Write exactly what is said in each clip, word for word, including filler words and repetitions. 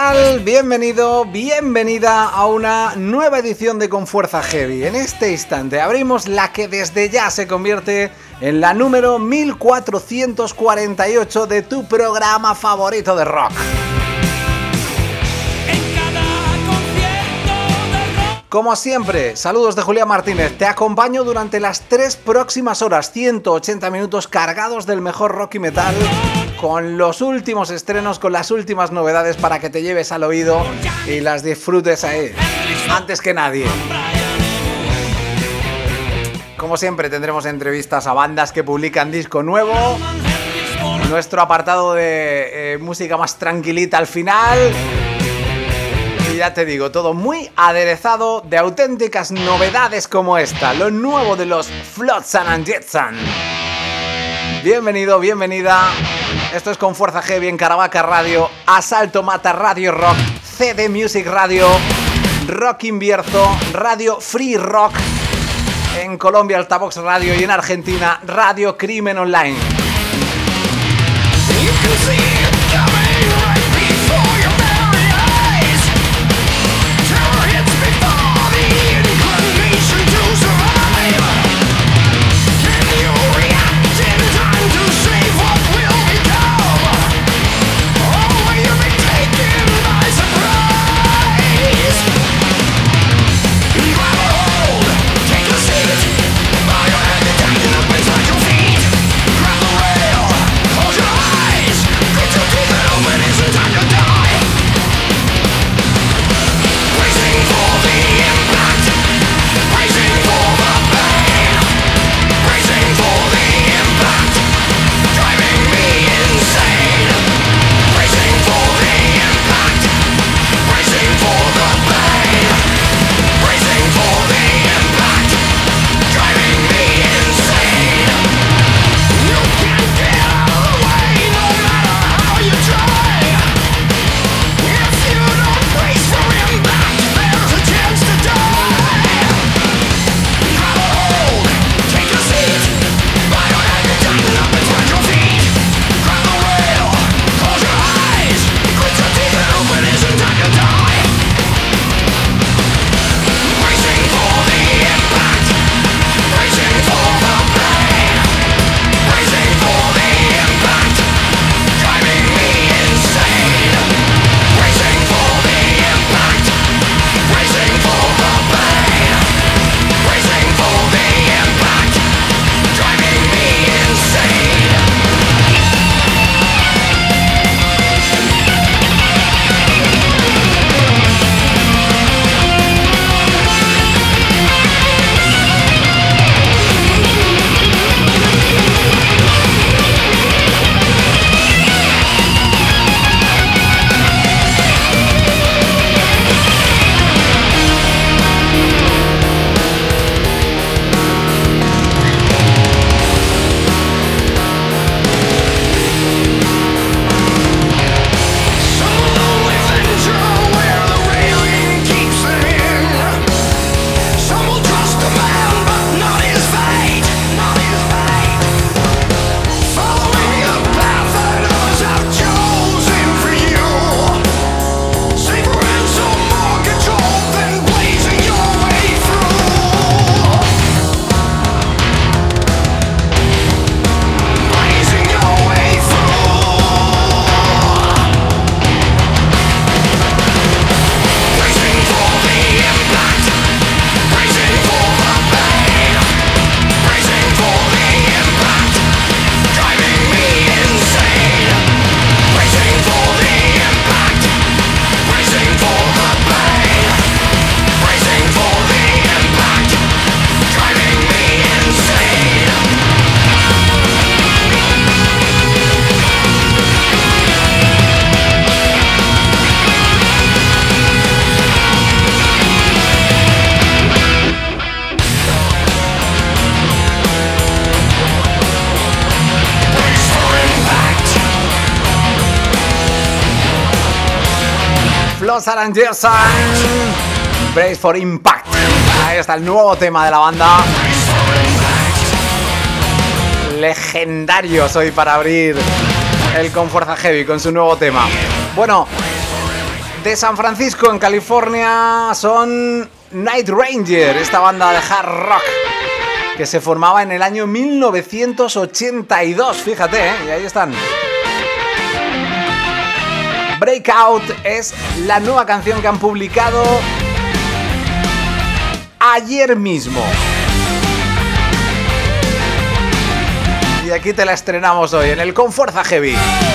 tal? Bienvenido, bienvenida a una nueva edición de Con Fuerza Heavy. En este instante abrimos la que desde ya se convierte en la número mil cuatrocientos cuarenta y ocho de tu programa favorito de rock. Como siempre, saludos de Julián Martínez. Te acompaño durante las tres próximas horas, ciento ochenta minutos cargados del mejor rock y metal, con los últimos estrenos, con las últimas novedades para que te lleves al oído y las disfrutes ahí, antes que nadie. Como siempre, tendremos entrevistas a bandas que publican disco nuevo, nuestro apartado de eh, música más tranquilita al final. Y ya te digo, todo muy aderezado de auténticas novedades como esta, lo nuevo de los Flotsam and Jetsam. Bienvenido, bienvenida. Esto es Con Fuerza Heavy en Caravaca Radio, Asalto Mata Radio Rock, C D Music Radio, Rock Invierzo, Radio Free Rock, en Colombia Altavox Radio y en Argentina Radio Crimen Online. Flotsam and Jetsam, Brace for Impact. Ahí está el nuevo tema de la banda. Legendarios hoy para abrir el Con Fuerza Heavy con su nuevo tema. Bueno, De San Francisco, en California, son Night Ranger, esta banda de hard rock que se formaba en el año mil novecientos ochenta y dos, fíjate, ¿eh? Y ahí están. Breakout es la nueva canción que han publicado ayer mismo. Y aquí te la estrenamos hoy en el Con Fuerza Heavy.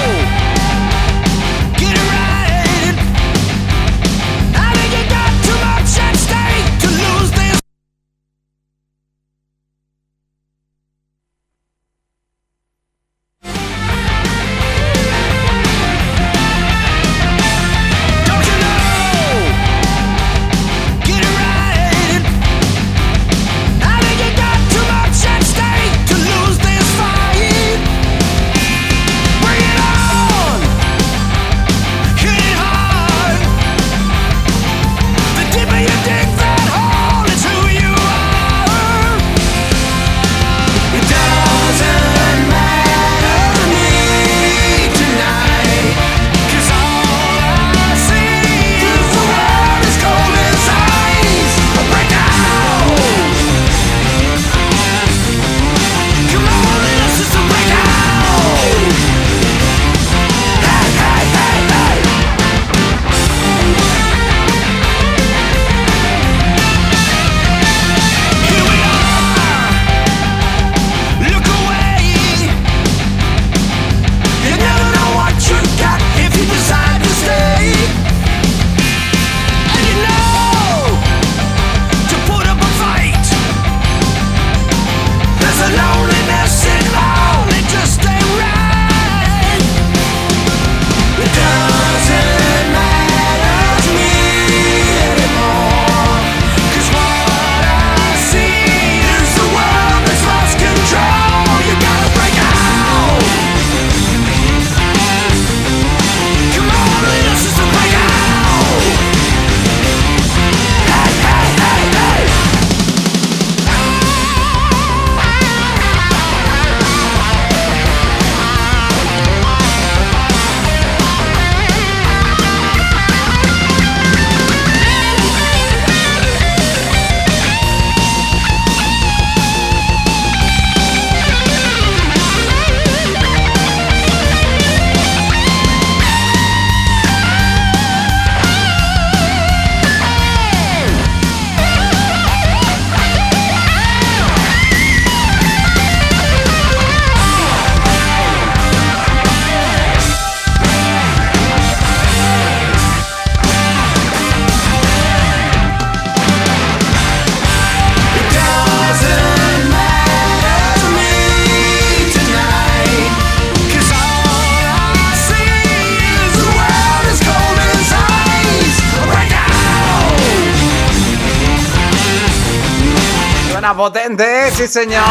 Potente, sí señor.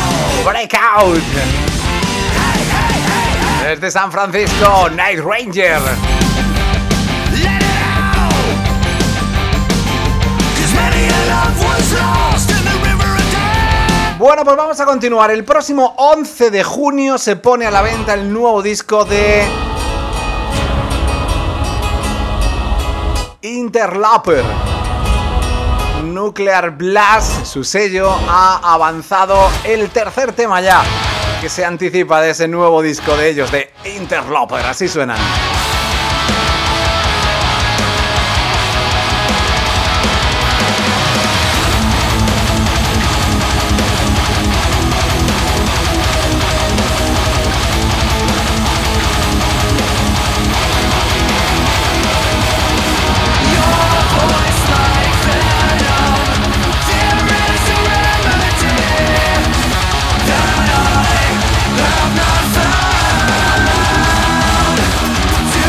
Breakout. Desde San Francisco, Night Ranger. Bueno, pues vamos a continuar. El próximo once de junio se pone a la venta el nuevo disco de Interloper. Nuclear Blast, su sello, ha avanzado el tercer tema ya que se anticipa de ese nuevo disco de ellos, de Interloper. Así suenan. Found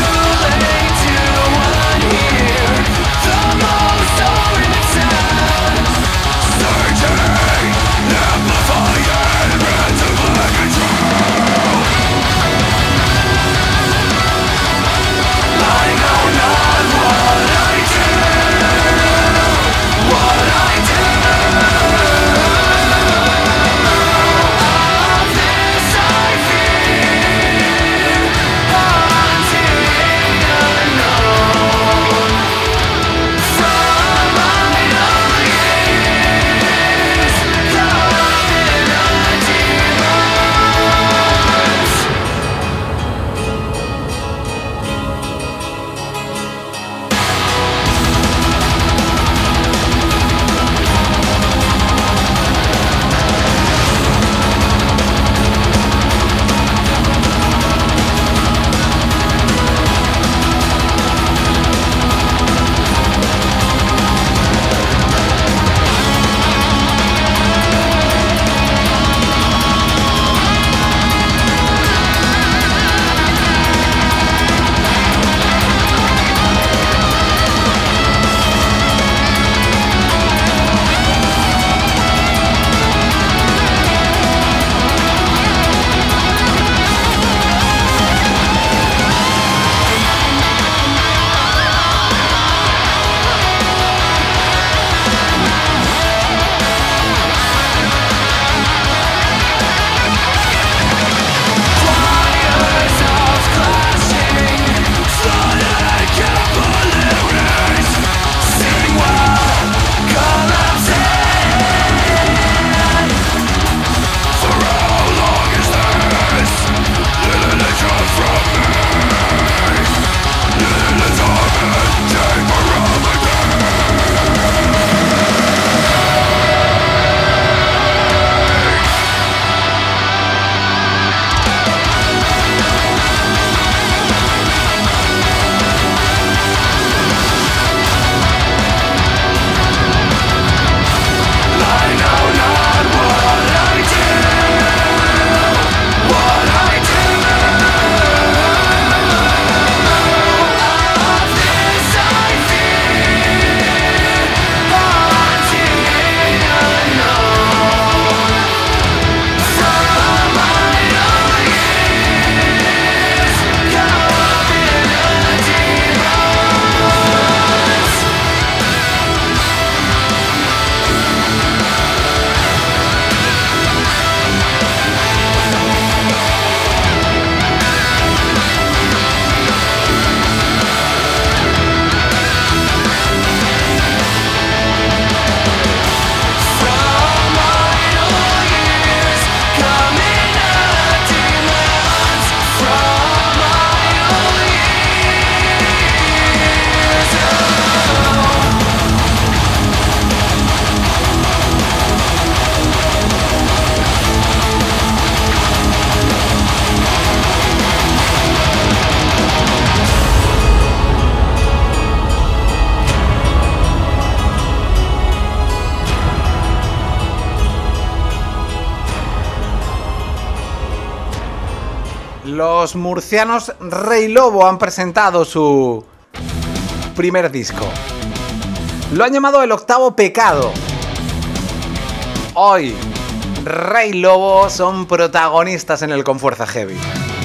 Los murcianos Rey Lobo han presentado su primer disco. Lo han llamado El Octavo Pecado. Hoy, Rey Lobo son protagonistas en el Con Fuerza Heavy.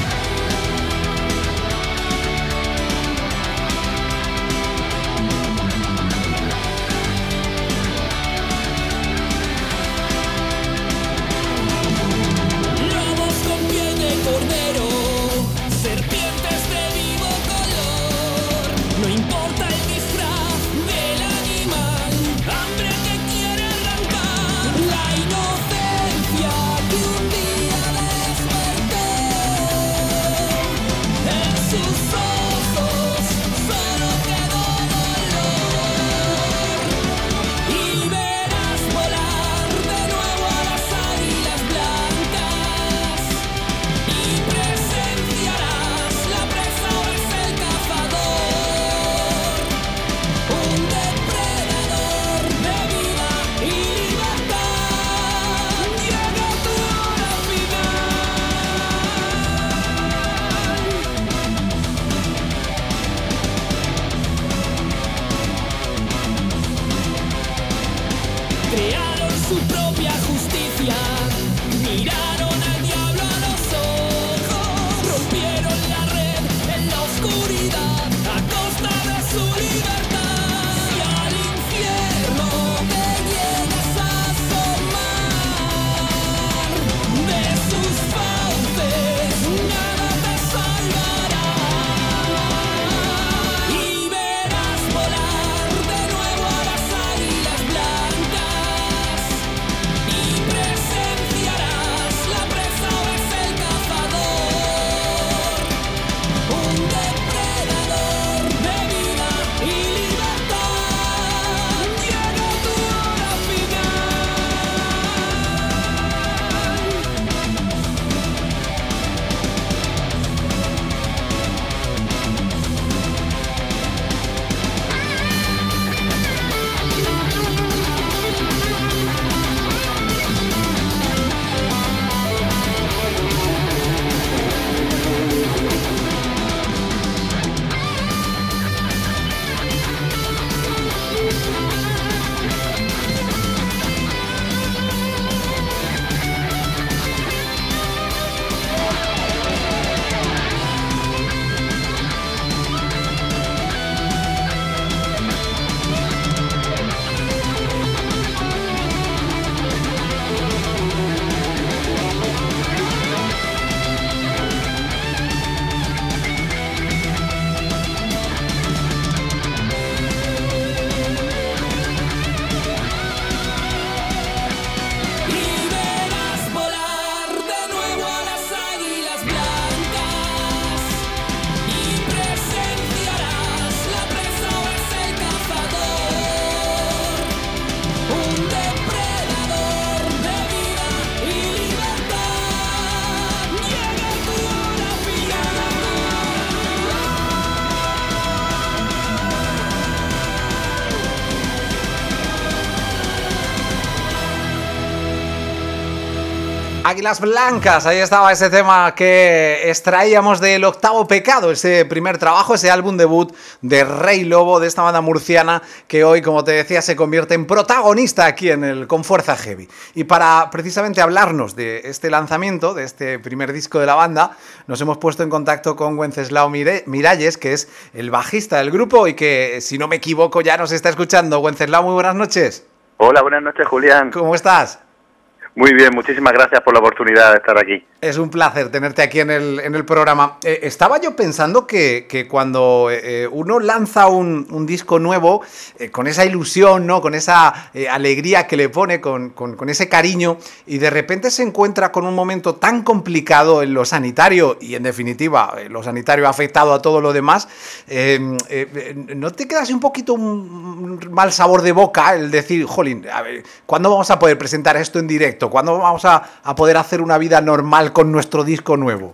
Águilas Blancas, ahí estaba ese tema que extraíamos del Octavo Pecado, ese primer trabajo, ese álbum debut de Rey Lobo, de esta banda murciana que hoy, como te decía, se convierte en protagonista aquí en el Con Fuerza Heavy. Y para precisamente hablarnos de este lanzamiento, de este primer disco de la banda, nos hemos puesto en contacto con Wenceslao Miralles, que es el bajista del grupo y que, si no me equivoco, ya nos está escuchando. Wenceslao, muy buenas noches. Hola, buenas noches, Julián. ¿Cómo estás? Muy bien, muchísimas gracias por la oportunidad de estar aquí. Es un placer tenerte aquí en el, en el programa. Eh, estaba yo pensando que, que cuando eh, uno lanza un, un disco nuevo, eh, con esa ilusión, ¿no? Con esa eh, alegría que le pone, con, con, con ese cariño, y de repente se encuentra con un momento tan complicado en lo sanitario, y en definitiva, eh, lo sanitario ha afectado a todo lo demás, eh, eh, ¿no te quedas un poquito un mal sabor de boca el decir, jolín, a ver, ¿cuándo vamos a poder presentar esto en directo? ¿Cuándo vamos a, a poder hacer una vida normal con nuestro disco nuevo?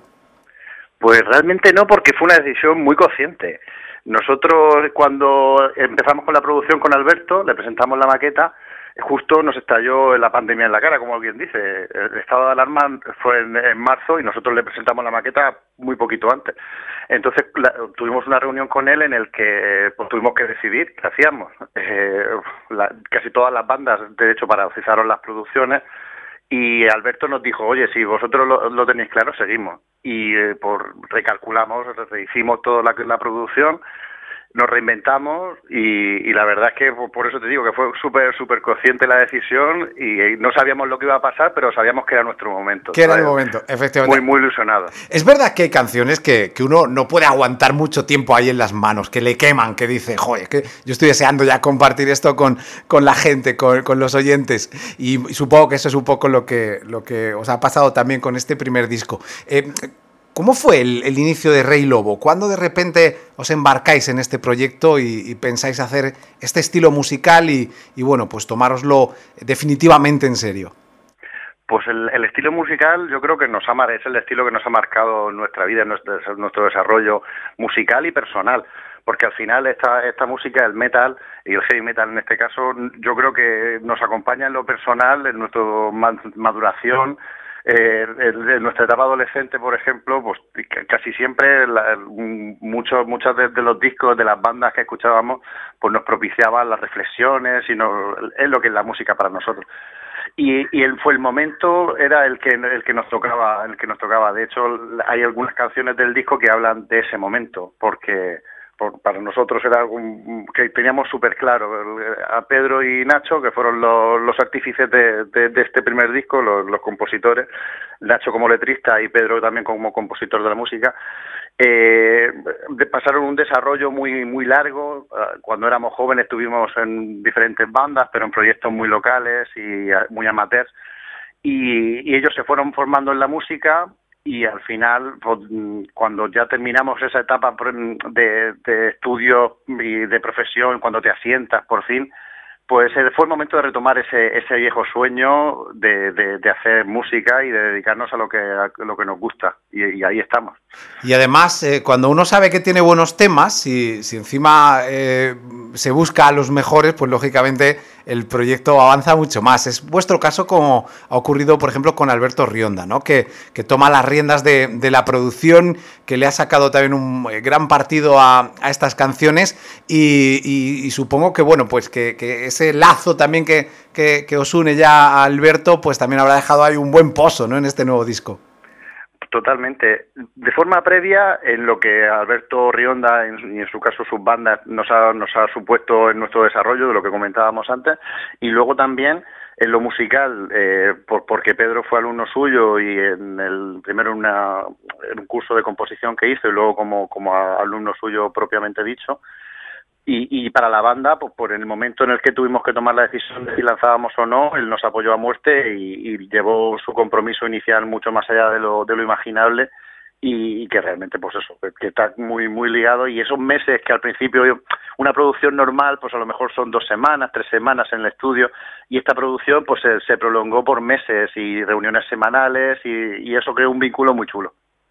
Pues realmente no, porque fue una decisión muy consciente. Nosotros, cuando empezamos con la producción con Alberto, le presentamos la maqueta, justo nos estalló la pandemia en la cara, como alguien dice. El estado de alarma fue en, en marzo y nosotros le presentamos la maqueta muy poquito antes. Entonces la, tuvimos una reunión con él en el que pues, tuvimos que decidir qué hacíamos. Eh, la, casi todas las bandas, de hecho, paralizaron las producciones y Alberto nos dijo, oye, si vosotros lo, lo tenéis claro, seguimos. Y eh, por recalculamos, rehicimos toda la, la producción, nos reinventamos y, y la verdad es que por eso te digo que fue súper, súper consciente la decisión y no sabíamos lo que iba a pasar, pero sabíamos que era nuestro momento. Que era el momento, efectivamente. Muy, muy ilusionado. Es verdad que hay canciones que, que uno no puede aguantar mucho tiempo ahí en las manos, que le queman, que dice, joder, que yo estoy deseando ya compartir esto con, con la gente, con, con los oyentes. Y supongo que eso es un poco lo que, lo que os ha pasado también con este primer disco. Eh, ¿Cómo fue el, el inicio de Rey Lobo? ¿Cuándo de repente os embarcáis en este proyecto y, y pensáis hacer este estilo musical y, y, bueno, pues tomároslo definitivamente en serio? Pues el, el estilo musical yo creo que nos ha, es el estilo que nos ha marcado nuestra vida, nuestro, nuestro desarrollo musical y personal. Porque al final esta, esta música, el metal y el heavy metal en este caso, yo creo que nos acompaña en lo personal, en nuestra maduración. Eh, en nuestra etapa adolescente, por ejemplo, pues casi siempre la, muchos muchos de, de los discos de las bandas que escuchábamos pues nos propiciaban las reflexiones y no, es lo que es la música para nosotros. Y, y el, fue el momento era el que el que nos tocaba el que nos tocaba. De hecho, hay algunas canciones del disco que hablan de ese momento, porque por, para nosotros era algo que teníamos súper claro. A Pedro y Nacho, que fueron los, los artífices de, de, de este primer disco, los, los compositores, Nacho como letrista y Pedro también como compositor de la música, eh, pasaron un desarrollo muy muy largo. Cuando éramos jóvenes estuvimos en diferentes bandas, pero en proyectos muy locales y muy amateurs, y, y ellos se fueron formando en la música. Y al final, pues, cuando ya terminamos esa etapa de, de estudio y de profesión, cuando te asientas por fin, pues fue el momento de retomar ese ese viejo sueño de, de, de hacer música y de dedicarnos a lo que a lo que nos gusta. Y, y ahí estamos. Y además, eh, cuando uno sabe que tiene buenos temas, y si encima eh, se busca a los mejores, pues lógicamente el proyecto avanza mucho más. Es vuestro caso como ha ocurrido, por ejemplo, con Alberto Rionda, ¿no? Que, que toma las riendas de, de la producción, que le ha sacado también un gran partido a, a estas canciones y, y, y supongo que, bueno, pues que, que ese lazo también que, que, que os une ya a Alberto, pues también habrá dejado ahí un buen pozo, ¿no? En este nuevo disco. Totalmente. De forma previa, en lo que Alberto Rionda y en su caso sus bandas nos ha, nos ha supuesto en nuestro desarrollo, de lo que comentábamos antes, y luego también en lo musical, eh, por, porque Pedro fue alumno suyo y en el primero una, en un curso de composición que hizo y luego como, como alumno suyo propiamente dicho. Y, y para la banda, pues por el momento en el que tuvimos que tomar la decisión de si lanzábamos o no, él nos apoyó a muerte y, y llevó su compromiso inicial mucho más allá de lo, de lo imaginable y, y que realmente, pues eso, que está muy muy ligado. Y esos meses que al principio una producción normal, pues a lo mejor son dos semanas, tres semanas en el estudio, y esta producción pues se, se prolongó por meses y reuniones semanales y, y eso creó un vínculo muy chulo.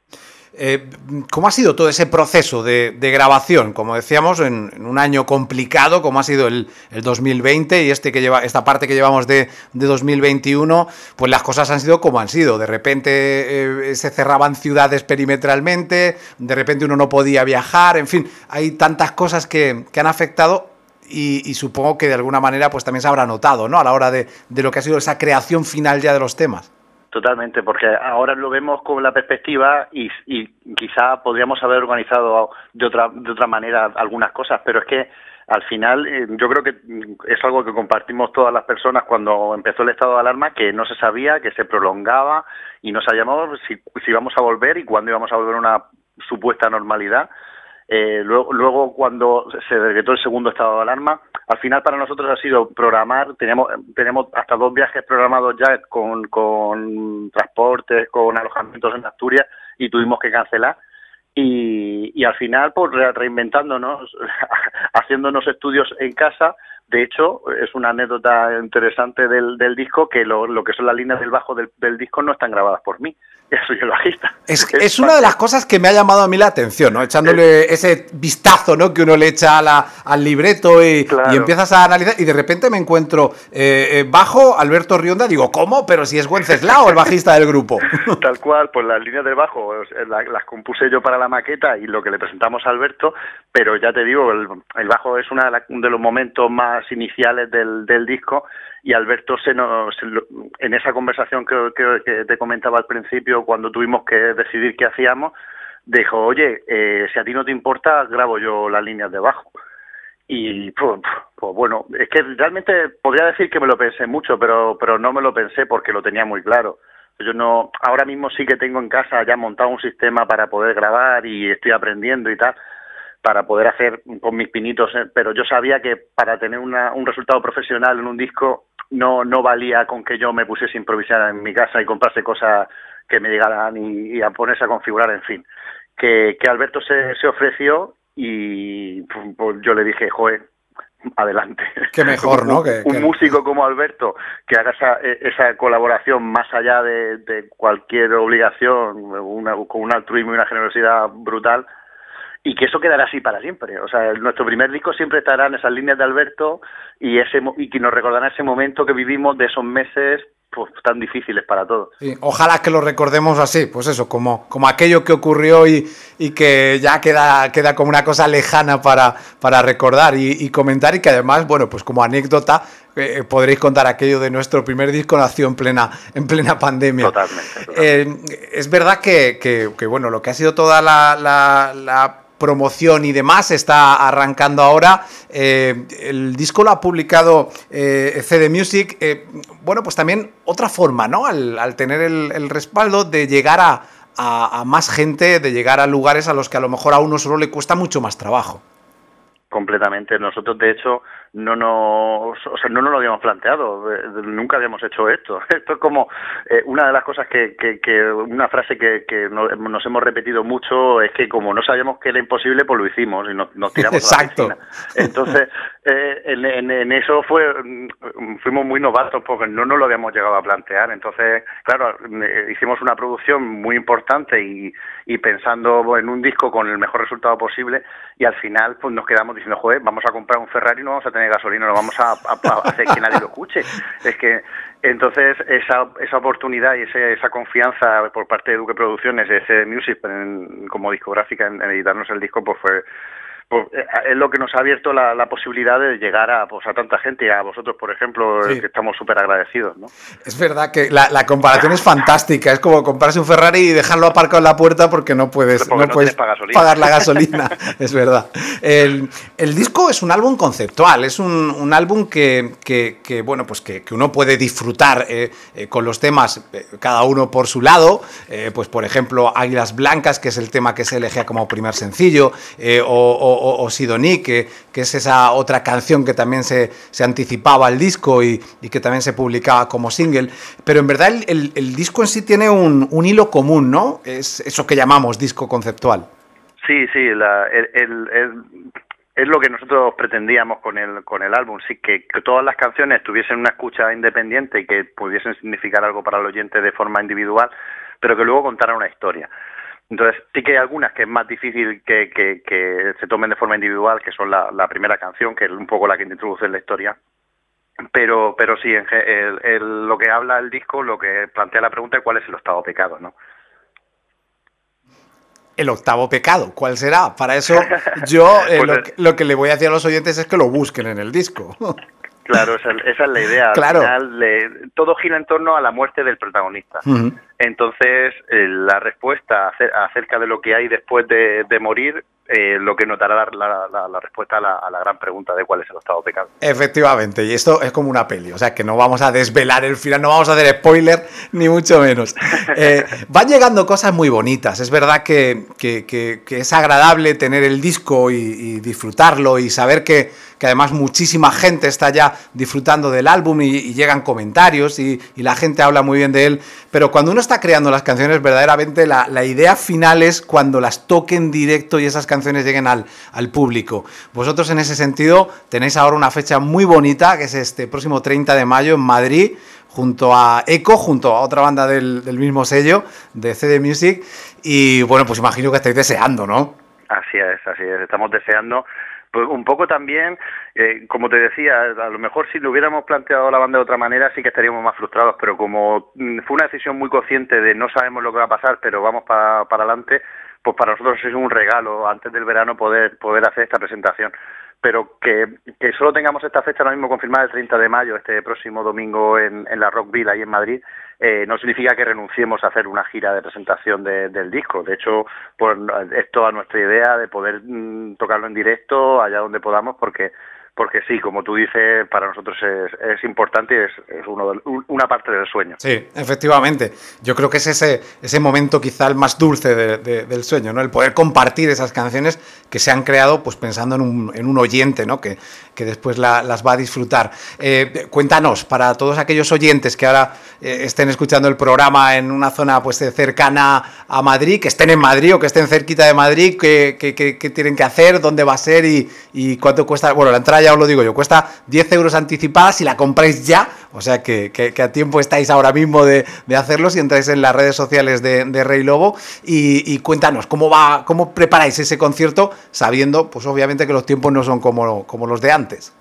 Eh, ¿Cómo ha sido todo ese proceso de, de grabación? Como decíamos, en, en un año complicado, como ha sido el, el dos mil veinte y este que lleva esta parte que llevamos de, de dos mil veintiuno, pues las cosas han sido como han sido. De repente eh, se cerraban ciudades perimetralmente, de repente uno no podía viajar, en fin, hay tantas cosas que, que han afectado y, y supongo que de alguna manera pues también se habrá notado, ¿no? A la hora de, de lo que ha sido esa creación final ya de los temas. Totalmente, porque ahora lo vemos con la perspectiva y, y quizá podríamos haber organizado de otra de otra manera algunas cosas, pero es que al final eh, yo creo que es algo que compartimos todas las personas cuando empezó el estado de alarma, que no se sabía, que se prolongaba y no sabíamos si, si íbamos a volver y cuándo íbamos a volver a una supuesta normalidad. Eh, luego, luego cuando se decretó el segundo estado de alarma, al final para nosotros ha sido programar, tenemos tenemos hasta dos viajes programados ya con, con transportes, con alojamientos en Asturias y tuvimos que cancelar y, y al final pues reinventándonos, haciéndonos estudios en casa, De hecho, es una anécdota interesante del, del disco que lo, lo que son las líneas del bajo del, del disco no están grabadas por mí. Soy el bajista. Es, es, es una de las cosas que me ha llamado a mí la atención, ¿no? Echándole es, ese vistazo, ¿no? Que uno le echa a la, al libreto y, claro. y empiezas a analizar y de repente me encuentro eh, eh, bajo Alberto Rionda, digo, ¿cómo? Pero si es Wenceslao, el bajista del grupo. Tal cual, pues las líneas del bajo las, las compuse yo para la maqueta y lo que le presentamos a Alberto, pero ya te digo, el, el bajo es una de, la, de los momentos más iniciales del, del disco. Y Alberto, se nos, en esa conversación que, que, que te comentaba al principio, cuando tuvimos que decidir qué hacíamos, dijo, oye, eh, si a ti no te importa, grabo yo las líneas de bajo. Y pues, pues bueno, es que realmente podría decir que me lo pensé mucho, pero pero no me lo pensé porque lo tenía muy claro. Yo no, ahora mismo sí que tengo en casa ya montado un sistema para poder grabar y estoy aprendiendo y tal, para poder hacer con mis pinitos, ¿eh? Pero yo sabía que para tener una, un resultado profesional en un disco no no valía con que yo me pusiese a improvisar en mi casa y comprase cosas que me llegaran y, y a ponerse a configurar, en fin. Que, que Alberto se, se ofreció y pues, yo le dije, joder, adelante. Qué mejor, ¿no? Que, un que... músico como Alberto que haga esa, esa colaboración más allá de, de cualquier obligación, una, con un altruismo y una generosidad brutal, y que eso quedará así para siempre. O sea, nuestro primer disco siempre estará en esas líneas de Alberto y ese y que nos recordará ese momento que vivimos de esos meses pues, tan difíciles para todos. Sí, ojalá que lo recordemos así, pues eso, como, como aquello que ocurrió y, y que ya queda, queda como una cosa lejana para, para recordar y, y comentar, y que además, bueno, pues como anécdota eh, podréis contar aquello de nuestro primer disco nació en plena, en plena pandemia. Totalmente. totalmente. Eh, es verdad que, que, que, bueno, lo que ha sido toda la... la, la promoción y demás está arrancando ahora. Eh, el disco lo ha publicado eh, C D Music. Eh, bueno, pues también otra forma, ¿no? Al, al tener el, el respaldo de llegar a, a, a más gente, de llegar a lugares a los que a lo mejor a uno solo le cuesta mucho más trabajo. Completamente. Nosotros, de hecho, no nos, o sea, no nos lo habíamos planteado. Nunca habíamos hecho esto. Esto es como eh, una de las cosas que, que, que una frase que, que nos hemos repetido mucho es que como no sabíamos que era imposible, pues lo hicimos y nos, nos tiramos Exacto. a la piscina. Entonces, eh, en, en, en eso fue fuimos muy novatos porque no nos lo habíamos llegado a plantear. Entonces, claro, hicimos una producción muy importante y, y pensando en un disco con el mejor resultado posible, y al final pues nos quedamos diciendo, joder, vamos a comprar un Ferrari y no vamos a tener gasolina, no vamos a, a, a hacer que nadie lo escuche. Es que entonces esa esa oportunidad y ese, esa confianza por parte de Duque Producciones, de C D Music en, como discográfica en, en editarnos el disco, pues fue pues es lo que nos ha abierto la, la posibilidad de llegar a, pues, a tanta gente, y a vosotros, por ejemplo, sí. que estamos súper agradecidos, ¿no? Es verdad que la, la comparación es fantástica, es como comprarse un Ferrari y dejarlo aparcado en la puerta porque no puedes, porque no no puedes pagar la gasolina, es verdad. El, el disco es un álbum conceptual, es un, un álbum que, que, que, bueno, pues que, que uno puede disfrutar eh, eh, con los temas, eh, cada uno por su lado, eh, pues por ejemplo, Águilas Blancas, que es el tema que se elegía como primer sencillo, eh, o, o O, o Sidoní, que, que es esa otra canción que también se, se anticipaba al disco y, y que también se publicaba como single, pero en verdad el, el, el disco en sí tiene un, un hilo común, ¿no? Es eso que llamamos disco conceptual. Sí, sí, la, el, el, el, es lo que nosotros pretendíamos con el, con el álbum, sí, que, que todas las canciones tuviesen una escucha independiente y que pudiesen significar algo para el oyente de forma individual, pero que luego contaran una historia. Entonces, sí que hay algunas que es más difícil que, que, que se tomen de forma individual, que son la, la primera canción, que es un poco la que introduce en la historia. Pero pero sí, en, el, el, lo que habla el disco, lo que plantea la pregunta es cuál es el octavo pecado, ¿no? El octavo pecado, ¿cuál será? Para eso yo eh, pues lo, que, lo que le voy a decir a los oyentes es que lo busquen en el disco. Claro, esa, esa es la idea. Claro. Al final, le, todo gira en torno a la muerte del protagonista. Uh-huh. Entonces, eh, la respuesta acerca de lo que hay después de, de morir, eh, lo que nos dará la, la, la respuesta a la, a la gran pregunta de cuál es el octavo pecado. Efectivamente, y esto es como una peli, o sea que no vamos a desvelar el final, no vamos a hacer spoiler, ni mucho menos. Eh, van llegando cosas muy bonitas, es verdad que, que, que, que es agradable tener el disco y, y disfrutarlo y saber que, que además muchísima gente está ya disfrutando del álbum y, y llegan comentarios y, y la gente habla muy bien de él, pero cuando uno está creando las canciones, verdaderamente la, la idea final es cuando las toque en directo y esas canciones lleguen al, al público. Vosotros en ese sentido tenéis ahora una fecha muy bonita, que es este próximo treinta de mayo en Madrid, junto a Eco, junto a otra banda del, del mismo sello, de C D Music, y bueno, pues imagino que estáis deseando, ¿no? Así es, así es, estamos deseando, pues un poco también, eh, como te decía, a lo mejor si lo hubiéramos planteado la banda de otra manera sí que estaríamos más frustrados, pero como mm, fue una decisión muy consciente de no sabemos lo que va a pasar, pero vamos para para adelante, pues para nosotros es un regalo antes del verano poder poder hacer esta presentación. Pero que, que solo tengamos esta fecha ahora mismo confirmada el treinta de mayo, este próximo domingo en, en la Rockville, ahí en Madrid, eh, no significa que renunciemos a hacer una gira de presentación de, del disco. De hecho, pues, es toda nuestra idea de poder mm, tocarlo en directo allá donde podamos, porque porque sí, como tú dices, para nosotros es, es importante y es, es uno de, una parte del sueño. Sí, efectivamente. Yo creo que es ese, ese momento quizá el más dulce de, de, del sueño, ¿no? El poder compartir esas canciones que se han creado pues pensando en un, en un oyente, ¿no? Que, que después la, las va a disfrutar. Eh, cuéntanos, para todos aquellos oyentes que ahora eh, estén escuchando el programa en una zona pues cercana a Madrid, que estén en Madrid o que estén cerquita de Madrid, ¿qué, qué, qué, qué tienen que hacer? ¿Dónde va a ser? Y, y cuánto cuesta. Bueno, la entrada ya os lo digo yo, cuesta diez euros anticipada si la compráis ya, o sea que, que, que a tiempo estáis ahora mismo de, de hacerlo si entráis en las redes sociales de, de Rey Lobo y, y cuéntanos, ¿cómo va, cómo preparáis ese concierto sabiendo, pues obviamente que los tiempos no son como, como los de antes?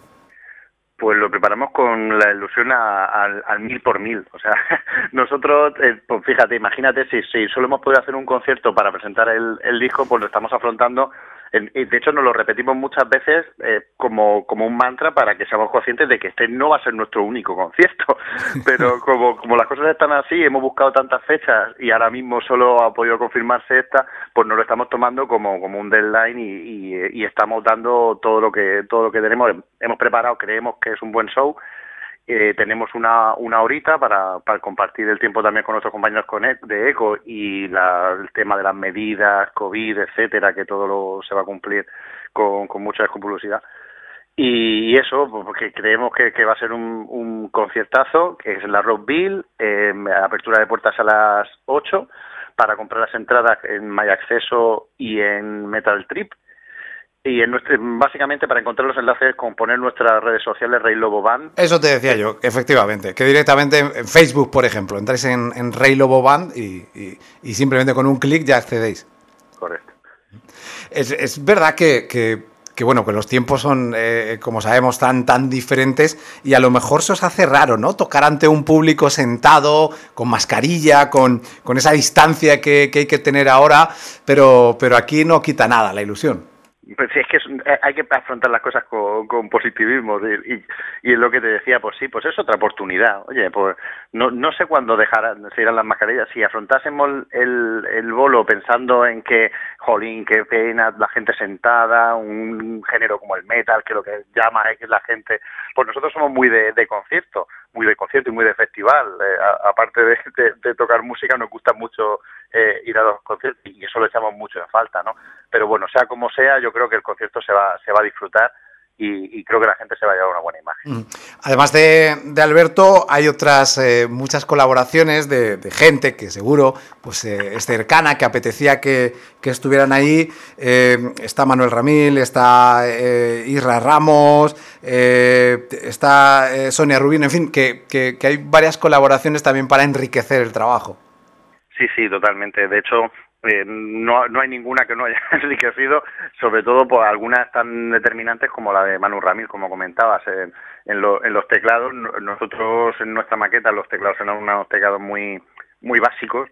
Pues lo preparamos con la ilusión a, a, al mil por mil, o sea, nosotros, eh, pues fíjate, imagínate si, si solo hemos podido hacer un concierto para presentar el, el disco, pues lo estamos afrontando. De hecho, nos lo repetimos muchas veces eh, como, como un mantra para que seamos conscientes de que este no va a ser nuestro único concierto. Pero como, como las cosas están así, hemos buscado tantas fechas y ahora mismo solo ha podido confirmarse esta, pues nos lo estamos tomando como, como un deadline y, y, y estamos dando todo lo que todo lo que tenemos. Hemos preparado, creemos que es un buen show. Eh, tenemos una una horita para, para compartir el tiempo también con nuestros compañeros de Eco y la, el tema de las medidas, COVID, etcétera, que todo lo se va a cumplir con, con mucha escrupulosidad. Y eso, porque creemos que, que va a ser un, un conciertazo, que es en la Rockville, eh, apertura de puertas a las ocho, para comprar las entradas en My Acceso y en Metal Trip. Y en nuestro, básicamente para encontrar los enlaces con poner nuestras redes sociales Rey Lobo Band. Eso te decía yo, efectivamente, que directamente en Facebook, por ejemplo, entráis en, en Rey Lobo Band y, y, y simplemente con un clic ya accedéis. Correcto. Es, es verdad que, que, que, bueno, que los tiempos son, eh, como sabemos, tan, tan diferentes y a lo mejor se os hace raro, ¿no? Tocar ante un público sentado, con mascarilla, con, con esa distancia que, que hay que tener ahora, pero, pero aquí no quita nada la ilusión. Pues sí, es que es, hay que afrontar las cosas con, con positivismo y, y, y es lo que te decía, pues sí, pues es otra oportunidad. Oye, pues no no sé cuándo dejarán, se irán las mascarillas. Si afrontásemos el, el bolo pensando en que, jolín, qué pena, la gente sentada, un género como el metal, que lo que llama es que la gente... Pues nosotros somos muy de, de concierto, muy de concierto y muy de festival. Eh, a, aparte de, de, de tocar música, nos gusta mucho eh, ir a los conciertos y eso lo echamos mucho en falta, ¿no? Pero bueno, sea como sea, yo creo que el concierto se va se va a disfrutar y, y creo que la gente se va a llevar una buena imagen. Además de, de Alberto, hay otras eh, muchas colaboraciones de, de gente que seguro pues eh, es cercana, que apetecía que, que estuvieran ahí. Eh, está Manuel Ramil, está eh, Isra Ramos, eh, está eh, Sonia Rubino, en fin, que, que, que hay varias colaboraciones también para enriquecer el trabajo. Sí, sí, totalmente. De hecho, Eh, no, no hay ninguna que no haya enriquecido, sobre todo por algunas tan determinantes como la de Manu Ramil, como comentabas, en, en, lo, en los teclados. Nosotros en nuestra maqueta los teclados eran unos teclados muy muy básicos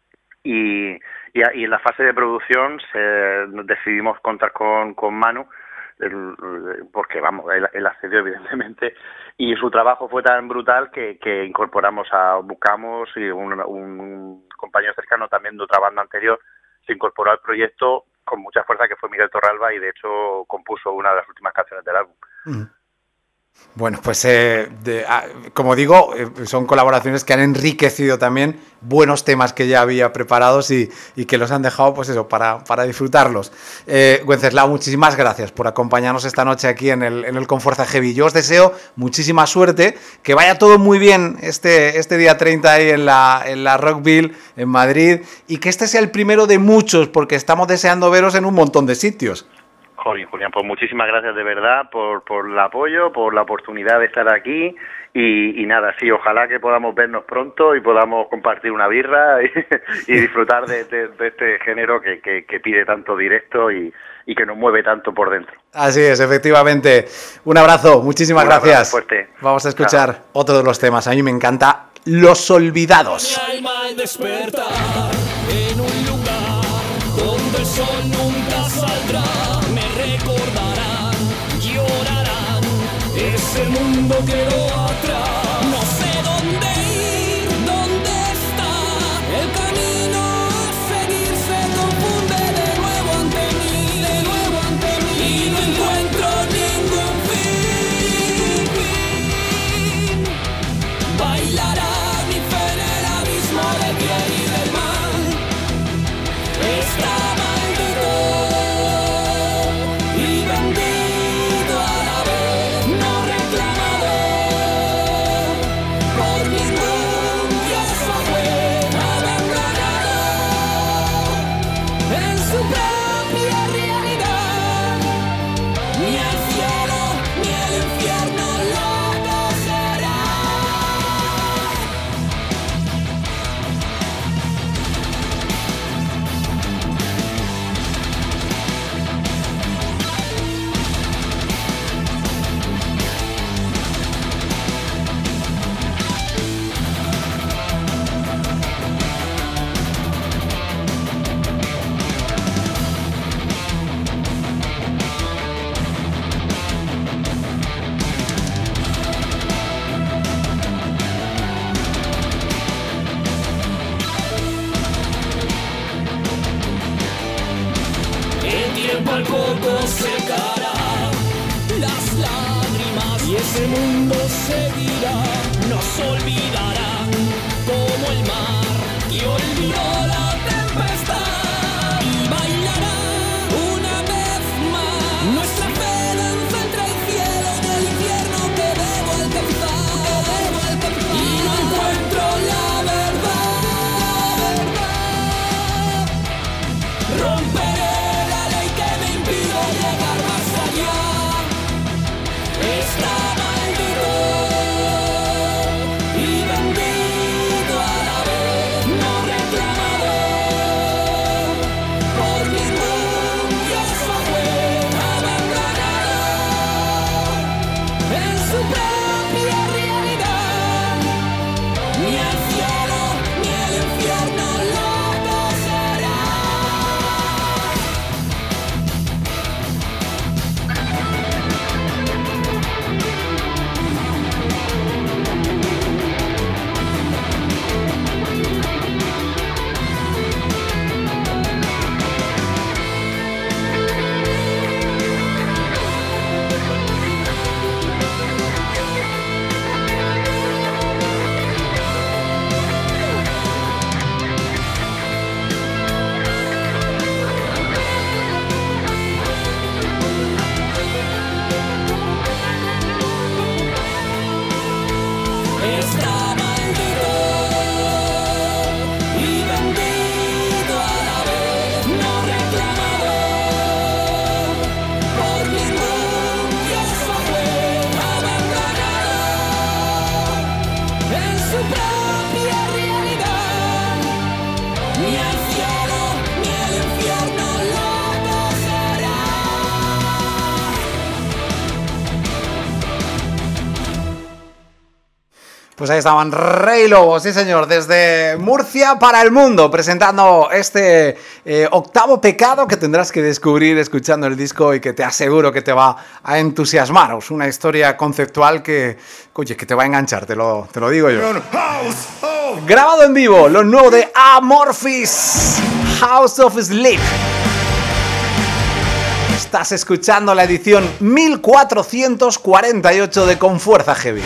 y, y, y en la fase de producción se, decidimos contar con, con Manu, el, porque vamos, él, él accedió evidentemente y su trabajo fue tan brutal que, que incorporamos a, buscamos y un, un compañero cercano también de otra banda anterior se incorporó al proyecto con mucha fuerza, que fue Miguel Torralba, y de hecho compuso una de las últimas canciones del álbum. Bueno, pues eh, de, ah, como digo, eh, son colaboraciones que han enriquecido también buenos temas que ya había preparados y, y que los han dejado, pues eso, para, para disfrutarlos. Eh, Wenceslao, muchísimas gracias por acompañarnos esta noche aquí en el, en el Conforza Heavy. Yo os deseo muchísima suerte, que vaya todo muy bien este, este día treinta ahí en la, en la Rockville, en Madrid, y que este sea el primero de muchos, porque estamos deseando veros en un montón de sitios. Jolín, Julián, pues muchísimas gracias de verdad por, por el apoyo, por la oportunidad de estar aquí y, y nada, sí, ojalá que podamos vernos pronto y podamos compartir una birra y, y disfrutar de, de, de este género que, que, que pide tanto directo y, y que nos mueve tanto por dentro. Así es, efectivamente. Un abrazo, muchísimas Un gracias. abrazo fuerte. Vamos a escuchar Chao. otro de los temas. A mí me encanta, Los Olvidados. Mi alma al despertar en un lugar donde el sol nunca saldrá. Recordarán, llorarán, ese mundo quedó atrás. No sé dónde ir, dónde está, el camino a seguir se confunde de nuevo ante mí, de nuevo ante mí, y no encuentro ningún fin. Bailará mi fe en el abismo del bien y del mal. Está al poco secará las lágrimas y ese mundo seguirá, nos olvidarán como el mar que olvidó la tempestad y bailará una vez más nuestra fe danza entre el cielo y el infierno que debo alcanzar, que debo alcanzar y no encuentro la verdad, verdad. Romperé llegar más allá, está maldito y bendito a la vez, no reclamado por ningún dios fue abandonado en su propia realidad, ni el cielo ni el infierno lo cogerá. Está maldito y bendito a la vez, no reclamado por ningún dios fue abandonado en su propia realidad, ni el cielo ni el infierno lo cogerá. Pues ahí estaban Rey Lobo, sí señor, desde Murcia para el mundo, presentando este eh, octavo pecado que tendrás que descubrir escuchando el disco y que te aseguro que te va a entusiasmar. Es una historia conceptual que, oye, que te va a enganchar, te lo, te lo digo yo. Grabado en vivo, lo nuevo de Amorphis, House of Sleep. Estás escuchando la edición mil cuatrocientos cuarenta y ocho de Con Fuerza Heavy.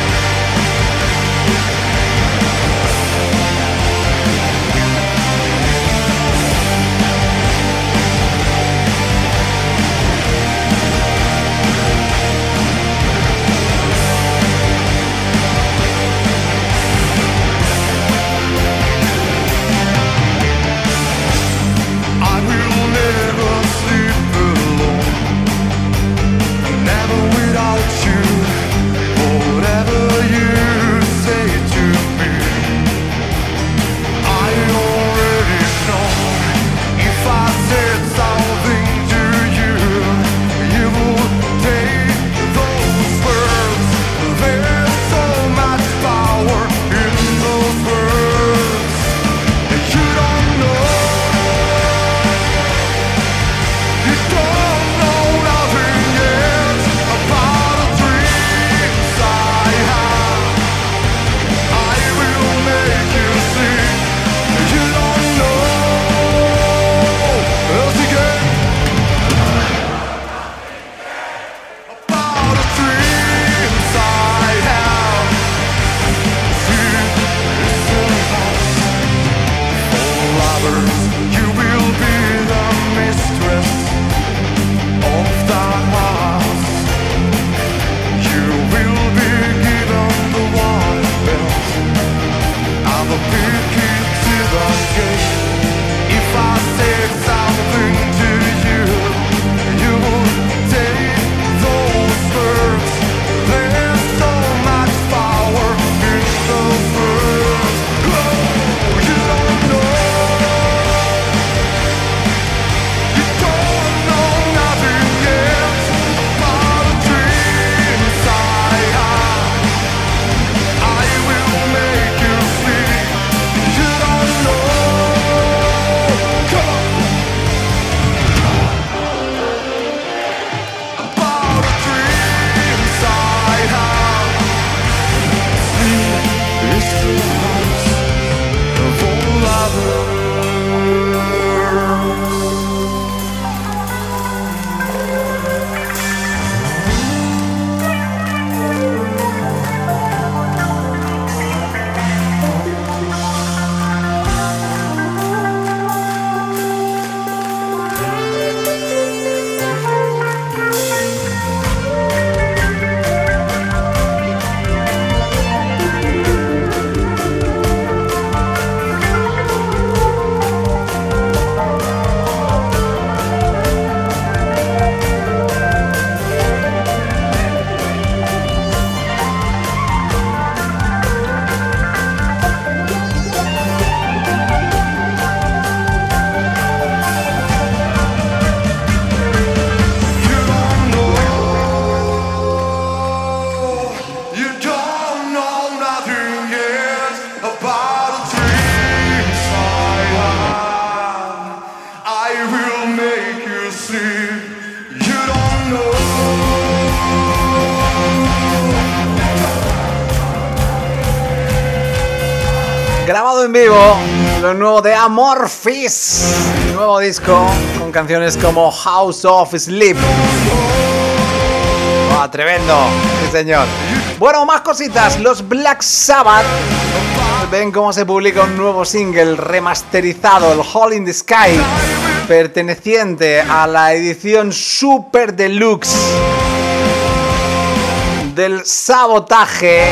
Grabado en vivo, lo nuevo de Amorphis, nuevo disco con canciones como House of Sleep. Oh, tremendo, sí señor. Bueno, más cositas, los Black Sabbath. Ven cómo se publica un nuevo single remasterizado, el Hole in the Sky, perteneciente a la edición Super Deluxe del Sabotaje,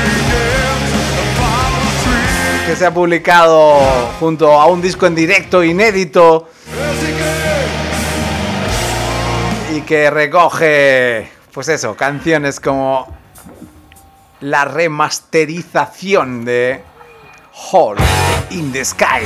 que se ha publicado junto a un disco en directo inédito y que recoge, pues eso, canciones como la remasterización de Hole in the Sky.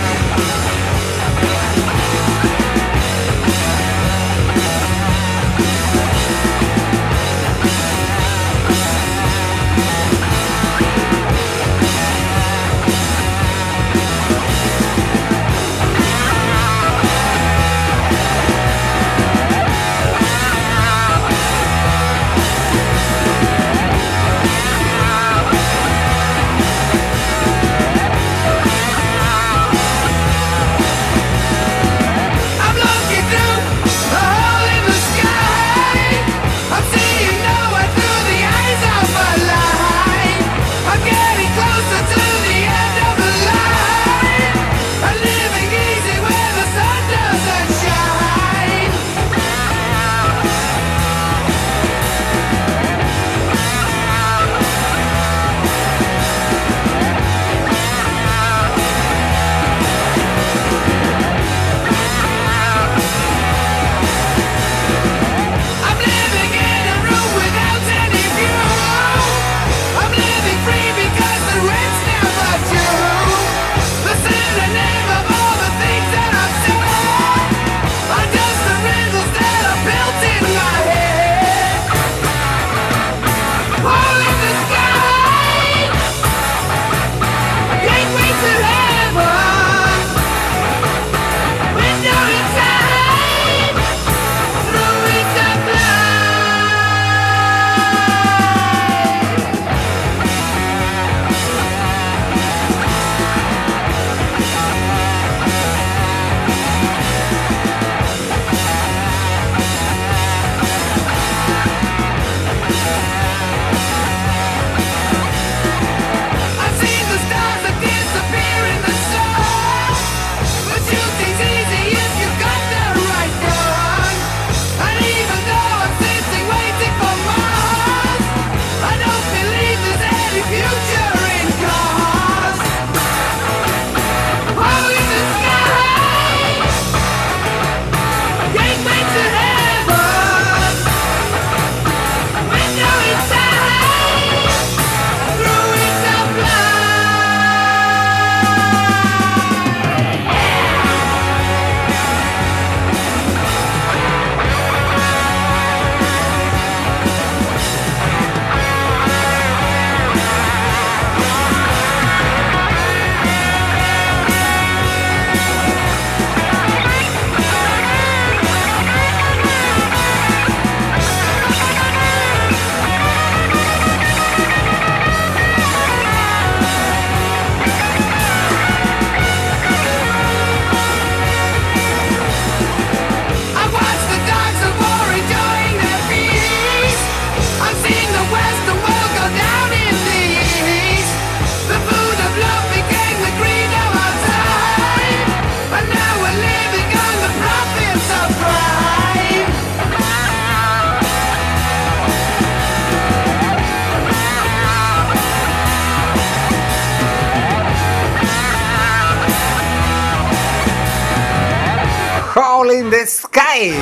Falling the Sky.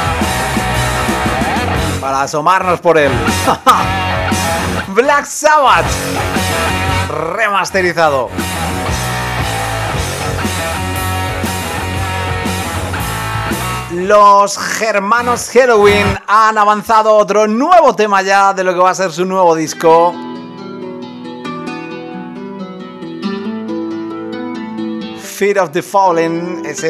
Para asomarnos por él. Black Sabbath. Remasterizado. Los hermanos Helloween han avanzado otro nuevo tema ya de lo que va a ser su nuevo disco. Fear of the Fallen es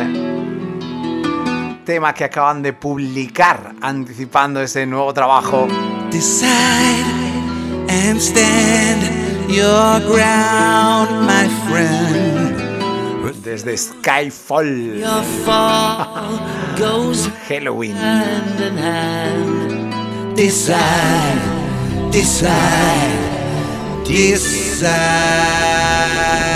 el tema que acaban de publicar anticipando ese nuevo trabajo. Decide and stand your ground, my friend. Desde Skyfall. Your fall goes Helloween. hand in hand. Decide, decide, decide.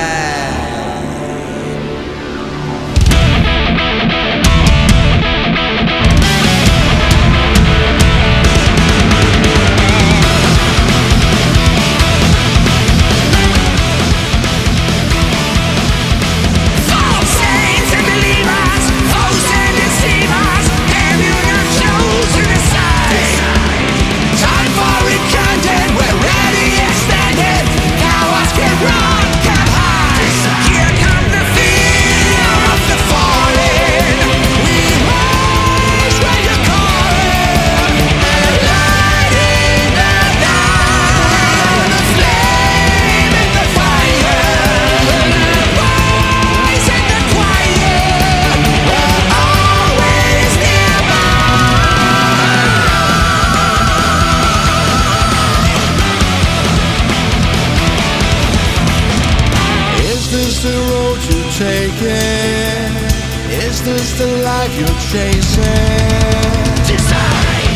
Is this the life you're chasing? Decide.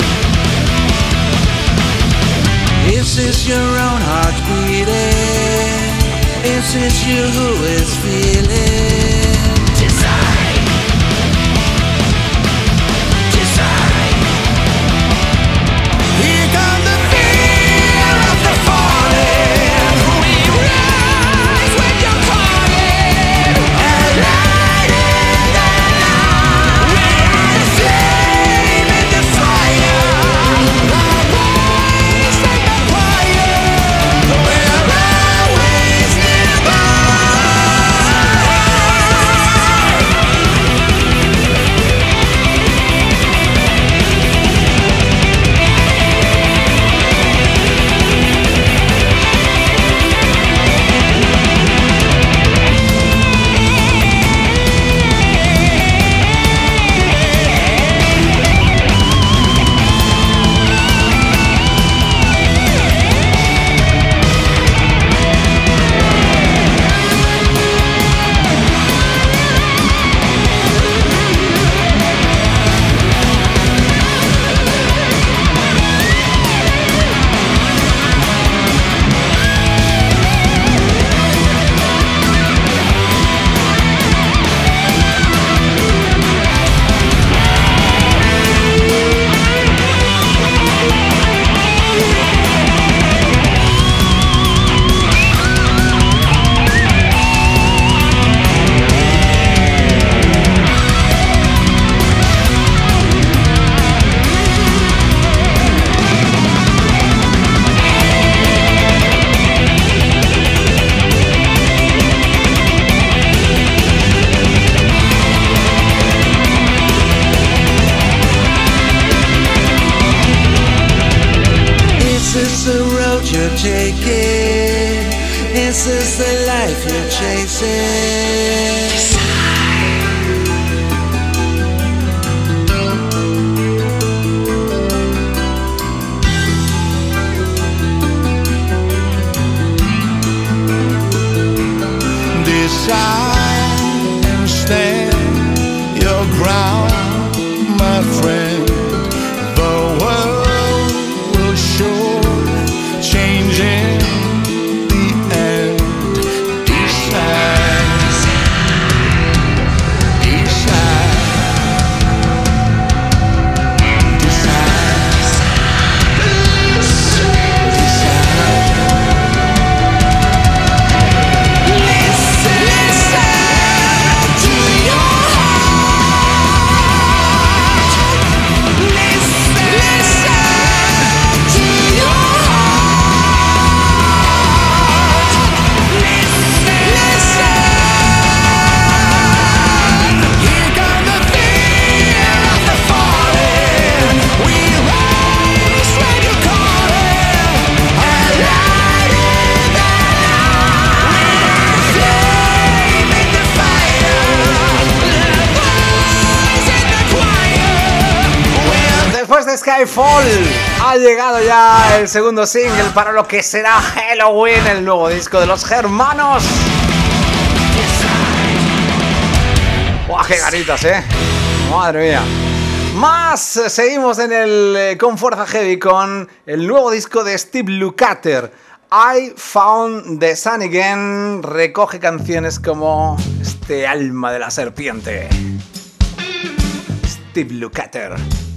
Is this your own heart beating? Is this you who is feeling? Decide. Decide. Here comes the fear of the falling. We rise when you're calling. And light in the night. We are the flame in the fire. The voice and the choir. We're always nearby. Is this the road you're taking? Is this the life you're chasing? Decide and stand your ground, my friend. The world will sure change in the end. Decide, decide, decide, decide. Listen, listen to your heart. Skyfall. Ha llegado ya el segundo single para lo que será Halloween, el nuevo disco de los hermanos. ¡Buah, qué ganitas, eh! Madre mía. Más, seguimos en el eh, con Fuerza Heavy con el nuevo disco de Steve Lukather, I Found the Sun Again. Recoge canciones como este Alma de la Serpiente. Steve Lukather.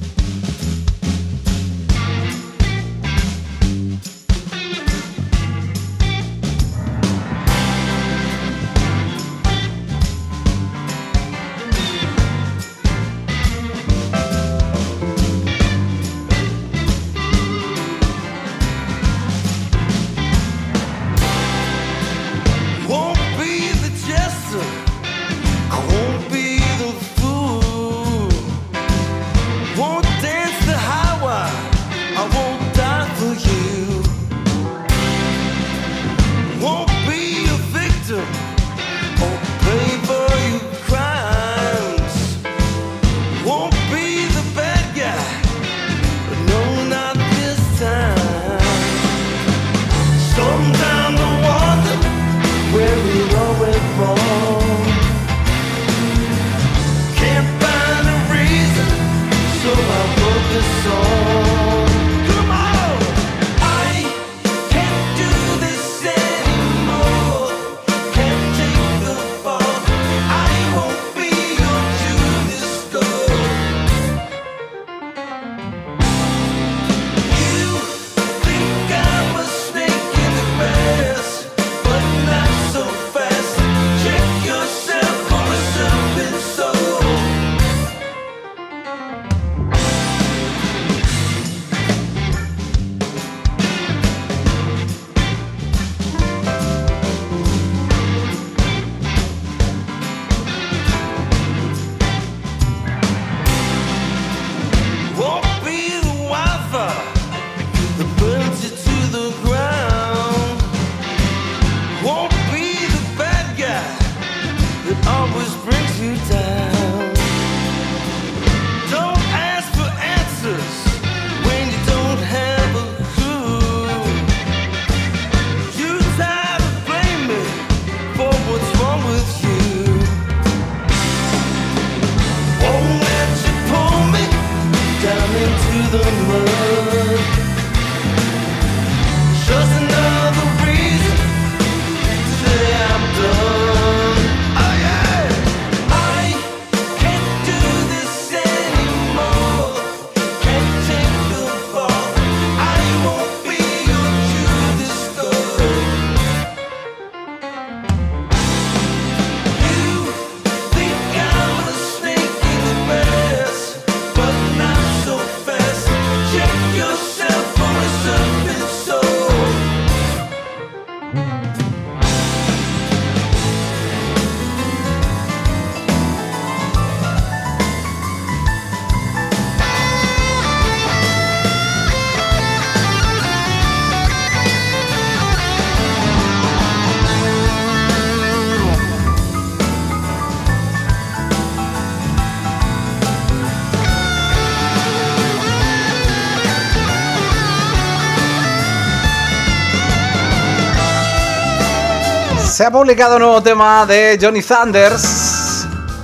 Se ha publicado un nuevo tema de Johnny Thunders.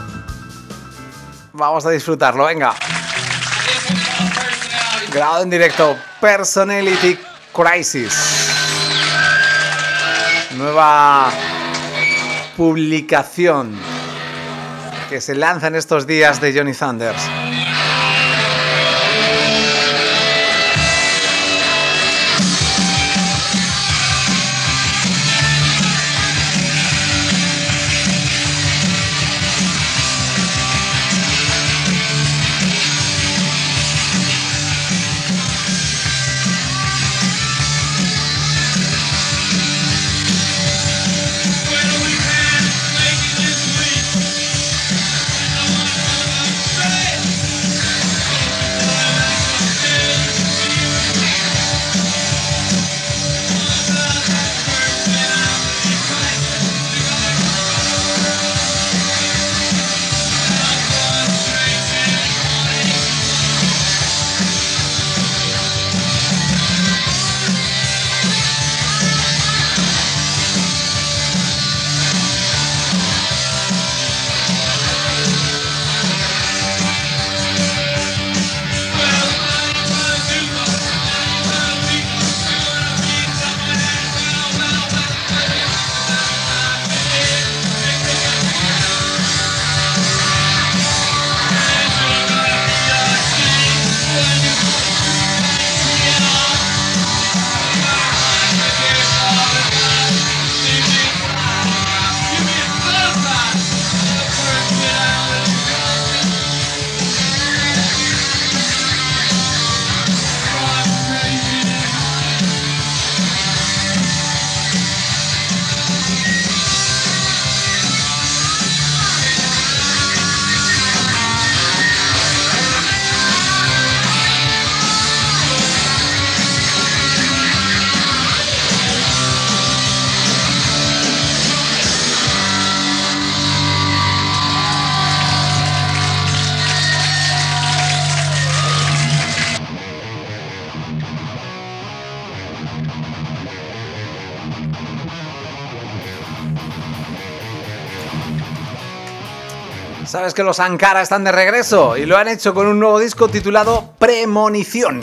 Vamos a disfrutarlo, venga. Grabado en directo, Personality Crisis. Nueva publicación que se lanza en estos días de Johnny Thunders. Hey! Sabes que los Ankara están de regreso y lo han hecho con un nuevo disco titulado Premonición.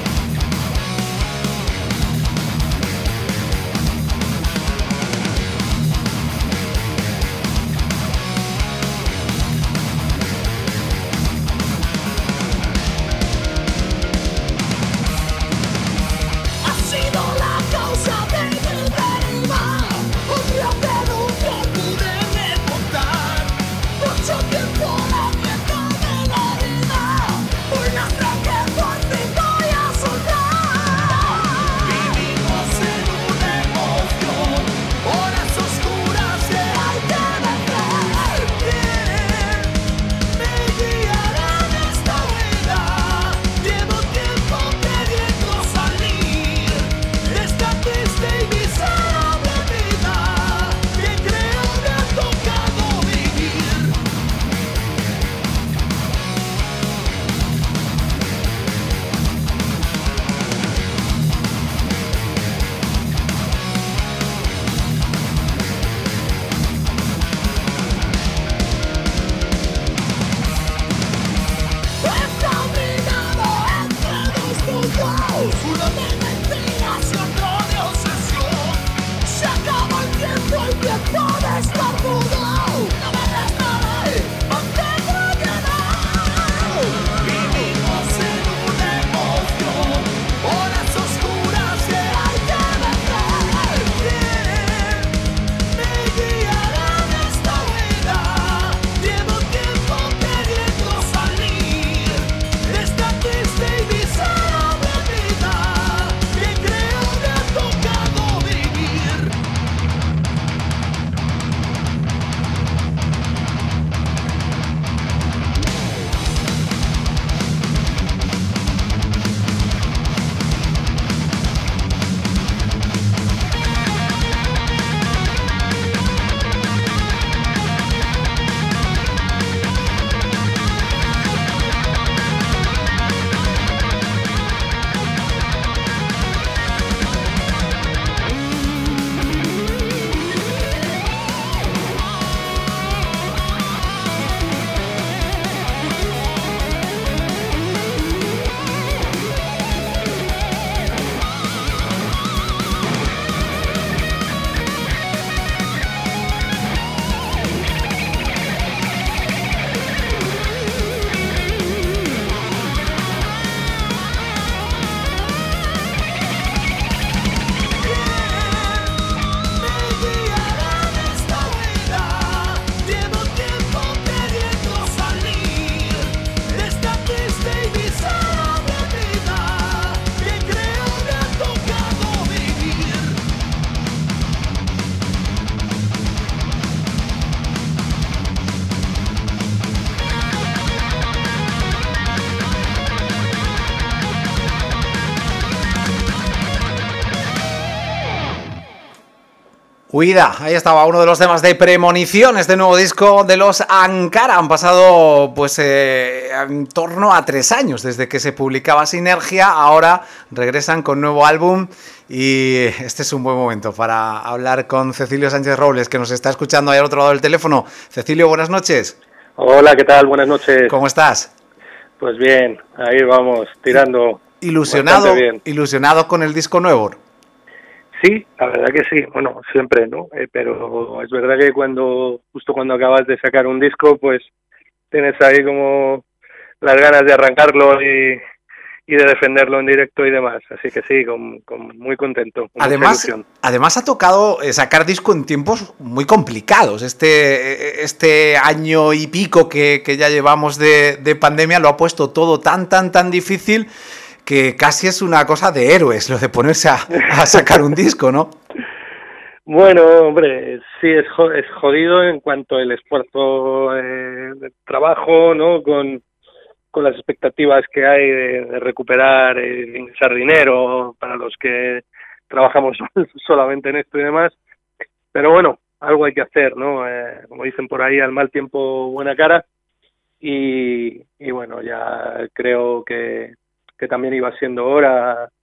Huida, ahí estaba uno de los temas de Premonición, este nuevo disco de los Ankara. Han pasado pues eh, en torno a tres años desde que se publicaba Sinergia, ahora regresan con nuevo álbum y este es un buen momento para hablar con Cecilio Sánchez Robles, que nos está escuchando ahí al otro lado del teléfono. Cecilio, buenas noches. Hola, ¿qué tal? Buenas noches. ¿Cómo estás? Pues bien, ahí vamos, tirando. Ilusionado, bien. Ilusionado con el disco nuevo. Sí, la verdad que sí, bueno, siempre, ¿no? Eh, pero es verdad que cuando, justo cuando acabas de sacar un disco, pues tienes ahí como las ganas de arrancarlo y, y de defenderlo en directo y demás, así que sí, con, con muy contento. Con además, además ha tocado sacar disco en tiempos muy complicados. Este, este año y pico que, que ya llevamos de, de pandemia lo ha puesto todo tan, tan, tan difícil que casi es una cosa de héroes lo de ponerse a, a sacar un disco, ¿no? Bueno, hombre, sí es, es jodido en cuanto al esfuerzo eh, de trabajo, ¿no? Con, con las expectativas que hay de, de recuperar, eh, de ingresar dinero para los que trabajamos solamente en esto y demás. Pero bueno, algo hay que hacer, ¿no? Eh, como dicen por ahí, al mal tiempo buena cara. Y, y bueno, ya creo que que también iba siendo hora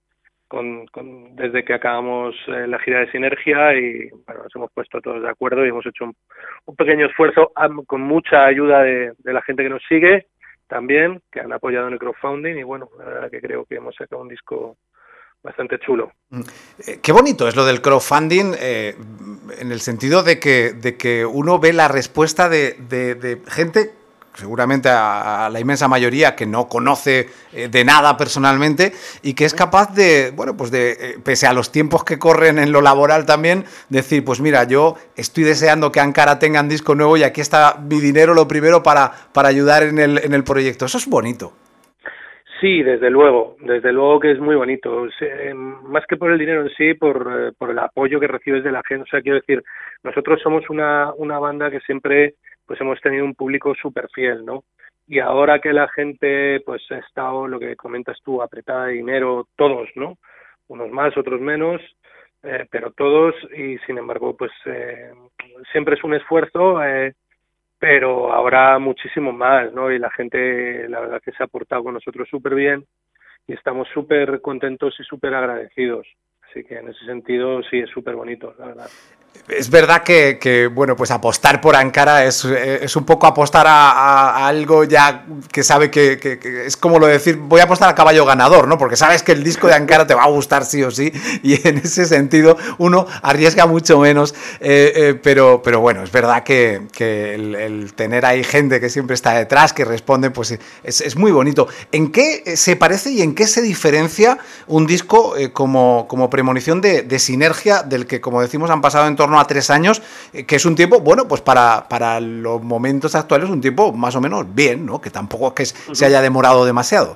con, con, desde que acabamos eh, la gira de Sinergia y bueno, nos hemos puesto todos de acuerdo y hemos hecho un, un pequeño esfuerzo am, con mucha ayuda de, de la gente que nos sigue también, que han apoyado en el crowdfunding y bueno, la verdad que creo que hemos sacado un disco bastante chulo. Eh, qué bonito es lo del crowdfunding, eh, en el sentido de que, de que uno ve la respuesta de, de, de gente, seguramente a, a la inmensa mayoría, que no conoce eh, de nada personalmente y que es capaz de, bueno, pues de, eh, pese a los tiempos que corren en lo laboral también, decir, pues mira, yo estoy deseando que Ankara tengan disco nuevo y aquí está mi dinero lo primero para, para ayudar en el, en el proyecto. Eso es bonito. Sí, desde luego, desde luego que es muy bonito, eh, más que por el dinero en sí, por, eh, por el apoyo que recibes de la gente. O sea, quiero decir, nosotros somos una, una banda que siempre pues hemos tenido un público súper fiel, ¿no? Y ahora que la gente pues ha estado, lo que comentas tú, apretada de dinero, todos, ¿no? Unos más, otros menos, eh, pero todos, y sin embargo, pues eh, siempre es un esfuerzo, eh, pero ahora muchísimo más, ¿no? Y la gente, la verdad que se ha portado con nosotros súper bien y estamos súper contentos y súper agradecidos. Así que en ese sentido sí es súper bonito, la verdad. Es verdad que, que, bueno, pues apostar por Ankara es, es un poco apostar a, a, a algo ya que sabe que, que, que es como lo de decir, voy a apostar a caballo ganador, ¿no? Porque sabes que el disco de Ankara te va a gustar sí o sí, y en ese sentido uno arriesga mucho menos, eh, eh, pero, pero bueno, es verdad que, que el, el tener ahí gente que siempre está detrás, que responde, pues es, es muy bonito. ¿En qué se parece y en qué se diferencia un disco eh, como, como premonición de, de Sinergia, del que, como decimos, han pasado en torno a tres años, eh, que es un tiempo, bueno, pues para, para los momentos actuales, un tiempo más o menos bien, ¿no? Que tampoco es que se haya demorado demasiado.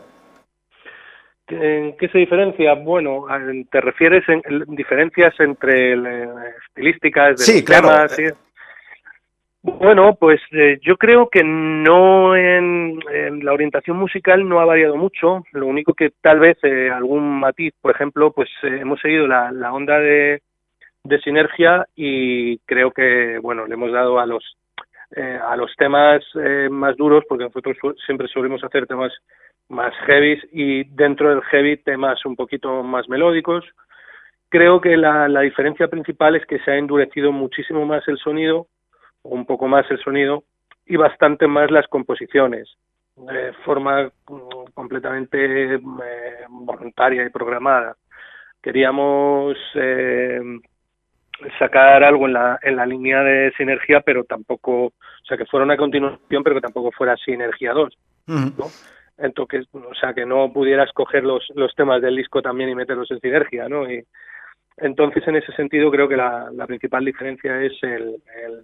¿En qué se diferencia? Bueno, ¿te refieres en, en diferencias entre el, estilísticas de sí, los claro. temas? ¿Sí? Bueno, pues eh, yo creo que no en, en la orientación musical no ha variado mucho. Lo único que tal vez eh, algún matiz, por ejemplo, pues eh, hemos seguido la, la onda de de Sinergia y creo que bueno le hemos dado a los eh, a los temas eh, más duros, porque nosotros su siempre solemos hacer temas más heavy y dentro del heavy temas un poquito más melódicos. Creo que la, la diferencia principal es que se ha endurecido muchísimo más el sonido, un poco más el sonido y bastante más las composiciones de forma mm, completamente eh, voluntaria y programada. Queríamos eh, sacar algo en la en la línea de Sinergia, pero tampoco, o sea, que fuera una continuación, pero que tampoco fuera Sinergia dos, uh-huh. ¿no? Entonces, o sea, que no pudieras coger los los temas del disco también y meterlos en Sinergia, ¿no? Y entonces, en ese sentido, creo que la, la principal diferencia es el, el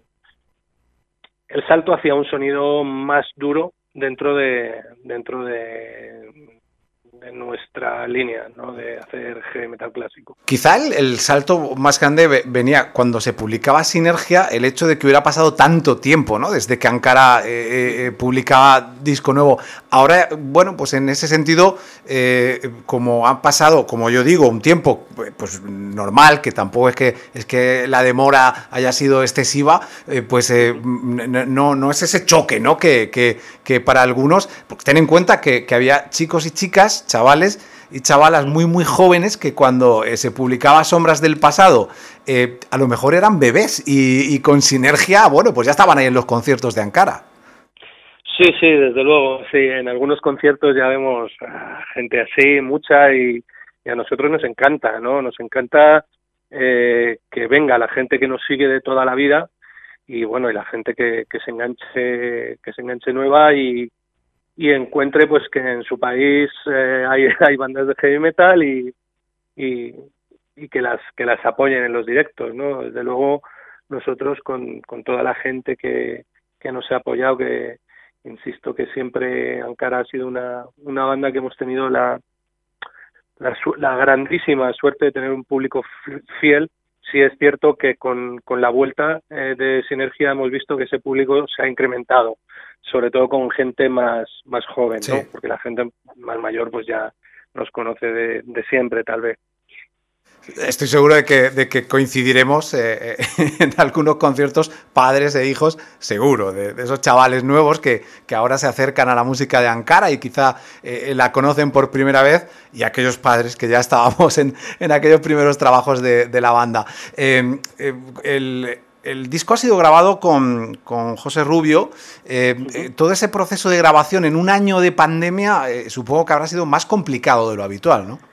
el salto hacia un sonido más duro dentro de dentro de de nuestra línea, ¿no? De hacer heavy metal clásico. Quizá el, el salto más grande venía cuando se publicaba Sinergia, el hecho de que hubiera pasado tanto tiempo, ¿no? Desde que Ankara eh, eh, publicaba disco nuevo. Ahora, bueno, pues en ese sentido, eh, como ha pasado, como yo digo, un tiempo pues normal, que tampoco es que es que la demora haya sido excesiva, eh, pues eh, no, no es ese choque, ¿no? Que, que, que para algunos, porque ten en cuenta que, que había chicos y chicas, chavales y chavalas muy muy jóvenes que cuando eh, se publicaba Sombras del Pasado eh, a lo mejor eran bebés y, y con Sinergia, bueno, pues ya estaban ahí en los conciertos de Ankara. Sí, sí, desde luego, sí, en algunos conciertos ya vemos a gente así, mucha, y, y a nosotros nos encanta, ¿no? Nos encanta eh, que venga la gente que nos sigue de toda la vida y bueno, y la gente que, que se enganche, que se enganche nueva y y encuentre pues que en su país eh, hay, hay bandas de heavy metal y, y, y que las que las apoyen en los directos, ¿no? Desde luego nosotros con, con toda la gente que, que nos ha apoyado, que insisto que siempre Ankara ha sido una, una banda que hemos tenido la, la, la grandísima suerte de tener un público fiel. Sí es cierto que con, con la vuelta eh, de Sinergia hemos visto que ese público se ha incrementado, sobre todo con gente más más joven, sí. ¿no? Porque la gente más mayor pues ya nos conoce de, de siempre, tal vez. Estoy seguro de que, de que coincidiremos eh, en algunos conciertos, padres e hijos, seguro, de, de esos chavales nuevos que, que ahora se acercan a la música de Ankara y quizá eh, la conocen por primera vez, y aquellos padres que ya estábamos en, en aquellos primeros trabajos de, de la banda. Eh, eh, el... El disco ha sido grabado con, con José Rubio. Eh, eh, todo ese proceso de grabación en un año de pandemia, eh, supongo que habrá sido más complicado de lo habitual, ¿no?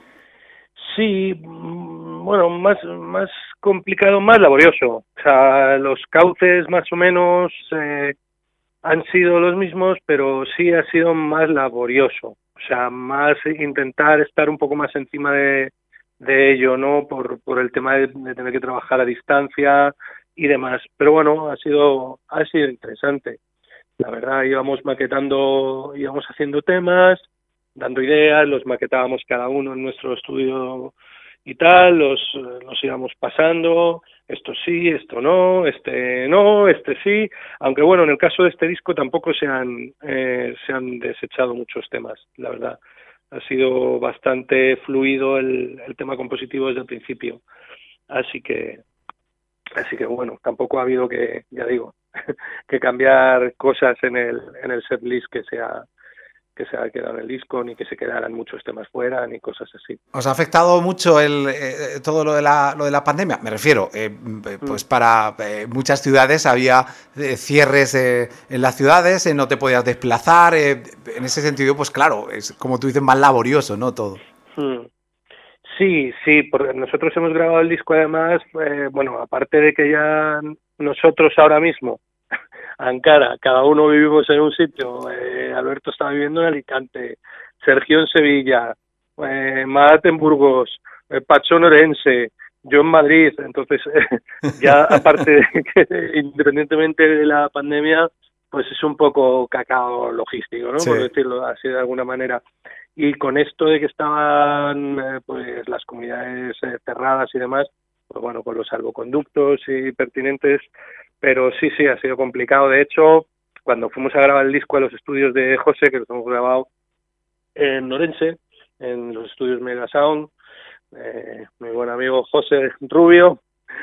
Sí, bueno, más, más complicado, más laborioso. O sea, los cauces más o menos eh, han sido los mismos, pero sí ha sido más laborioso. O sea, más intentar estar un poco más encima de, de ello, ¿no? Por, por el tema de, de tener que trabajar a distancia y demás. Pero bueno, ha sido, ha sido interesante. La verdad, íbamos maquetando, íbamos haciendo temas, dando ideas, los maquetábamos cada uno en nuestro estudio y tal, los, los íbamos pasando, esto sí, esto no, este no, este sí, aunque bueno, en el caso de este disco tampoco se han, eh, se han desechado muchos temas, la verdad. Ha sido bastante fluido el, el tema compositivo desde el principio, así que Así que bueno, tampoco ha habido que, ya digo, que cambiar cosas en el en el setlist que sea que se ha quedado en el disco, ni que se quedaran muchos temas fuera, ni cosas así. ¿Os ha afectado mucho el, eh, todo lo de la lo de la pandemia? Me refiero, eh, pues para eh, muchas ciudades había eh, cierres eh, en las ciudades, eh, no te podías desplazar, eh, en ese sentido, pues claro, es como tú dices, más laborioso, ¿no? Todo. Hmm. Sí, sí, porque nosotros hemos grabado el disco además, eh, bueno, aparte de que ya nosotros ahora mismo, Ankara, cada uno vivimos en un sitio, eh, Alberto está viviendo en Alicante, Sergio en Sevilla, eh, Matt en Burgos, eh, Pacho en Orense, yo en Madrid, entonces eh, ya aparte de que independientemente de la pandemia, pues es un poco cacao logístico, ¿no? Sí. Por decirlo así de alguna manera. Y con esto de que estaban eh, pues las comunidades eh, cerradas y demás, pues bueno, con los salvoconductos y pertinentes, pero sí, sí, ha sido complicado. De hecho, cuando fuimos a grabar el disco a los estudios de José, que los hemos grabado en Orense, en los estudios Mega Sound, eh, mi buen amigo José Rubio,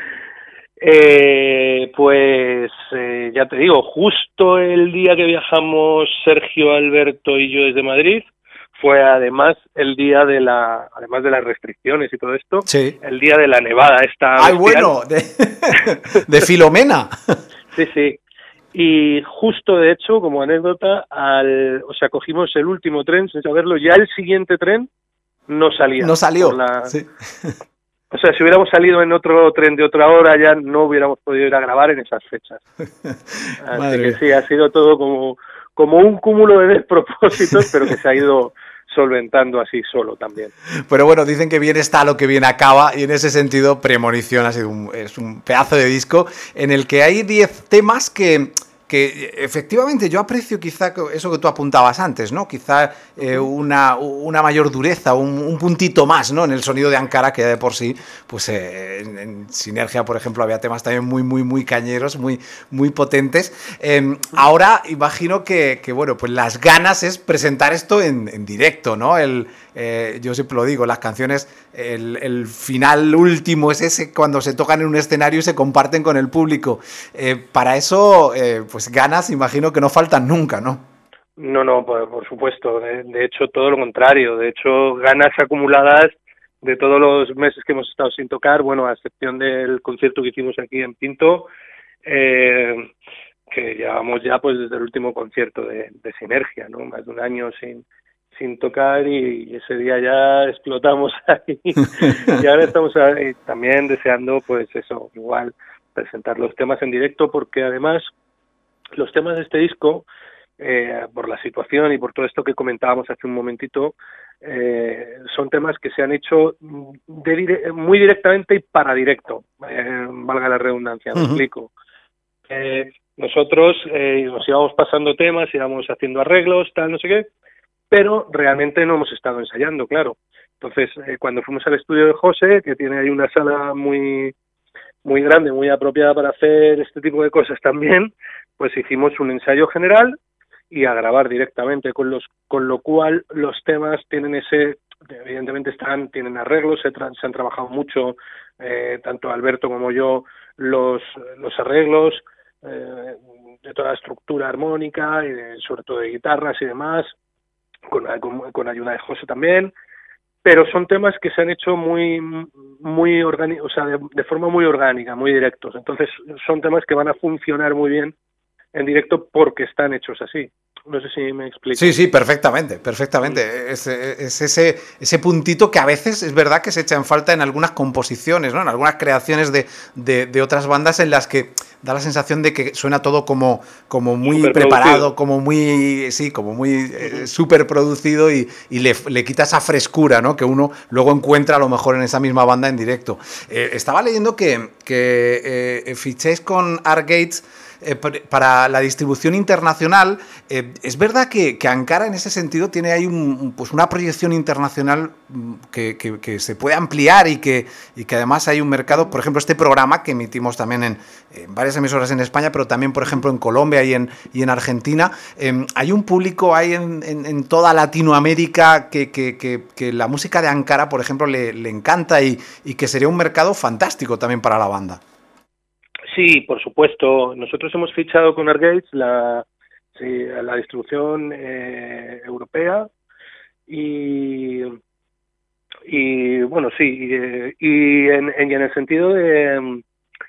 eh, pues eh, ya te digo, justo el día que viajamos Sergio, Alberto y yo desde Madrid, fue además el día de la, además de las restricciones y todo esto, sí. El día de la nevada esta. ¡Ay, bueno! De, de Filomena. Sí, sí. Y justo, de hecho, como anécdota, al, o sea, cogimos el último tren sin saberlo, ya el siguiente tren no salía. No salió. La... Sí. O sea, si hubiéramos salido en otro tren de otra hora, ya no hubiéramos podido ir a grabar en esas fechas. Así Madre que mía. Sí, ha sido todo como, como un cúmulo de despropósitos, pero que se ha ido solventando así solo también. Pero bueno, dicen que bien está lo que bien acaba, y en ese sentido Premonición ha sido un, es un pedazo de disco en el que hay diez temas que... que efectivamente yo aprecio quizá eso que tú apuntabas antes, ¿no? Quizá eh, una, una mayor dureza, un, un puntito más, ¿no? En el sonido de Ankara, que de por sí, pues eh, en, en Sinergia, por ejemplo, había temas también muy, muy, muy cañeros, muy, muy potentes. Eh, ahora imagino que, que, bueno, pues las ganas es presentar esto en, en directo, ¿no? El, eh, yo siempre lo digo, las canciones, el, el final último es ese cuando se tocan en un escenario y se comparten con el público. Eh, para eso... Eh, pues ganas, imagino que no faltan nunca, ¿no? No, no, por, por supuesto. De, de hecho, todo lo contrario. De hecho, ganas acumuladas de todos los meses que hemos estado sin tocar, bueno, a excepción del concierto que hicimos aquí en Pinto, eh, que llevamos ya pues desde el último concierto de, de Sinergia, ¿no? Más de un año sin sin tocar y, y ese día ya explotamos ahí. Y ahora estamos ahí también deseando, pues eso, igual, presentar los temas en directo, porque además los temas de este disco, eh, por la situación y por todo esto que comentábamos hace un momentito, eh, son temas que se han hecho de dire- muy directamente y para directo, eh, valga la redundancia, me uh-huh. explico. Eh, nosotros eh, nos íbamos pasando temas, íbamos haciendo arreglos, tal, no sé qué, pero realmente no hemos estado ensayando, claro. Entonces, eh, cuando fuimos al estudio de José, que tiene ahí una sala muy... muy grande, muy apropiada para hacer este tipo de cosas también, pues hicimos un ensayo general y a grabar directamente, con los con lo cual los temas tienen ese evidentemente están, tienen arreglos, se, tra- se han trabajado mucho, eh, tanto Alberto como yo, los, los arreglos, eh, de toda la estructura armónica, y de, sobre todo de guitarras y demás, con, con, con ayuda de José también, pero son temas que se han hecho muy, muy organi- o sea, de, de forma muy orgánica, muy directos. Entonces son temas que van a funcionar muy bien en directo porque están hechos así. No sé si me explico. Sí, sí, perfectamente, perfectamente. Sí. Es, es ese, ese puntito que a veces es verdad que se echa en falta en algunas composiciones, ¿no? En algunas creaciones de, de, de otras bandas en las que da la sensación de que suena todo como, como muy preparado, como muy, sí, como muy eh, súper producido y, y le, le quita esa frescura, ¿no? Que uno luego encuentra a lo mejor en esa misma banda en directo. Eh, estaba leyendo que, que eh, fichéis con Art Gates Eh, para la distribución internacional. Eh, es verdad que, que Ankara en ese sentido tiene ahí un, pues una proyección internacional que, que, que se puede ampliar y que, y que además hay un mercado, por ejemplo, este programa que emitimos también en, en varias emisoras en España, pero también, por ejemplo, en Colombia y en, y en Argentina. Eh, hay un público ahí en, en, en toda Latinoamérica que, que, que, que la música de Ankara, por ejemplo, le, le encanta y, y que sería un mercado fantástico también para la banda. Sí, por supuesto. Nosotros hemos fichado con Art Gates la, sí, la distribución eh, europea y, y bueno, sí, y, y, en, y en el sentido de,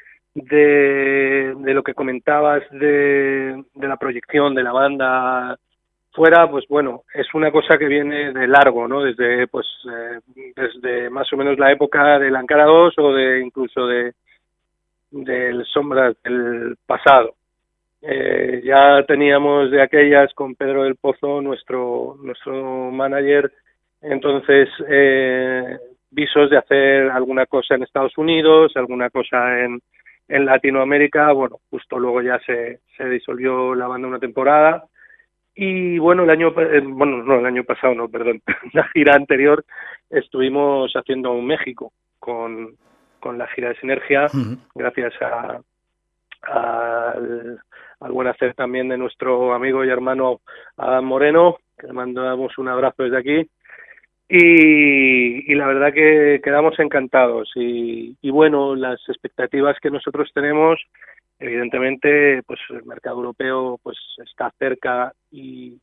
de, de lo que comentabas de, de la proyección de la banda fuera, pues bueno, es una cosa que viene de largo, ¿no? Desde, pues, eh, desde más o menos la época del Ankara dos o de incluso de del Sombras del pasado. Eh, ya teníamos de aquellas con Pedro del Pozo, nuestro nuestro manager, entonces eh, visos de hacer alguna cosa en Estados Unidos, alguna cosa en, en Latinoamérica. Bueno, justo luego ya se, se disolvió la banda una temporada y bueno, el año eh, bueno, no, el año pasado no, perdón, la gira anterior estuvimos haciendo en México con con la gira de Sinergia, uh-huh. gracias a, a al, al buen hacer también de nuestro amigo y hermano Adam Moreno, que le mandamos un abrazo desde aquí, y, y la verdad que quedamos encantados, y, y bueno, las expectativas que nosotros tenemos, evidentemente, pues el mercado europeo pues está cerca y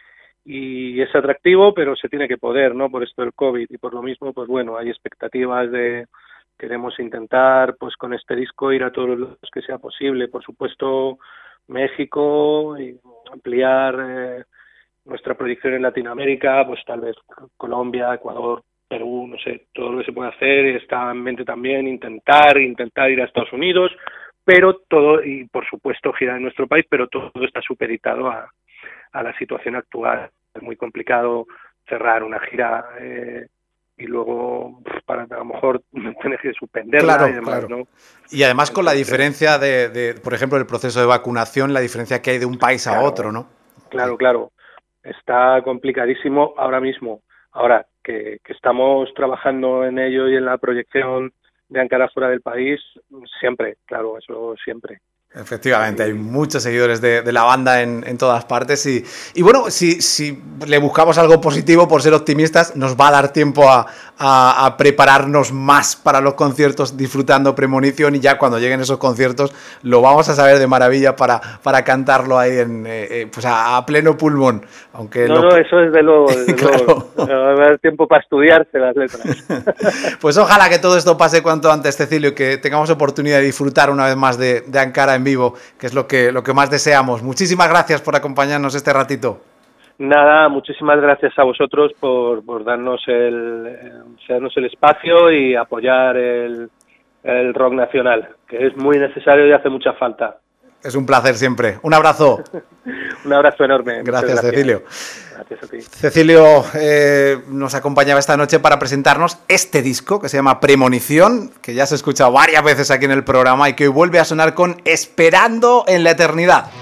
y es atractivo, pero se tiene que poder, ¿no? Por esto del COVID, y por lo mismo, pues bueno, hay expectativas de queremos intentar, pues con este disco, ir a todos los que sea posible. Por supuesto, México, y ampliar eh, nuestra proyección en Latinoamérica, pues tal vez Colombia, Ecuador, Perú, no sé, todo lo que se puede hacer. Está en mente también intentar, intentar ir a Estados Unidos, pero todo, y por supuesto girar en nuestro país, pero todo está supeditado a, a la situación actual. Es muy complicado cerrar una gira eh, y luego para a lo mejor tener que suspenderla, claro, y demás, claro. ¿no? Y además Entonces, con la diferencia de, de, por ejemplo, el proceso de vacunación, la diferencia que hay de un país claro, a otro, ¿no? Claro, claro. Está complicadísimo ahora mismo. Ahora que, que estamos trabajando en ello y en la proyección de Ankara fuera del país, siempre, claro, eso siempre. Efectivamente, hay muchos seguidores de, de la banda en, en todas partes y, y bueno, si, si le buscamos algo positivo por ser optimistas, nos va a dar tiempo a, a, a prepararnos más para los conciertos disfrutando Premonición, y ya cuando lleguen esos conciertos lo vamos a saber de maravilla para, para cantarlo ahí en, eh, pues a, a pleno pulmón. Aunque no, lo... no, eso es de luego, desde claro. luego. Va a haber tiempo para estudiarse las letras. Pues ojalá que todo esto pase cuanto antes, Cecilio, que tengamos oportunidad de disfrutar una vez más de, de Ankara en vivo, que es lo que, lo que más deseamos. Muchísimas gracias por acompañarnos este ratito. Nada, muchísimas gracias a vosotros por, por darnos el, darnos el espacio y apoyar el, el rock nacional, que es muy necesario y hace mucha falta. Es un placer siempre. Un abrazo. Un abrazo enorme. Gracias, gracias, Cecilio. Gracias a ti. Cecilio eh, nos acompañaba esta noche para presentarnos este disco que se llama Premonición, que ya se ha escuchado varias veces aquí en el programa y que hoy vuelve a sonar con Esperando en la Eternidad.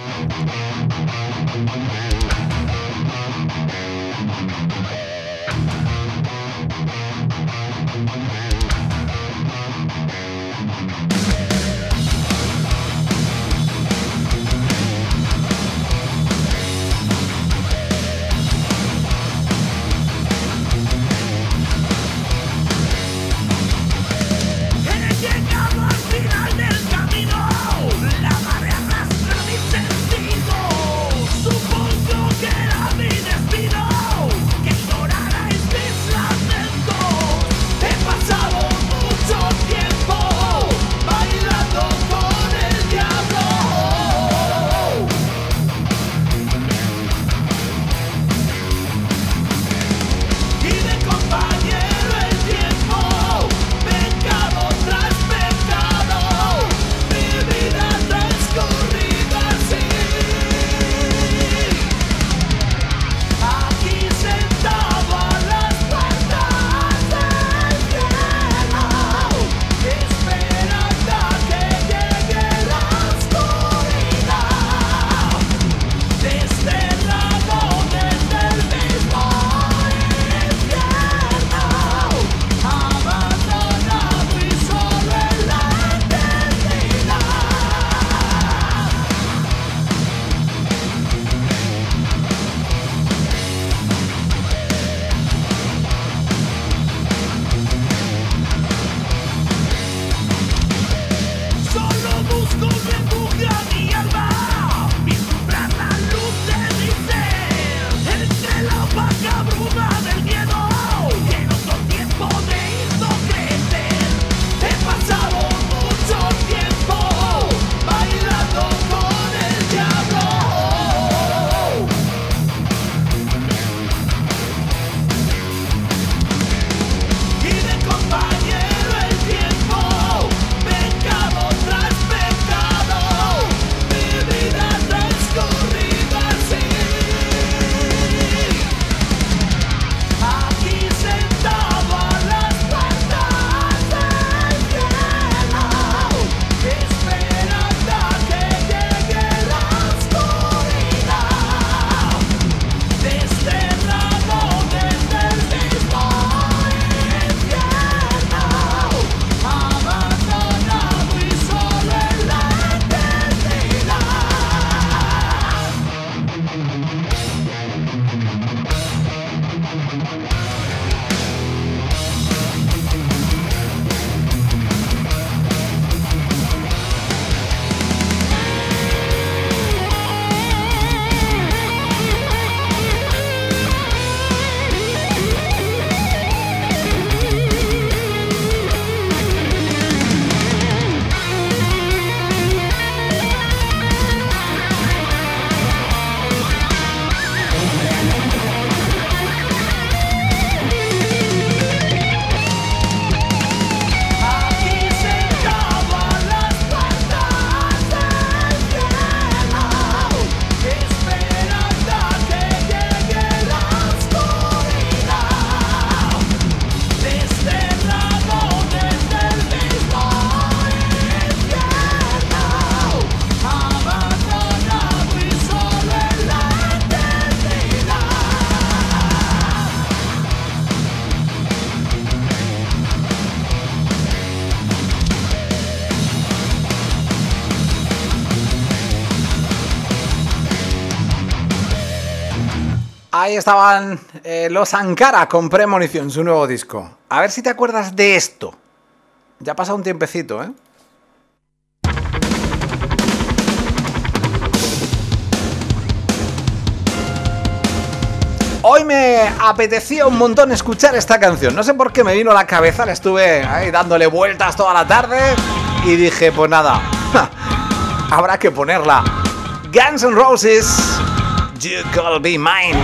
Ahí estaban eh, los Ankara con Premonición, su nuevo disco. A ver si te acuerdas de esto. Ya ha pasado un tiempecito, ¿eh? Hoy me apetecía un montón escuchar esta canción. No sé por qué me vino a la cabeza, la estuve ahí dándole vueltas toda la tarde y dije, pues nada, habrá que ponerla. Guns N' Roses, You Could Be Mine.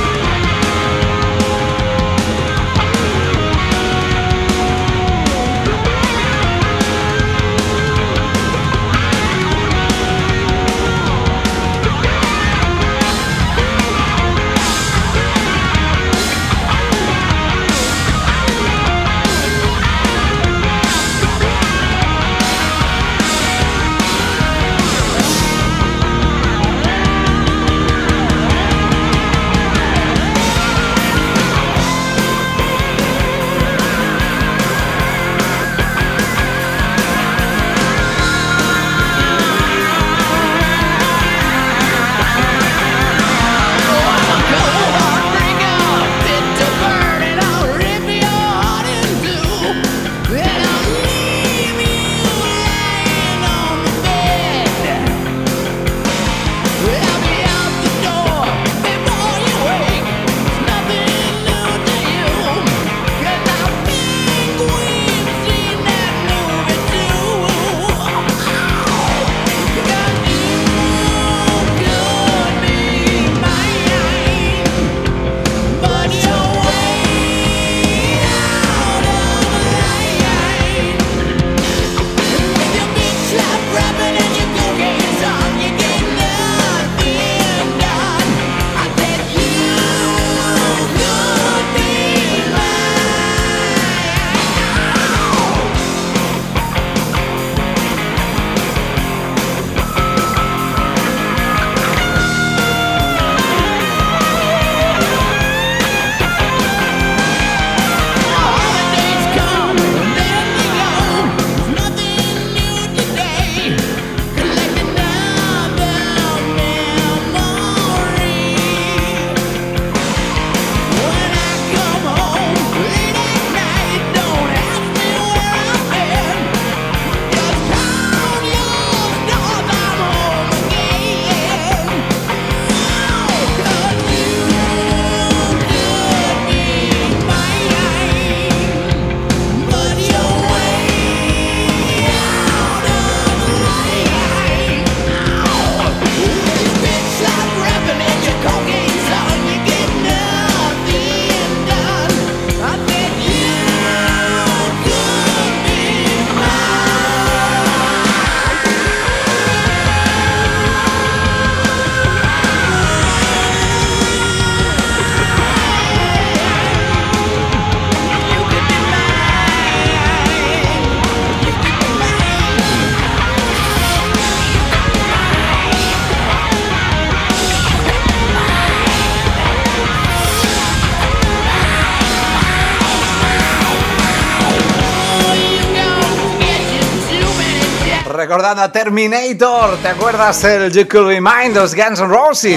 Recordando a Terminator, ¿te acuerdas el You Could Be Mine, los Guns N' Roses?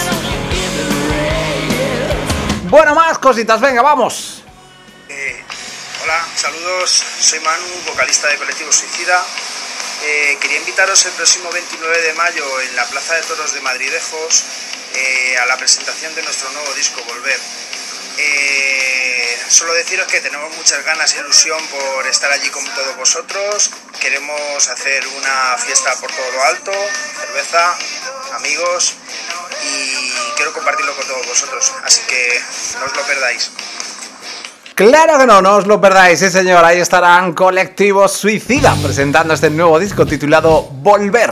Bueno, más cositas, venga, vamos. Eh, hola, saludos, soy Manu, vocalista de Colectivo Suicida. Eh, quería invitaros el próximo veintinueve de mayo en la Plaza de Toros de Madridejos eh, a la presentación de nuestro nuevo disco, Volver. Eh, solo deciros que tenemos muchas ganas e ilusión por estar allí con todos vosotros. Queremos hacer una fiesta por todo lo alto, cerveza, amigos, y quiero compartirlo con todos vosotros, así que no os lo perdáis. Claro que no, no os lo perdáis, sí señor, ahí estarán Colectivo Suicida presentando este nuevo disco titulado Volver.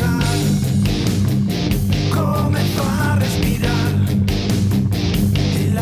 Comenzó a respirar.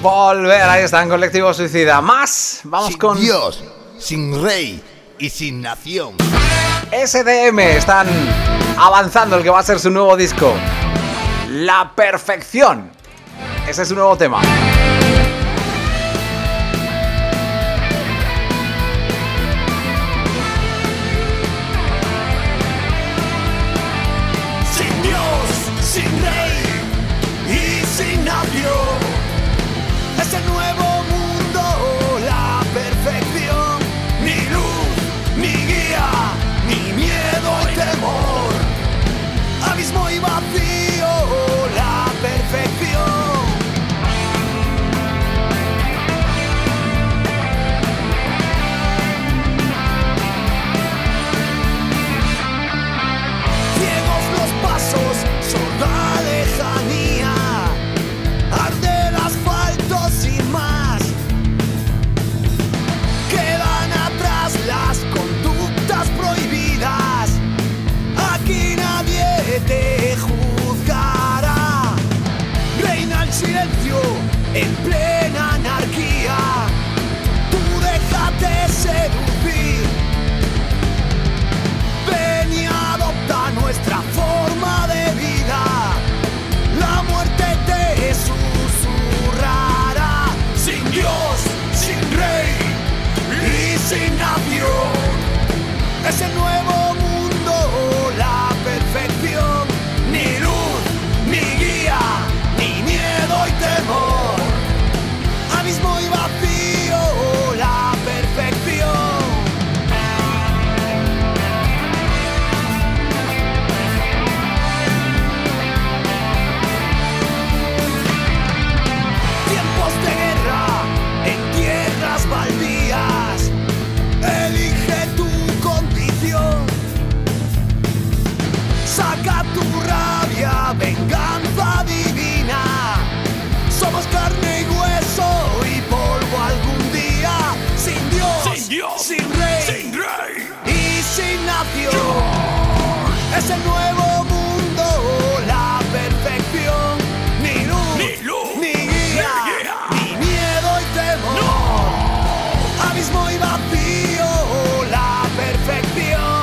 Volver, ahí está, en Colectivo Suicida. Más, vamos sin con Dios, sin rey y sin nación. S D M. Están avanzando el que va a ser su nuevo disco, La Perfección. Ese es su nuevo tema. Sin Dios, sin rey y sin nación. Ese nuevo mundo, la perfección. Ni luz, ni guía, ni miedo y temor. Abismo y vacío, la perfección. Ciegos los pasos, sorda lejanía. Arde el asfalto sin más. Quedan atrás las conductas prohibidas. Aquí nadie te juzgará. Reina el silencio en plena anarquía. Tú déjate seducir. Ven y adopta nuestra forma de vida. La muerte te susurrará. Sin Dios, sin rey y sin nación. Ese nuevo mundo, la perfección. Ni luz, ni guía, ni miedo y temor. Abismo y vacío, la perfección. Tiempos de guerra en tierras baldías. Elige tu condición. Saca tu rabia, venganza divina. Somos carne y hueso y polvo algún día. Sin Dios, sin, Dios, sin, rey, sin rey y sin nación. Ese nuevo mundo, la perfección. Ni luz, ni, luz, ni guía, ni, guía. Ni miedo y temor. No. Abismo y vacío, la perfección.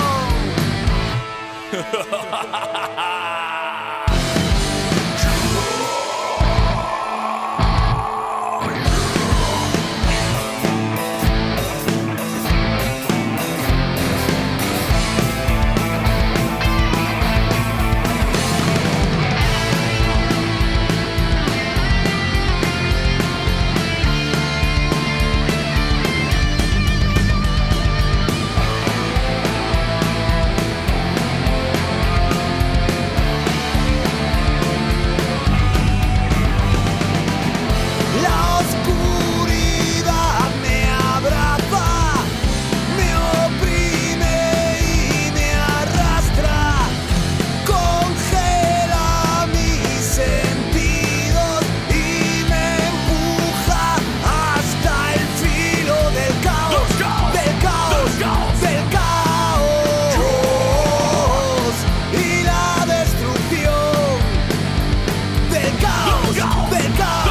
La oscuridad me abraza, me oprime y me arrastra, congela mis sentidos y me empuja hasta el filo del caos, del caos, del caos y la destrucción, del caos, del caos.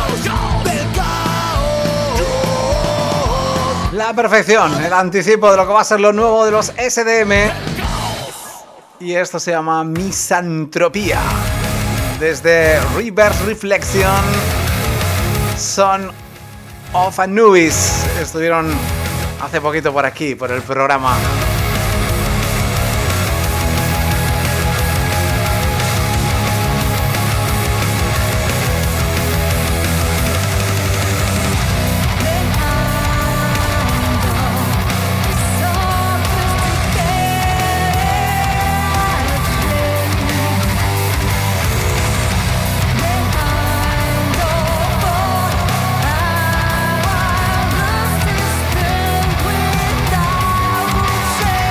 La Perfección, el anticipo de lo que va a ser lo nuevo de los S D M. Y esto se llama Misantropía. Desde Reverse Reflection, Son of Anubis. Estuvieron hace poquito por aquí, por el programa. Without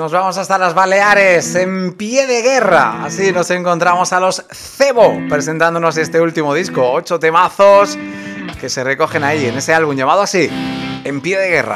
Nos vamos hasta las Baleares, En Pie de Guerra. Así nos encontramos a los Cebo presentándonos este último disco. Ocho temazos que se recogen ahí en ese álbum llamado así, En Pie de Guerra.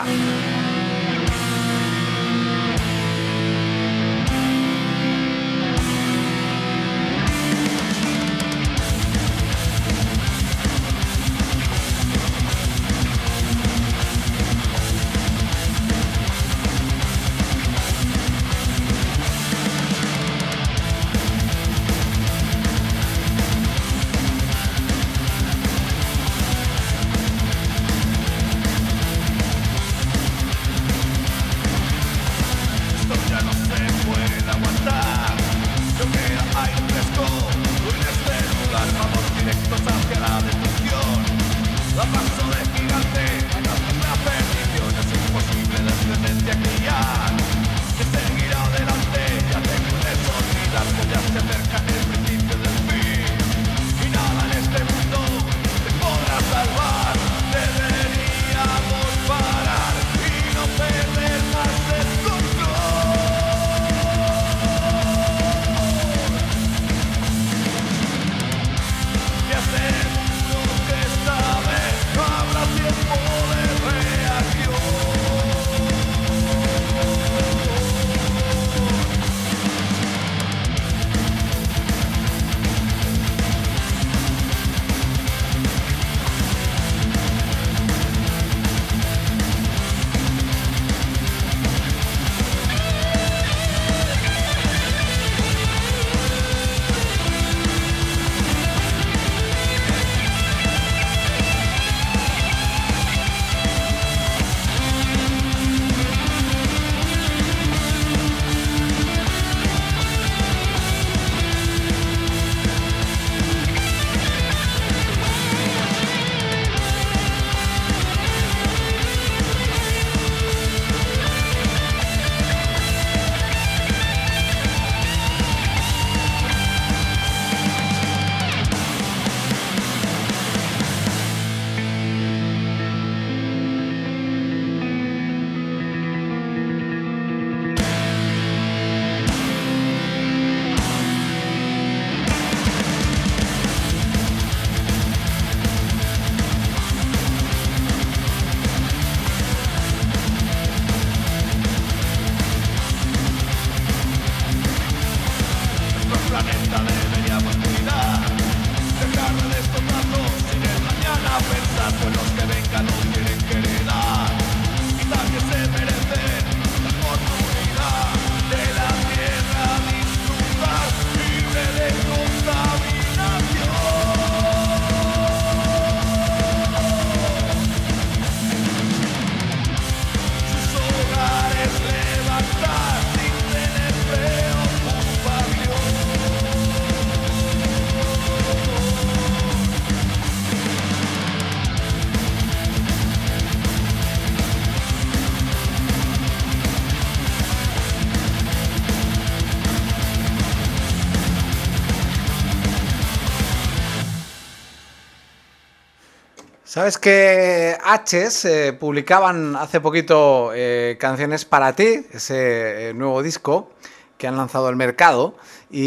¿Sabes que H's eh, publicaban hace poquito eh, Canciones para ti, ese eh, nuevo disco que han lanzado al mercado?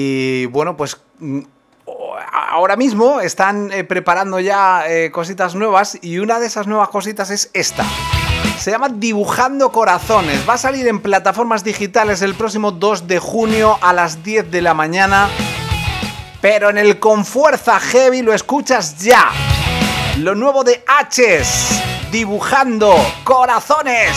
Y bueno, pues mm, ahora mismo están eh, preparando ya eh, cositas nuevas, y una de esas nuevas cositas es esta. Se llama Dibujando Corazones. Va a salir en plataformas digitales el próximo dos de junio a las diez de la mañana. Pero en el Con Fuerza Heavy lo escuchas ya. Lo nuevo de H's, Dibujando Corazones.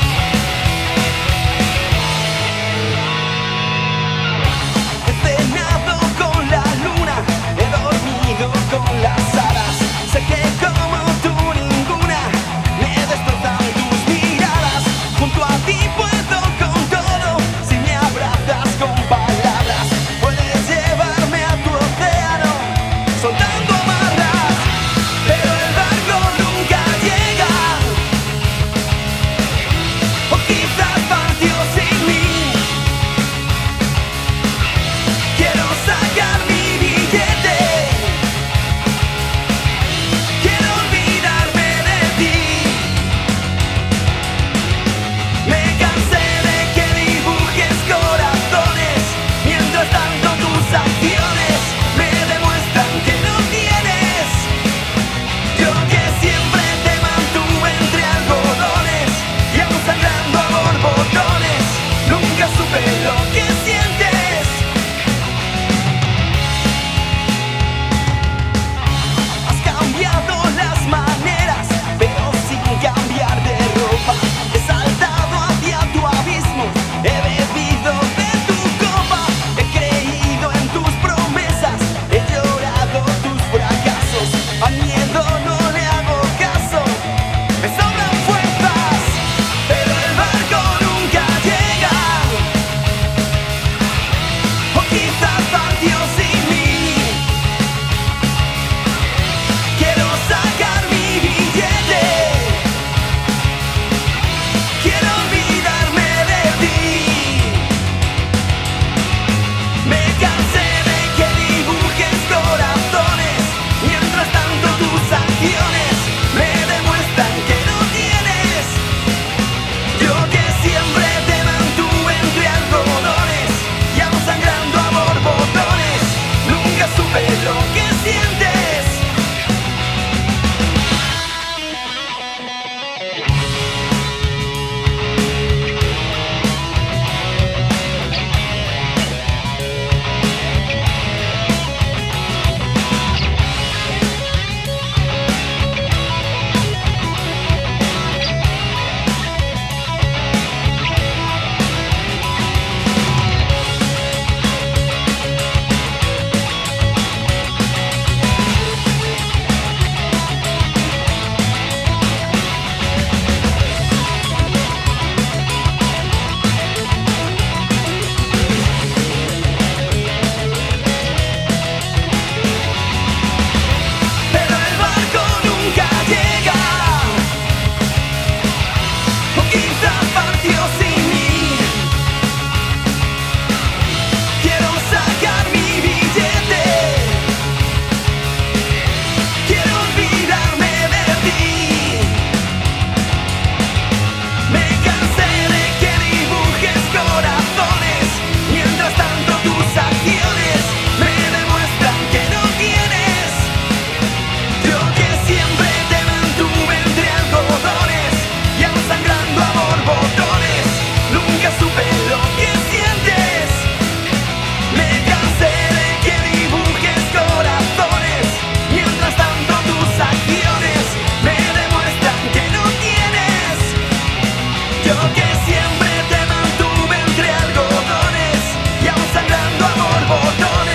He cenado con la luna, he dormido con las alas. Sé que como tú ninguna me despertan tus miradas. Junto a ti puedo con todo, si me abrazas con palabras. Puedes llevarme a tu océano, soltando amarras, pero el barco nunca llega.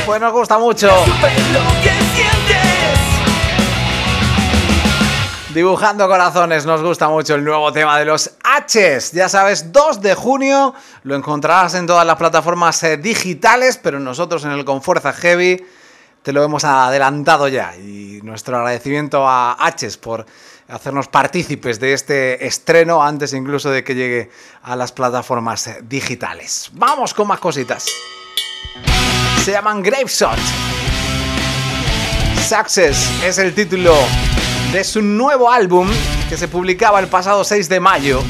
Pues nos gusta mucho. Supe lo que sientes. Dibujando corazones, nos gusta mucho el nuevo tema de los H's. Ya sabes, dos de junio, lo encontrarás en todas las plataformas eh, digitales, pero nosotros en el Confuerza Heavy te lo hemos adelantado ya. Y nuestro agradecimiento a H's por hacernos partícipes de este estreno antes incluso de que llegue a las plataformas eh, digitales. Vamos con más cositas. Se llaman Graveshot. Success es el título de su nuevo álbum que se publicaba el pasado seis de mayo.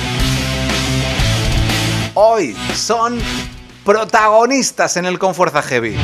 Hoy son protagonistas en el Confuerza Heavy.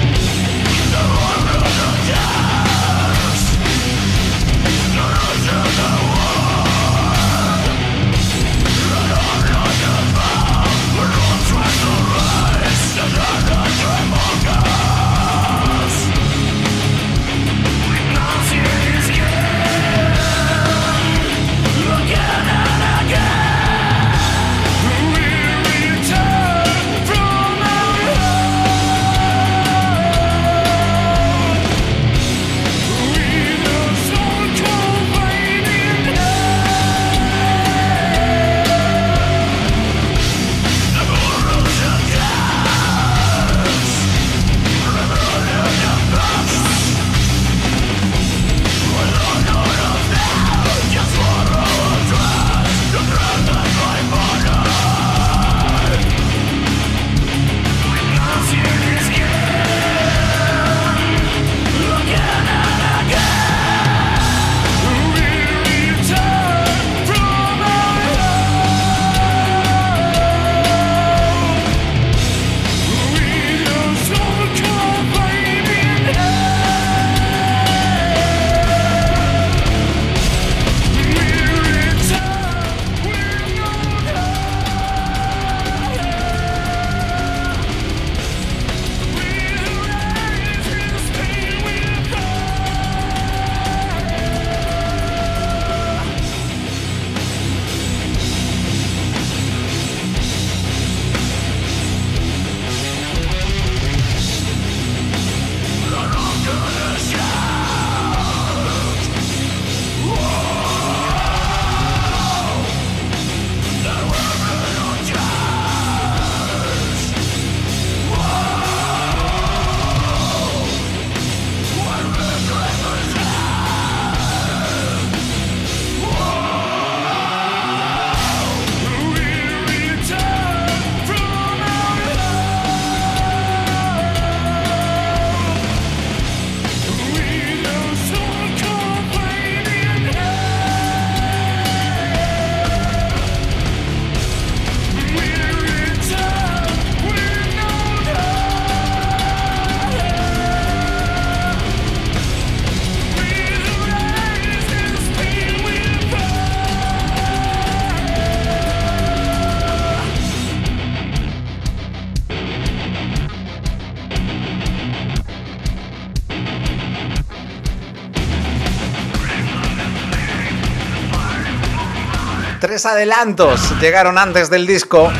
Tres adelantos llegaron antes del disco,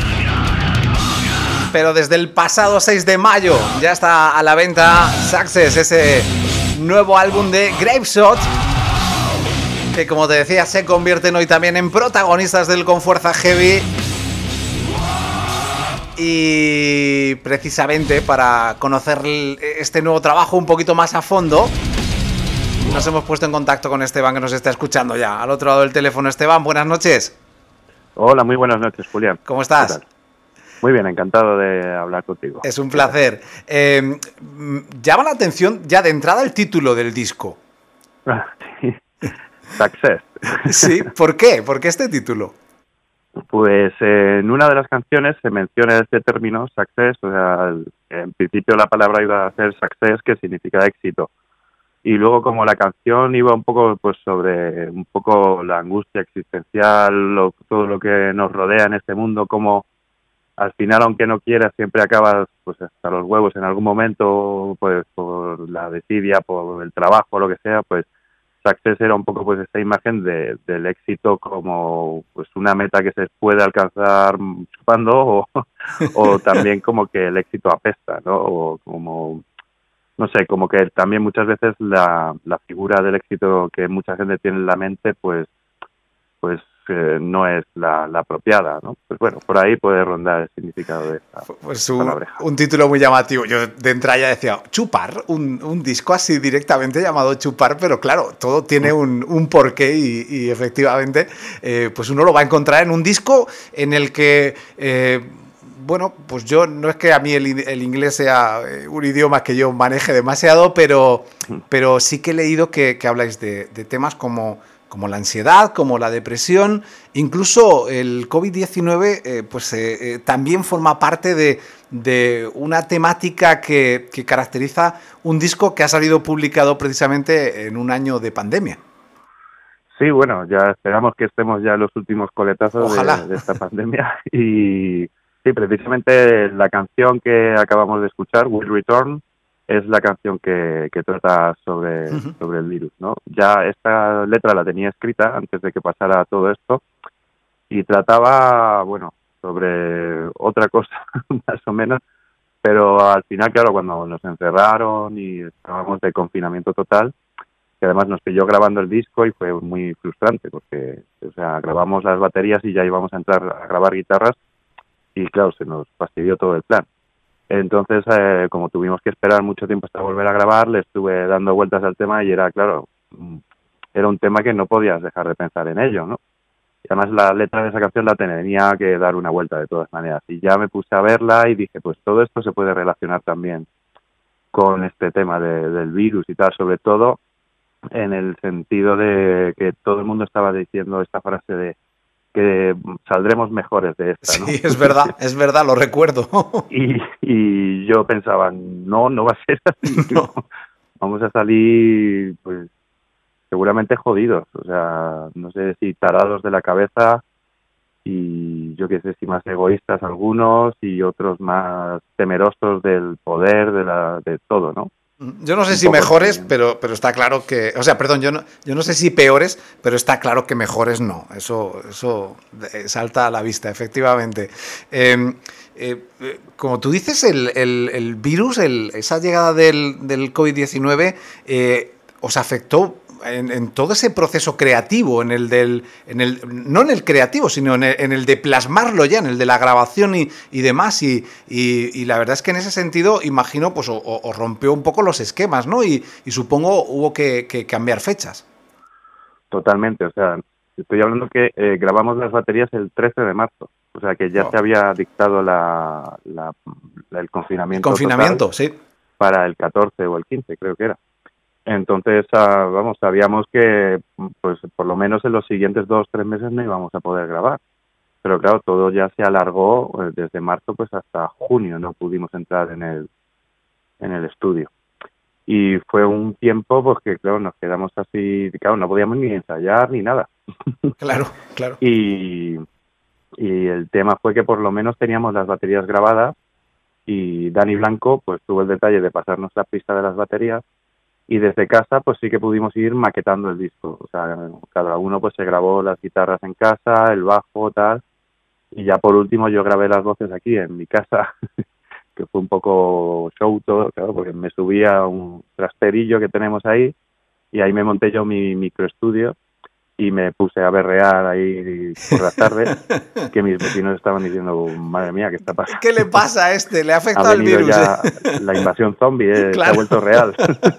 pero desde el pasado seis de mayo ya está a la venta Success, ese nuevo álbum de Graveshot, que como te decía se convierten hoy también en protagonistas del Confuerza Heavy. Y precisamente para conocer este nuevo trabajo un poquito más a fondo, nos hemos puesto en contacto con Esteban, que nos está escuchando ya al otro lado del teléfono. Esteban, buenas noches. Hola, muy buenas noches, Julián. ¿Cómo estás? Muy bien, encantado de hablar contigo. Es un placer. Eh, llama la atención ya de entrada el título del disco. Sí. Success. Sí, ¿por qué? ¿Por qué este título? Pues eh, en una de las canciones se menciona este término, success, o sea, en principio la palabra iba a ser success, que significa éxito. Y luego como la canción iba un poco pues sobre un poco la angustia existencial, lo, todo lo que nos rodea en este mundo, como al final, aunque no quieras, siempre acabas pues hasta los huevos en algún momento, pues por la desidia, por el trabajo, lo que sea, pues Success era un poco pues esta imagen de, del éxito como pues una meta que se puede alcanzar chupando, o, o también como que el éxito apesta, ¿no? O como no sé, como que también muchas veces la, la figura del éxito que mucha gente tiene en la mente, pues pues eh, no es la, la apropiada, ¿no? Pues bueno, por ahí puede rondar el significado de esta Pues un, palabreja. un título muy llamativo. Yo de entrada ya decía, chupar, un, un disco así directamente llamado chupar, pero claro, todo tiene un, un porqué y, y efectivamente eh, pues uno lo va a encontrar en un disco en el que... Eh, bueno, pues yo no es que a mí el, el inglés sea eh, un idioma que yo maneje demasiado, pero, pero sí que he leído que, que habláis de, de temas como, como la ansiedad, como la depresión, incluso el covid diecinueve eh, pues eh, eh, también forma parte de, de una temática que, que caracteriza un disco que ha salido publicado precisamente en un año de pandemia. Sí, bueno, ya esperamos que estemos ya en los últimos coletazos de, de esta pandemia y... Sí, precisamente la canción que acabamos de escuchar, Will Return, es la canción que, que trata sobre, uh-huh. sobre el virus, ¿no? Ya esta letra la tenía escrita antes de que pasara todo esto y trataba, bueno, sobre otra cosa, más o menos, pero al final, claro, cuando nos encerraron y estábamos de confinamiento total, que además nos pilló grabando el disco y fue muy frustrante porque, o sea, grabamos las baterías y ya íbamos a entrar a grabar guitarras y claro, se nos fastidió todo el plan. Entonces, eh, como tuvimos que esperar mucho tiempo hasta volver a grabar, le estuve dando vueltas al tema y era, claro, era un tema que no podías dejar de pensar en ello, ¿no? Y además la letra de esa canción la tenía que dar una vuelta de todas maneras. Y ya me puse a verla y dije, pues todo esto se puede relacionar también con este tema de, del virus y tal, sobre todo en el sentido de que todo el mundo estaba diciendo esta frase de que saldremos mejores de esta, ¿no? Sí, es verdad, es verdad, lo recuerdo. Y, y yo pensaba, no, no va a ser así. No. Vamos a salir, pues, seguramente jodidos. O sea, no sé si tarados de la cabeza y yo qué sé, si más egoístas algunos y otros más temerosos del poder, de la de todo, ¿no? Yo no sé si mejores, pero, pero está claro que... O sea, perdón, yo no, yo no sé si peores, pero está claro que mejores no. Eso, eso salta a la vista, efectivamente. Eh, eh, como tú dices, el, el, el virus, el, esa llegada del, del covid diecinueve, eh, os afectó en, en todo ese proceso creativo, en el del, en el, no en el creativo, sino en el, en el de plasmarlo ya, en el de la grabación y, y demás. Y, y, y la verdad es que en ese sentido, imagino, pues os o, o rompió un poco los esquemas, ¿no? Y, y supongo hubo que, que cambiar fechas. Totalmente, o sea, estoy hablando que eh, grabamos las baterías el trece de marzo, o sea que ya oh. se había dictado la, la, la el confinamiento. El confinamiento, sí. Para el catorce o el quince, creo que era. Entonces, uh, vamos, sabíamos que pues por lo menos en los siguientes dos, tres meses no íbamos a poder grabar. Pero claro, todo ya se alargó eh, desde marzo pues hasta junio, no pudimos entrar en el en el estudio. Y fue un tiempo pues que, claro, nos quedamos así, claro, no podíamos ni ensayar ni nada. Claro, claro. Y, y el tema fue que por lo menos teníamos las baterías grabadas y Dani Blanco pues tuvo el detalle de pasarnos la pista de las baterías. Y desde casa, pues sí que pudimos ir maquetando el disco. O sea, cada uno pues se grabó las guitarras en casa, el bajo, tal. Y ya por último yo grabé las voces aquí en mi casa, que fue un poco show todo, claro, porque me subí a un trasterillo que tenemos ahí y ahí me monté yo mi microestudio y me puse a berrear ahí por la tarde, que mis vecinos estaban diciendo, madre mía, ¿qué está pasando? ¿Qué le pasa a este? ¿Le ha afectado ha el venido virus? Ya la invasión zombie, eh, claro. Se ha vuelto real.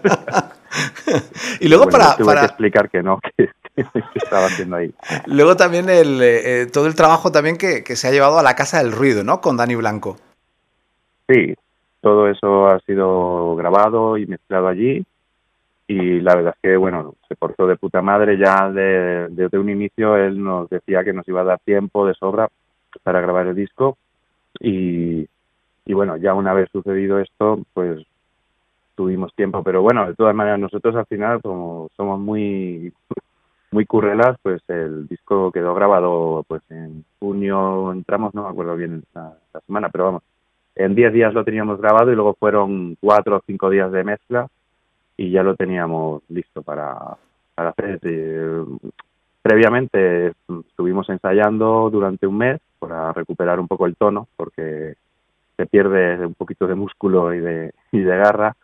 Y luego bueno, para, tuve para... que explicar que no, que, que estaba haciendo ahí. Luego también el, eh, todo el trabajo también que, que se ha llevado a la Casa del Ruido, ¿no? Con Dani Blanco. Sí, todo eso ha sido grabado y mezclado allí. Y la verdad es que, bueno, se portó de puta madre. Ya de, desde un inicio él nos decía que nos iba a dar tiempo de sobra para grabar el disco. Y, y bueno, ya una vez sucedido esto, pues tuvimos tiempo. Pero bueno, de todas maneras, nosotros al final, como somos muy muy currelas, pues el disco quedó grabado pues en junio, entramos, no me acuerdo bien la, la semana, pero vamos, en diez días lo teníamos grabado y luego fueron cuatro o cinco días de mezcla y ya lo teníamos listo para, para hacer. Eh, previamente estuvimos ensayando durante un mes para recuperar un poco el tono, porque se pierde un poquito de músculo y de, y de garra.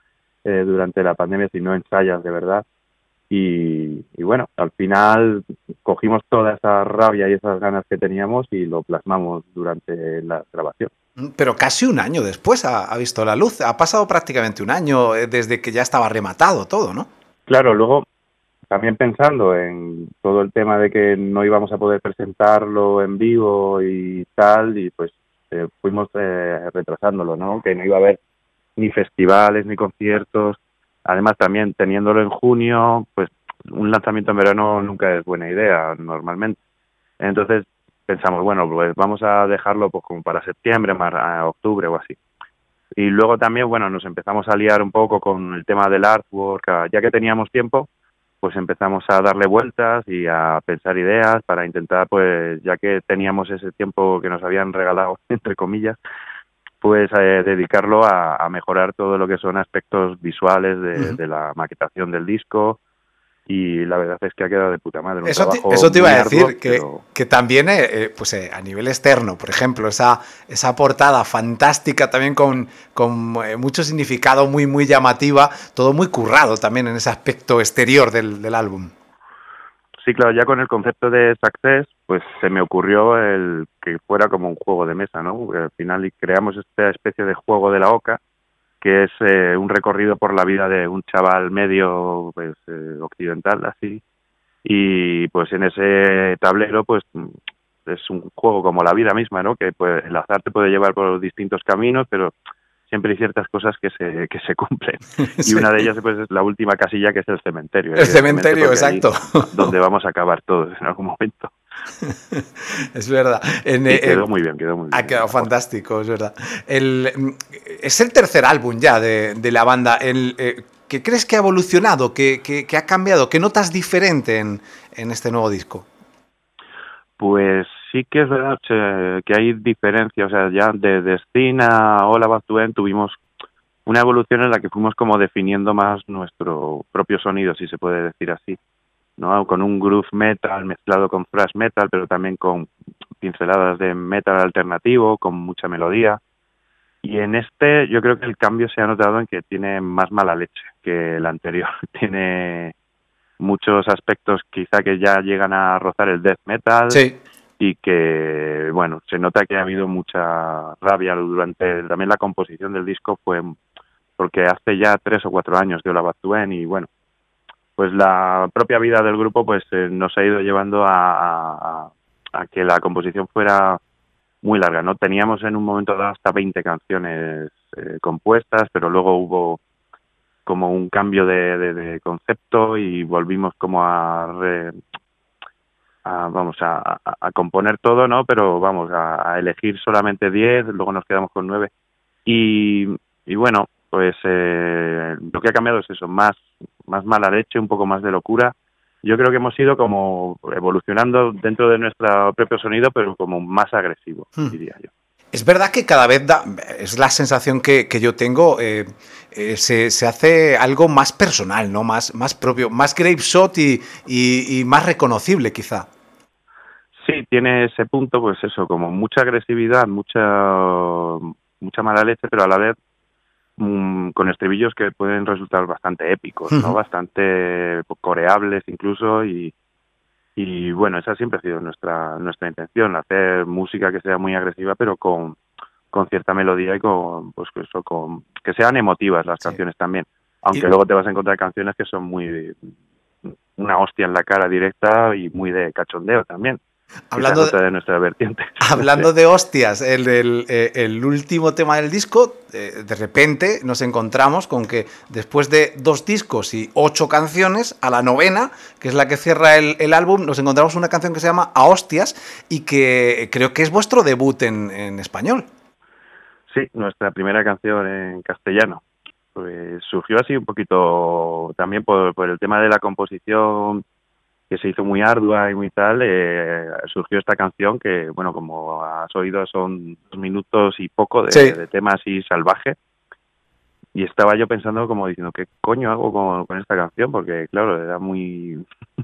eh, durante la pandemia si no ensayas de verdad. Y, y bueno, al final cogimos toda esa rabia y esas ganas que teníamos y lo plasmamos durante la grabación. Pero casi un año después ha, ha visto la luz. Ha pasado prácticamente un año eh, desde que ya estaba rematado todo, ¿no? Claro, luego también pensando en todo el tema de que no íbamos a poder presentarlo en vivo y tal, y pues eh, fuimos eh, retrasándolo, ¿no? Que no iba a haber ni festivales ni conciertos. Además, también teniéndolo en junio, pues un lanzamiento en verano nunca es buena idea, normalmente. Entonces pensamos, bueno, pues vamos a dejarlo pues como para septiembre, más a octubre o así. Y luego también, bueno, nos empezamos a liar un poco con el tema del artwork. Ya que teníamos tiempo, pues empezamos a darle vueltas y a pensar ideas para intentar, pues ya que teníamos ese tiempo que nos habían regalado, entre comillas, pues eh, dedicarlo a, a mejorar todo lo que son aspectos visuales de, uh-huh. de la maquetación del disco, y la verdad es que ha quedado de puta madre. Un eso, te, eso te iba a decir, arduo, que, pero... que también eh, pues eh, a nivel externo, por ejemplo, esa, esa portada fantástica también con, con eh, mucho significado, muy, muy llamativa, todo muy currado también en ese aspecto exterior del, del álbum. Sí, claro, ya con el concepto de Success, pues se me ocurrió el que fuera como un juego de mesa, ¿no? Porque al final creamos esta especie de juego de la oca, que es eh, un recorrido por la vida de un chaval medio pues eh, occidental, así, y pues en ese tablero pues es un juego como la vida misma, ¿no? Que pues, el azar te puede llevar por distintos caminos, pero siempre hay ciertas cosas que se que se cumplen. Sí. Y una de ellas pues es la última casilla, que es el cementerio. El cementerio, exacto. Donde vamos a acabar todos en algún momento. Es verdad. En, y quedó eh, muy bien, quedó muy bien. Ha quedado fantástico, es verdad. El, es el tercer álbum ya de, de la banda. El, eh, ¿Qué crees que ha evolucionado? ¿Qué, qué, qué ha cambiado? ¿Qué notas diferente en, en este nuevo disco? Pues sí que es verdad que hay diferencias. O sea, ya de Destina a Hola Bastuen tuvimos una evolución en la que fuimos como definiendo más nuestro propio sonido, si se puede decir así, ¿no? Con un groove metal mezclado con thrash metal, pero también con pinceladas de metal alternativo, con mucha melodía. Y en este yo creo que el cambio se ha notado en que tiene más mala leche que el anterior. Tiene muchos aspectos quizá que ya llegan a rozar el death metal. Sí. Y que, bueno, se nota que ha habido mucha rabia durante también la composición del disco, fue porque hace ya tres o cuatro años de Hola Bastuen, y bueno, pues la propia vida del grupo pues eh, nos ha ido llevando a, a, a que la composición fuera muy larga, ¿no? Teníamos en un momento dado hasta veinte canciones eh, compuestas, pero luego hubo como un cambio de, de, de concepto y volvimos como a, re, a vamos a, a, a componer todo, ¿no? Pero vamos a, a elegir solamente diez, luego nos quedamos con nueve y, y bueno, pues eh, lo que ha cambiado es eso, más más mala leche, un poco más de locura. Yo creo que hemos ido como evolucionando dentro de nuestro propio sonido, pero como más agresivo, hmm. diría yo. Es verdad que cada vez da, es la sensación que, que yo tengo, eh, eh, se, se hace algo más personal, ¿no? Más, más propio, más Grapeshot y, y, y más reconocible, quizá. Sí, tiene ese punto, pues eso, como mucha agresividad, mucha mucha mala leche, pero a la vez mmm, con estribillos que pueden resultar bastante épicos, ¿no? Uh-huh. Bastante coreables incluso, y y bueno, esa siempre ha sido nuestra nuestra intención, hacer música que sea muy agresiva, pero con con cierta melodía y con pues eso, con que sean emotivas las sí. canciones también, aunque y... luego te vas a encontrar canciones que son muy una hostia en la cara directa y muy de cachondeo también. Hablando de, de nuestra vertiente. Hablando de hostias, el, el, el último tema del disco, eh, de repente nos encontramos con que después de dos discos y ocho canciones, a la novena, que es la que cierra el, el álbum, nos encontramos una canción que se llama A Hostias y que creo que es vuestro debut en, en español. Sí, nuestra primera canción en castellano. Pues surgió así un poquito también por, por el tema de la composición, que se hizo muy ardua y muy tal, eh, surgió esta canción que, bueno, como has oído, son dos minutos y poco de, sí. de tema así salvaje. Y estaba yo pensando como diciendo, ¿qué coño hago con, con esta canción? Porque, claro, era muy...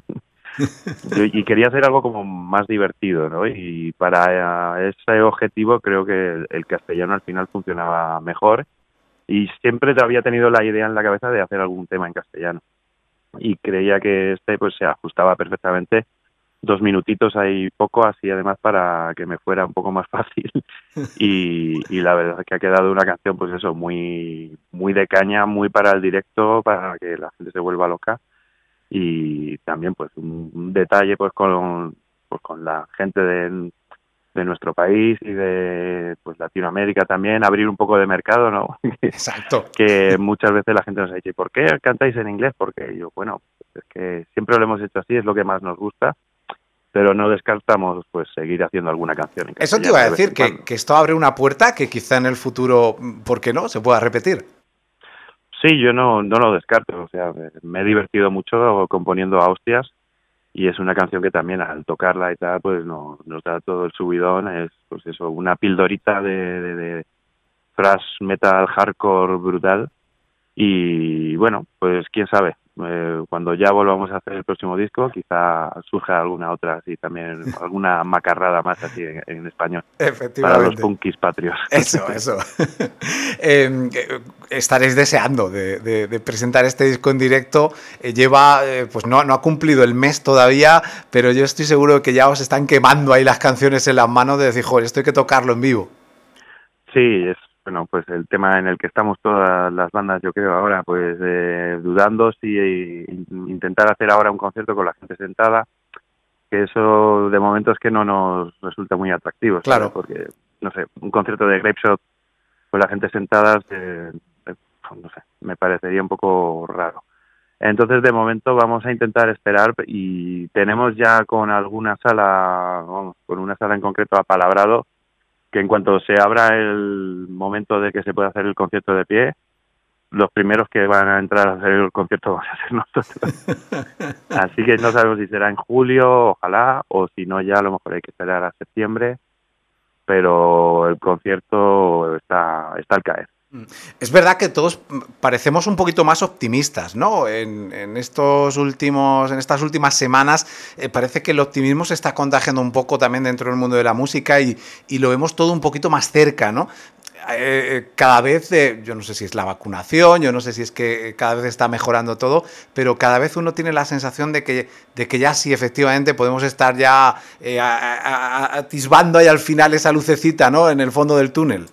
y quería hacer algo como más divertido, ¿no? Y para ese objetivo creo que el, el castellano al final funcionaba mejor. y siempre había tenido la idea en la cabeza de hacer algún tema en castellano. Y creía que este pues se ajustaba perfectamente. Dos minutitos ahí poco, así además para que me fuera un poco más fácil. Y, y la verdad es que ha quedado una canción, pues eso, muy muy de caña, muy para el directo, para que la gente se vuelva loca. Y también pues un, un detalle pues con pues con la gente de, de nuestro país y de pues Latinoamérica también, abrir un poco de mercado, ¿no? Exacto. Que muchas veces la gente nos ha dicho, ¿y por qué cantáis en inglés? Porque yo, bueno, es que siempre lo hemos hecho así, es lo que más nos gusta. Pero no descartamos pues seguir haciendo alguna canción en Eso te iba a decir, que, que esto abre una puerta que quizá en el futuro, ¿por qué no?, se pueda repetir. Sí, yo no, no lo descarto. O sea, me he divertido mucho componiendo a hostias y es una canción que también al tocarla y tal, pues no, nos da todo el subidón. Es pues eso, una pildorita de, de, de thrash metal hardcore brutal. Y bueno, pues quién sabe. Eh, cuando ya volvamos a hacer el próximo disco, quizá surja alguna otra así también, alguna macarrada más así en, en español. Efectivamente. Para los punkis patrios. Eso, eso. eh, estaréis deseando de, de, de presentar este disco en directo. Eh, lleva, eh, pues no, no ha cumplido el mes todavía, pero yo estoy seguro de que ya os están quemando ahí las canciones en las manos de decir, joder, esto hay que tocarlo en vivo. Sí, es bueno, pues el tema en el que estamos todas las bandas, yo creo ahora, pues eh, dudando si eh, intentar hacer ahora un concierto con la gente sentada, que eso de momento es que no nos resulta muy atractivo, ¿sabes? Claro. Porque, no sé, un concierto de Grapeshot con la gente sentada, eh, eh, no sé, me parecería un poco raro. Entonces, de momento vamos a intentar esperar y tenemos ya con alguna sala, vamos, con una sala en concreto apalabrado, que en cuanto se abra el momento de que se pueda hacer el concierto de pie, los primeros que van a entrar a hacer el concierto van a ser nosotros. Así que no sabemos si será en julio, ojalá, o si no ya a lo mejor hay que esperar a septiembre, pero el concierto está, está al caer. Es verdad que todos parecemos un poquito más optimistas, ¿no? En, en estos últimos, en estas últimas semanas eh, parece que el optimismo se está contagiando un poco también dentro del mundo de la música y, y lo vemos todo un poquito más cerca, ¿no? Eh, cada vez, eh, yo no sé si es la vacunación, yo no sé si es que cada vez está mejorando todo, pero cada vez uno tiene la sensación de que, de que ya sí, efectivamente, podemos estar ya eh, a, a, a, atisbando ahí al final esa lucecita, ¿no? En el fondo del túnel.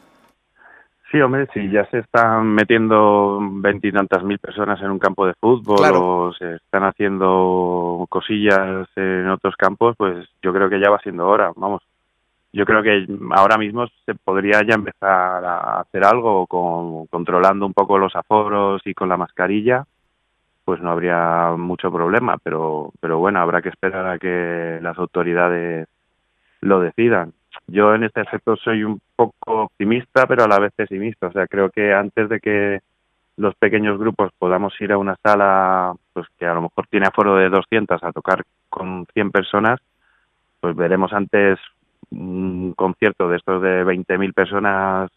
Sí, hombre, si ya se están metiendo veintitantas mil personas en un campo de fútbol, claro, o se están haciendo cosillas en otros campos, pues yo creo que ya va siendo hora, vamos. Yo creo que ahora mismo se podría ya empezar a hacer algo con, controlando un poco los aforos y con la mascarilla, pues no habría mucho problema, pero, pero bueno, habrá que esperar a que las autoridades lo decidan. Yo en este aspecto soy un poco optimista, pero a la vez pesimista. O sea, creo que antes de que los pequeños grupos podamos ir a una sala pues que a lo mejor tiene aforo de doscientas a tocar con cien personas, pues veremos antes un concierto de estos de veinte mil personas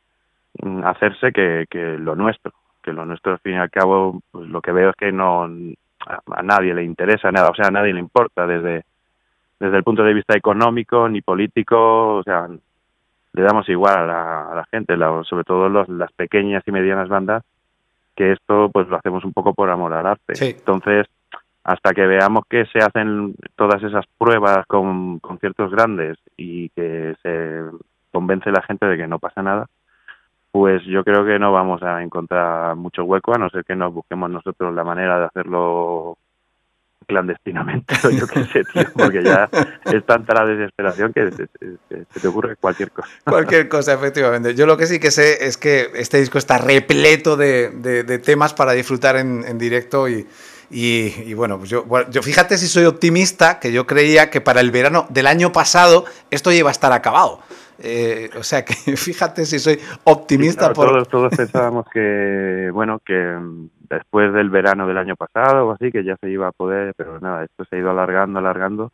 hacerse que, que lo nuestro. Que lo nuestro, al fin y al cabo, pues lo que veo es que no a, a nadie le interesa nada, o sea, a nadie le importa desde desde el punto de vista económico ni político, o sea, le damos igual a la, a la gente, la, sobre todo los, las pequeñas y medianas bandas, que esto pues lo hacemos un poco por amor al arte. Sí. Entonces, hasta que veamos que se hacen todas esas pruebas con conciertos grandes y que se convence la gente de que no pasa nada, pues yo creo que no vamos a encontrar mucho hueco, a no ser que nos busquemos nosotros la manera de hacerlo clandestinamente, o yo qué sé, tío, porque ya es tanta la desesperación que se, se, se te ocurre cualquier cosa. Cualquier cosa, efectivamente. Yo lo que sí que sé es que este disco está repleto de, de, de temas para disfrutar en, en directo y, y, y bueno, pues yo, bueno, yo fíjate si soy optimista, que yo creía que para el verano del año pasado esto ya iba a estar acabado. Eh, o sea que fíjate si soy optimista. Sí, claro, por... todos, todos pensábamos que, bueno, que después del verano del año pasado o así, que ya se iba a poder, pero nada, esto se ha ido alargando, alargando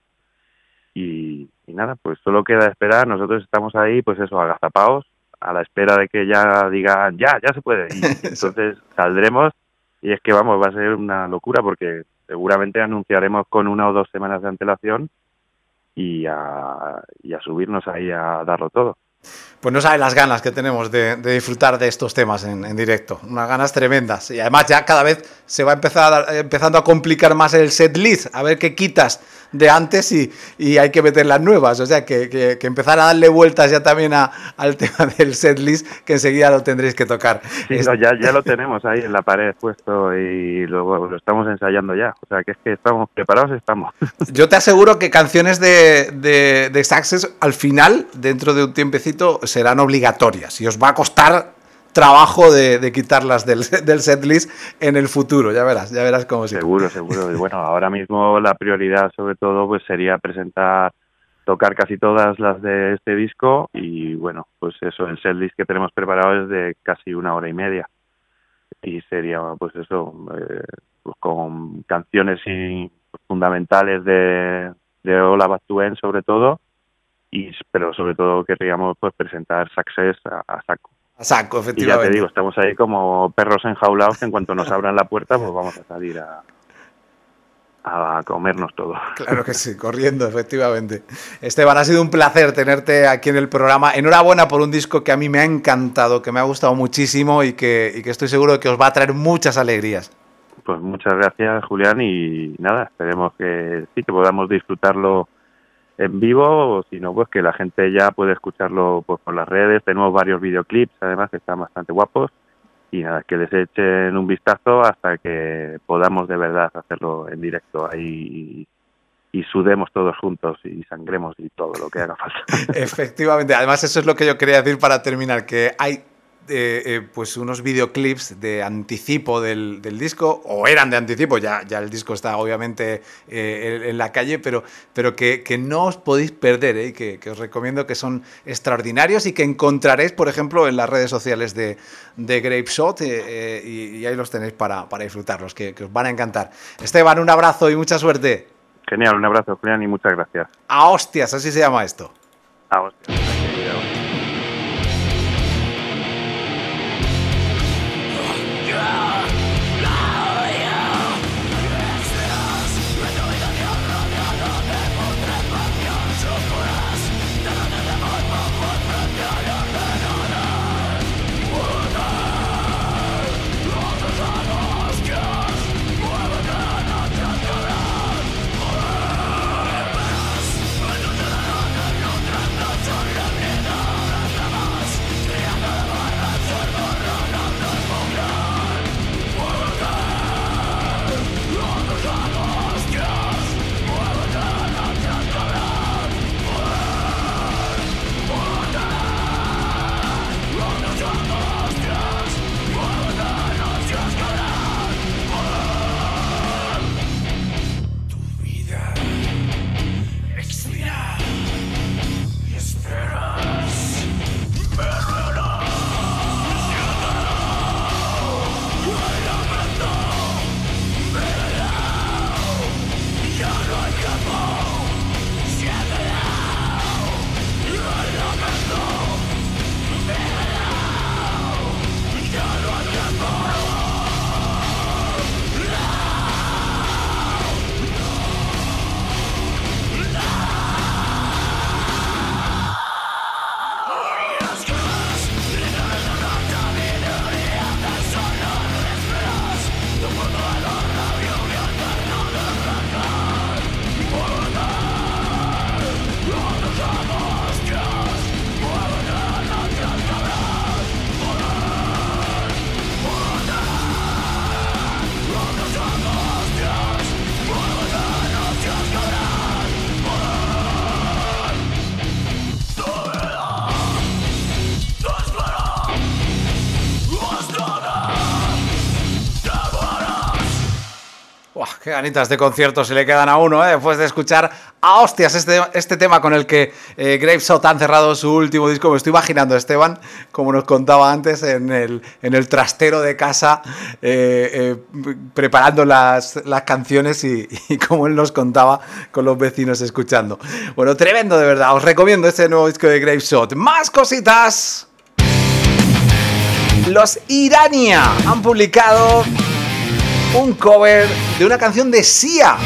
y, y nada, pues solo queda esperar. Nosotros estamos ahí, pues eso, agazapados, a la espera de que ya digan, ya, ya se puede, y entonces saldremos y es que vamos, va a ser una locura porque seguramente anunciaremos con una o dos semanas de antelación y a, y a subirnos ahí a darlo todo. Pues no sabes las ganas que tenemos de, de disfrutar de estos temas en, en directo. Unas ganas tremendas. Y además ya cada vez se va a empezar a, empezando a complicar más el set list. A ver qué quitas de antes y, y hay que meter las nuevas. O sea, que, que, que empezar a darle vueltas ya también a, al tema del set list, que enseguida lo tendréis que tocar. Sí, es... no, ya, ya lo tenemos ahí en la pared puesto y luego lo estamos ensayando ya. O sea, que es que estamos preparados, estamos. Yo te aseguro que canciones de, de, de Success al final, dentro de un tiempecito, serán obligatorias y os va a costar trabajo de, de quitarlas del, del setlist en el futuro, ya verás, ya verás cómo sí. Seguro, seguro. Y bueno, ahora mismo la prioridad sobre todo pues sería presentar, tocar casi todas las de este disco y bueno, pues eso, el setlist que tenemos preparado es de casi una hora y media y sería pues eso, eh, pues con canciones y, pues, fundamentales de, de All About to End sobre todo. Y, pero sobre todo querríamos pues presentar Success a, a saco. A saco, efectivamente. Y ya te digo, estamos ahí como perros enjaulados que en cuanto nos abran la puerta pues vamos a salir a, a comernos todo. Claro que sí, corriendo, efectivamente. Esteban, ha sido un placer tenerte aquí en el programa. Enhorabuena por un disco que a mí me ha encantado, que me ha gustado muchísimo y que, y que estoy seguro de que os va a traer muchas alegrías. Pues muchas gracias, Julián, y nada, esperemos que sí, que podamos disfrutarlo en vivo, o si no, pues que la gente ya puede escucharlo pues por las redes. Tenemos varios videoclips, además, que están bastante guapos. Y nada, que les echen un vistazo hasta que podamos de verdad hacerlo en directo ahí y, y sudemos todos juntos y sangremos y todo lo que haga falta. Efectivamente, además eso es lo que yo quería decir para terminar, que hay Eh, eh, pues unos videoclips de anticipo del, del disco, o eran de anticipo, ya, ya el disco está obviamente eh, en, en la calle, pero, pero que, que no os podéis perder, eh, que, que os recomiendo, que son extraordinarios y que encontraréis, por ejemplo, en las redes sociales de, de Grapeshot, eh, eh, y, y ahí los tenéis para, para disfrutarlos, que, que os van a encantar. Esteban, un abrazo y mucha suerte. Genial, un abrazo, Julián, y muchas gracias. A hostias, así se llama esto. A hostias. Qué ganitas de concierto se le quedan a uno, ¿eh? Después de escuchar a hostias este, este tema con el que eh, Grapeshot han cerrado su último disco. Me estoy imaginando a Esteban, como nos contaba antes, en el, en el trastero de casa, eh, eh, preparando las, las canciones y, y como él nos contaba, con los vecinos escuchando. Bueno, tremendo de verdad. Os recomiendo este nuevo disco de Grapeshot. ¡Más cositas! Los Irania han publicado un cover de una canción de Sia.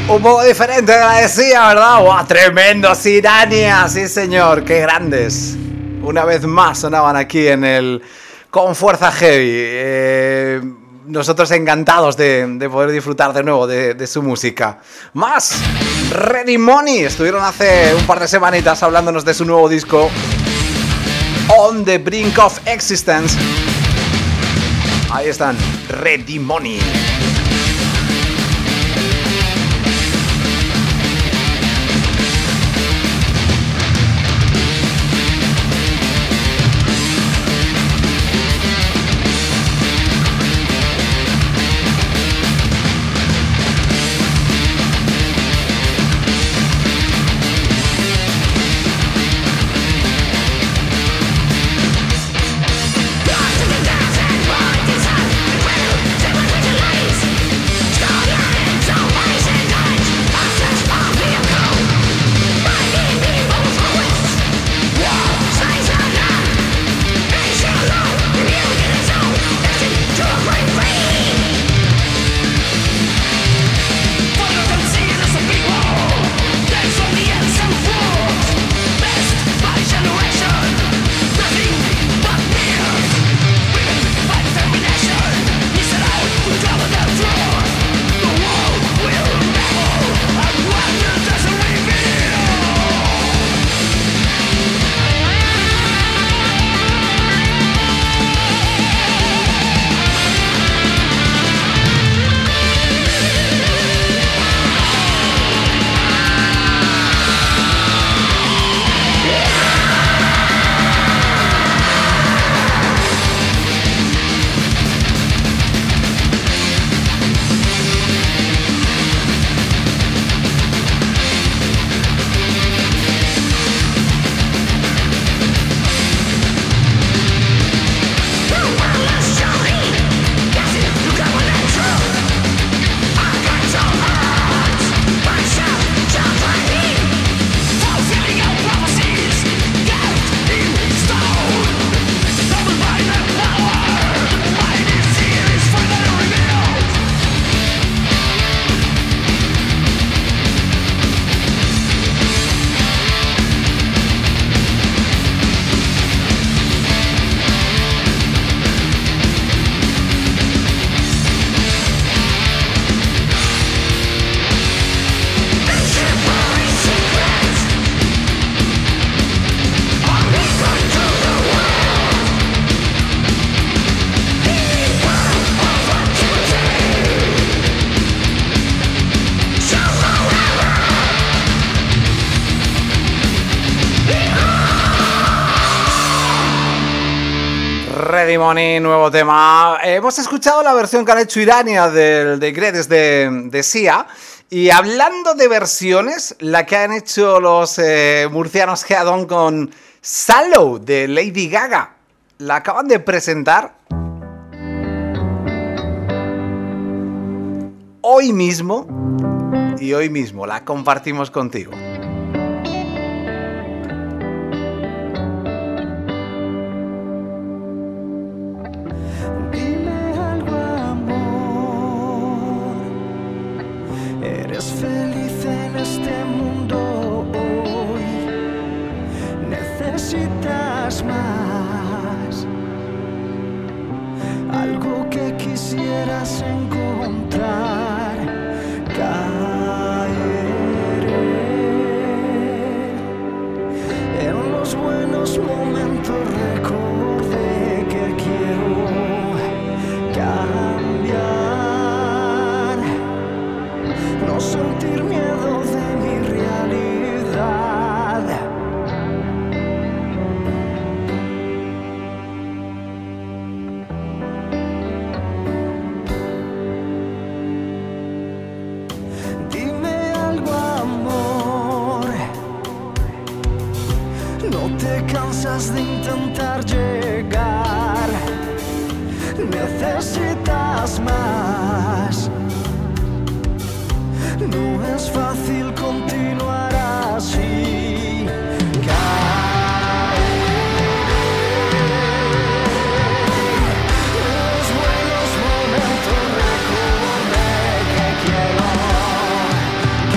Un poco diferente de la decía, ¿verdad? ¡Wow! Tremendo, Sirania, sí señor, qué grandes. Una vez más sonaban aquí en el Con Fuerza Heavy. Eh, nosotros encantados de, de poder disfrutar de nuevo de, de su música. Más, Ready Money, estuvieron hace un par de semanitas hablándonos de su nuevo disco On the Brink of Existence. Ahí están, Ready Money. Ready Money, nuevo tema. Eh, hemos escuchado la versión que han hecho Irania del de Greatest de, de Sia. Y hablando de versiones, la que han hecho los eh, murcianos Head On con Sallow de Lady Gaga. La acaban de presentar hoy mismo. Y hoy mismo la compartimos contigo. Feliz en este mundo hoy, necesitas más, algo que quisieras encontrar. Caeré en los buenos momentos, recordé que quiero cambiar. No sentir miedo de mi realidad. Dime algo, amor. No te cansas de intentar llegar. Necesitas más. No es fácil continuar así. Caer. Los buenos momentos, recordé que quiero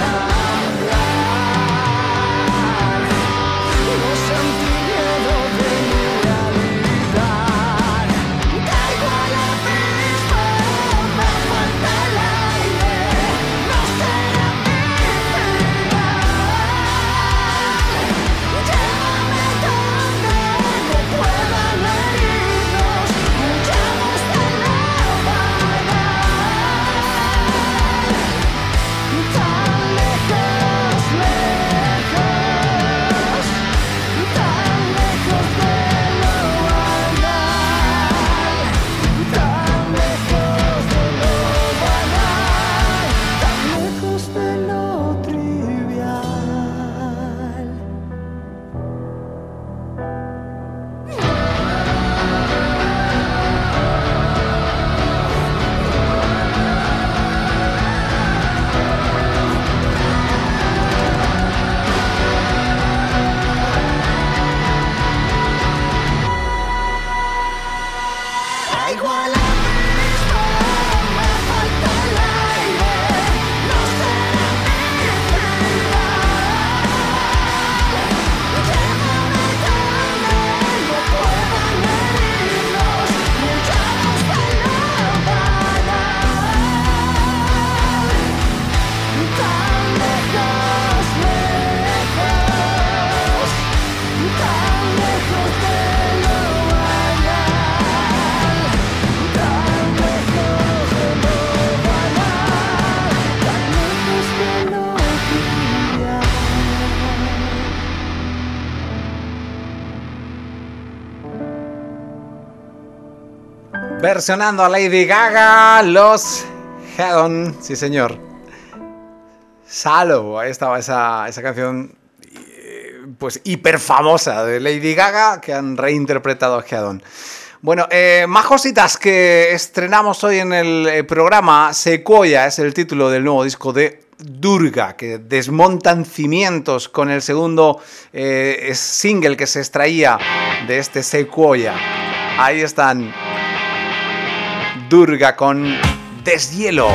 Versionando a Lady Gaga, los Head On, sí señor. Shallow, ahí estaba esa, esa canción pues hiper famosa de Lady Gaga que han reinterpretado a Head On. Bueno, eh, más cositas que estrenamos hoy en el programa. Sequoia es el título del nuevo disco de Durga, que desmontan cimientos con el segundo eh, single que se extraía de este Sequoia. Ahí están Durga con Deshielo.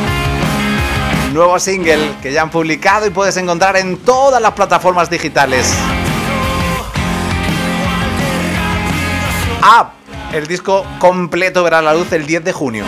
Nuevo single que ya han publicado y puedes encontrar en todas las plataformas digitales. Ah, el disco completo verá la luz el diez de junio.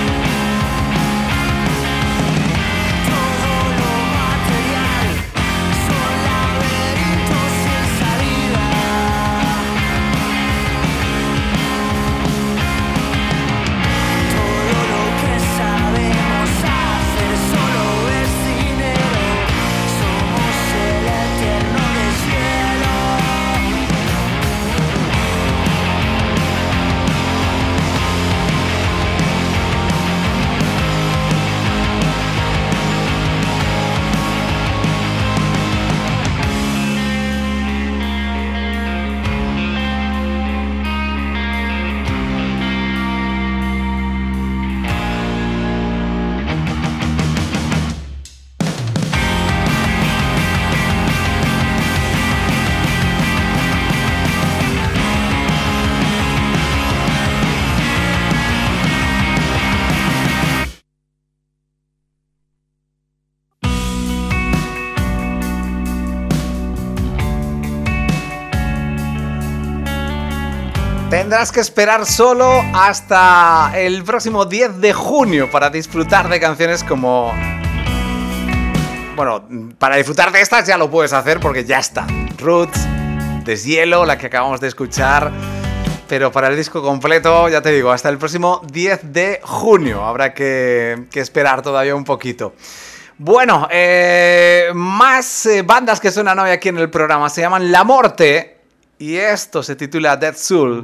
Tendrás que esperar solo hasta el próximo diez de junio para disfrutar de canciones como... Bueno, para disfrutar de estas ya lo puedes hacer porque ya está. Roots, Deshielo, la que acabamos de escuchar. Pero para el disco completo, ya te digo, hasta el próximo diez de junio. Habrá que, que esperar todavía un poquito. Bueno, eh, más eh, bandas que suenan hoy aquí en el programa. Se llaman La Morte. Y esto se titula Dead Soul.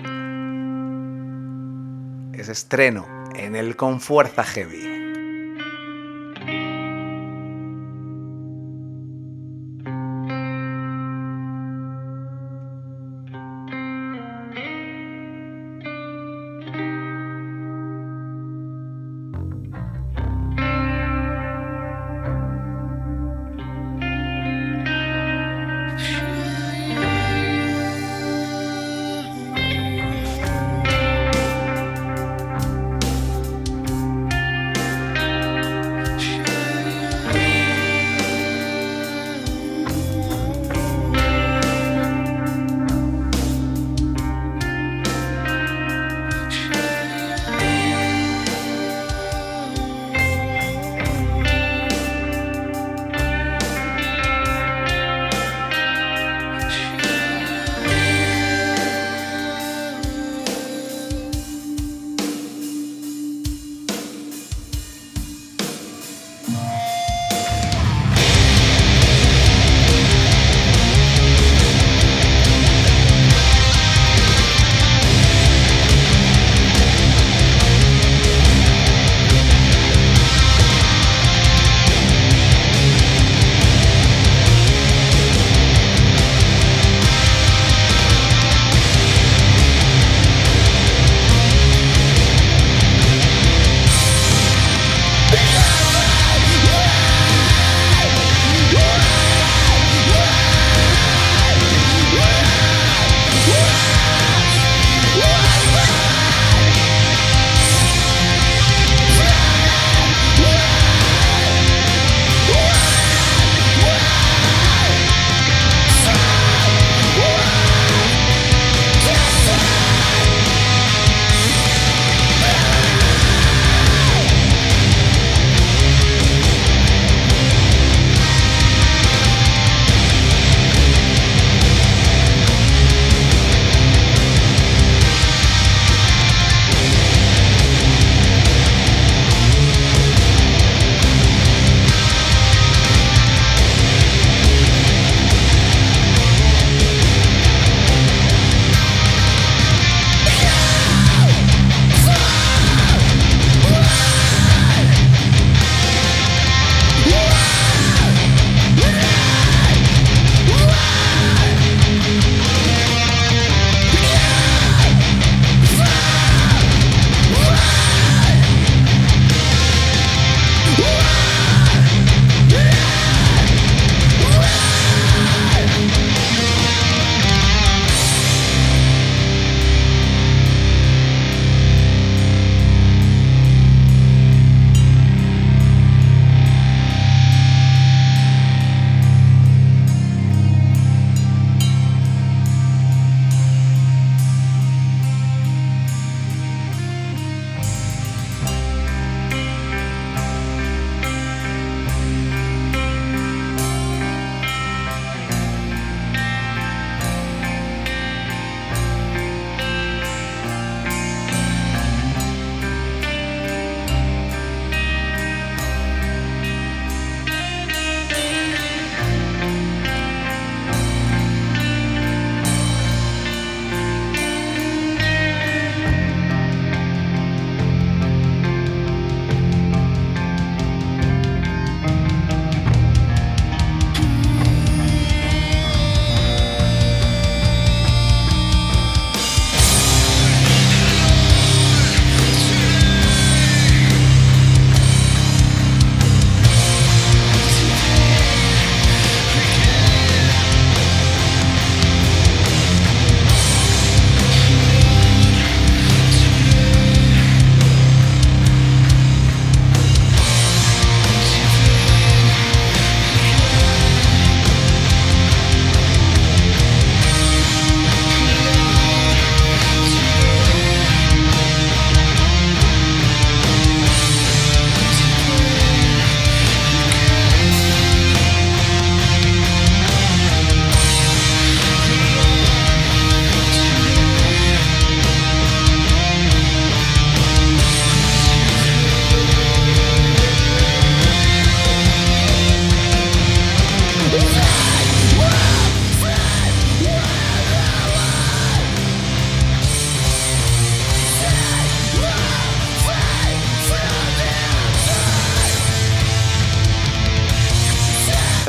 Es estreno en el Con Fuerza Heavy.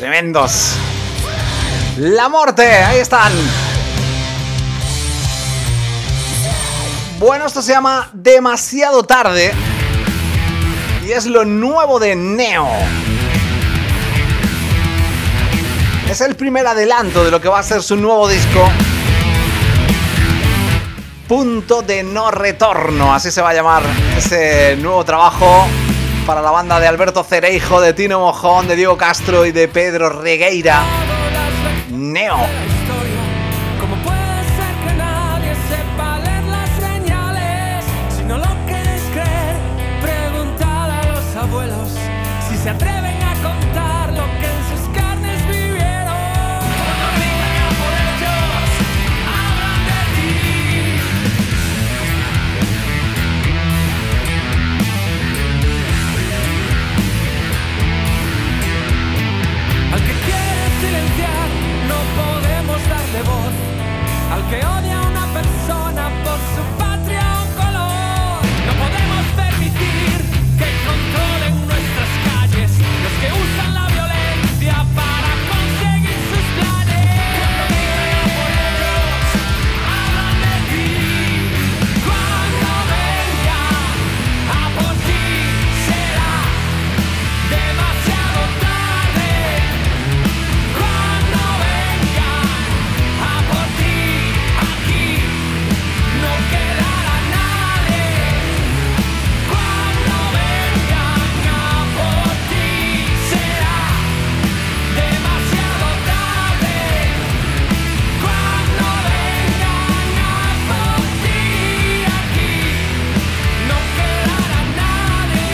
Tremendos. La Morte, ahí están. Bueno, esto se llama Demasiado Tarde y es lo nuevo de Neo. Es el primer adelanto de lo que va a ser su nuevo disco, Punto de No Retorno, así se va a llamar ese nuevo trabajo para la banda de Alberto Cereijo, de Tino Mojón, de Diego Castro y de Pedro Regueira. Neo. Se atreven a contar lo que en sus carnes vivieron. Cuando vengan por ellos, hablan de ti. Al que quiere silenciar, no podemos darle voz. Al que odia a una persona por su patria o color, no podemos permitir que controlen nuestras calles los que usan la violencia para conseguir sus planes. Cuando vengan por ellos, hablan de ti. Cuando vengan a por ti, será demasiado tarde. Cuando vengan a por ti, aquí no quedará nadie. Cuando vengan a por ti, será demasiado tarde. Cuando vengan a por ti, aquí no quedará nadie.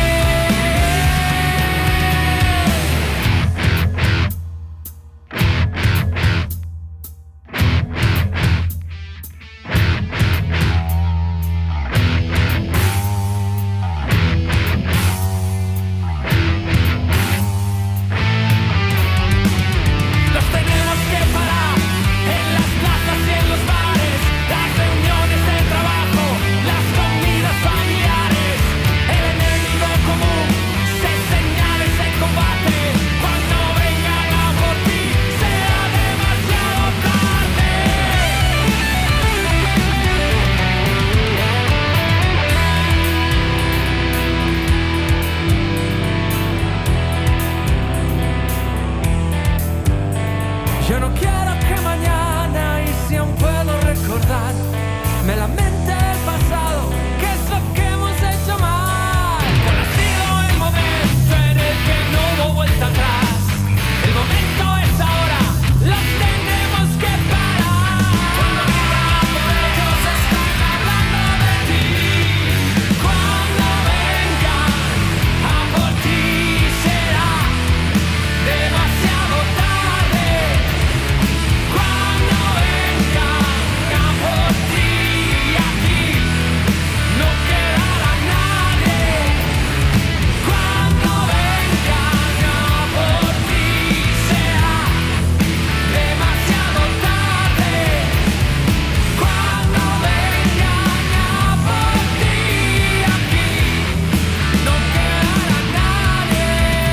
Los tenemos que parar en las plazas y en los bares, las reuniones de trabajo, las comidas familiares. El enemigo común se señala y se combate. Cuando vengan a por ti, será demasiado tarde. Yo no quiero que mañana, y si aún puedo recordar, me lamente el pasado, que es lo que hemos hecho mal. ¿Cuál ha sido el momento en el que no hubo vuelta atrás? El momento es ahora, lo tenemos que parar. Cuando vengan por ellos, están hablando de ti. Cuando vengan a por ti, será demasiado tarde. Cuando vengan a por ti, aquí no quedará nadie. Cuando vengan a por ti, será demasiado tarde. Cuando vengan a por ti, aquí no quedará nadie.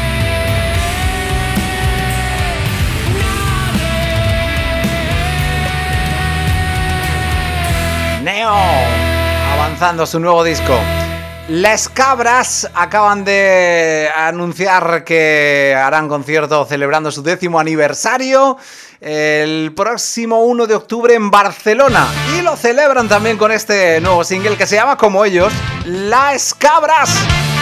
Neo, avanzando su nuevo disco. Las Cabras acaban de anunciar que harán concierto celebrando su décimo aniversario el próximo uno de octubre en Barcelona. Y lo celebran también con este nuevo single que se llama como ellos, Las Cabras.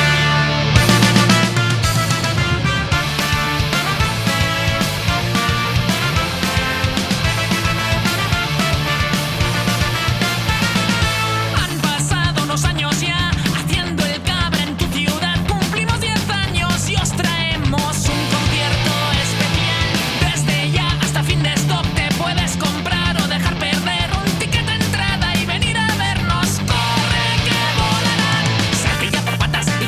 Han pasado unos años ya haciendo el cabra en tu ciudad. Cumplimos diez años y os traemos un concierto especial. Desde ya hasta fin de stock te puedes comprar o dejar perder un ticket de entrada y venir a vernos. Corre que volarán. Se pilla por patas y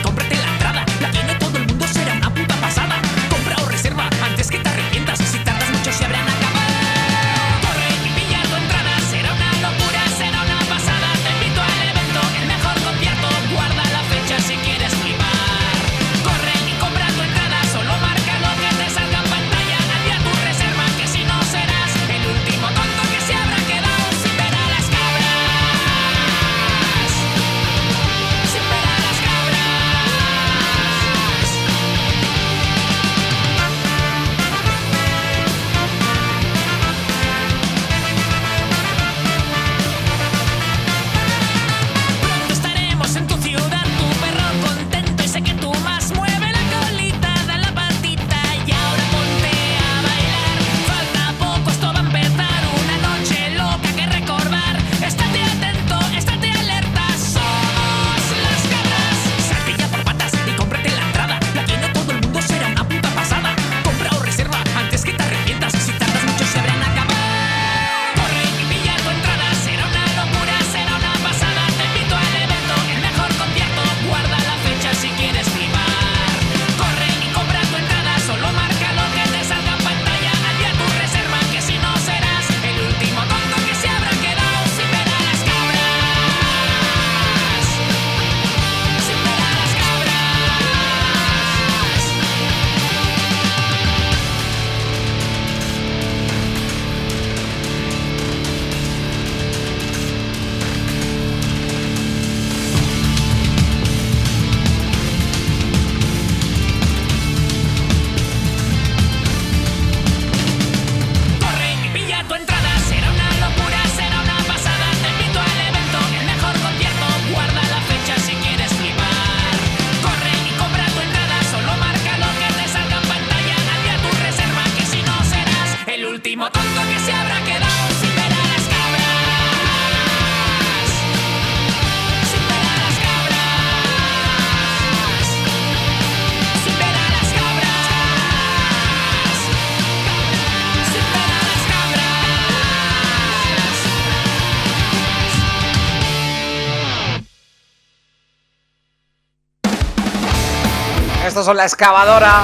estos son La Excavadora.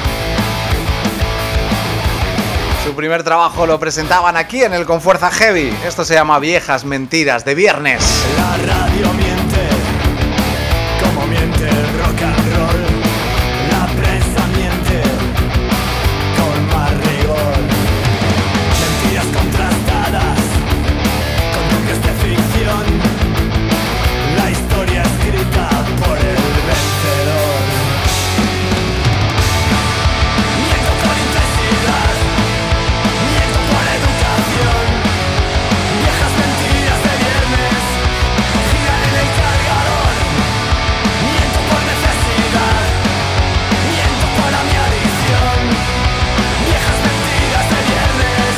Su primer trabajo lo presentaban aquí en el Con Fuerza Heavy. Esto se llama Viejas Mentiras de Viernes. La radio miente, como miente el rock and roll. La prensa miente, con más rigor. Mentiras contrastadas, con toques de ficción. La historia escrita por el vencedor. Miento por intensidad, miento por educación. Viejas mentiras de viernes giran en el cargador. Miento por necesidad, miento para mi adicción. Viejas mentiras de viernes.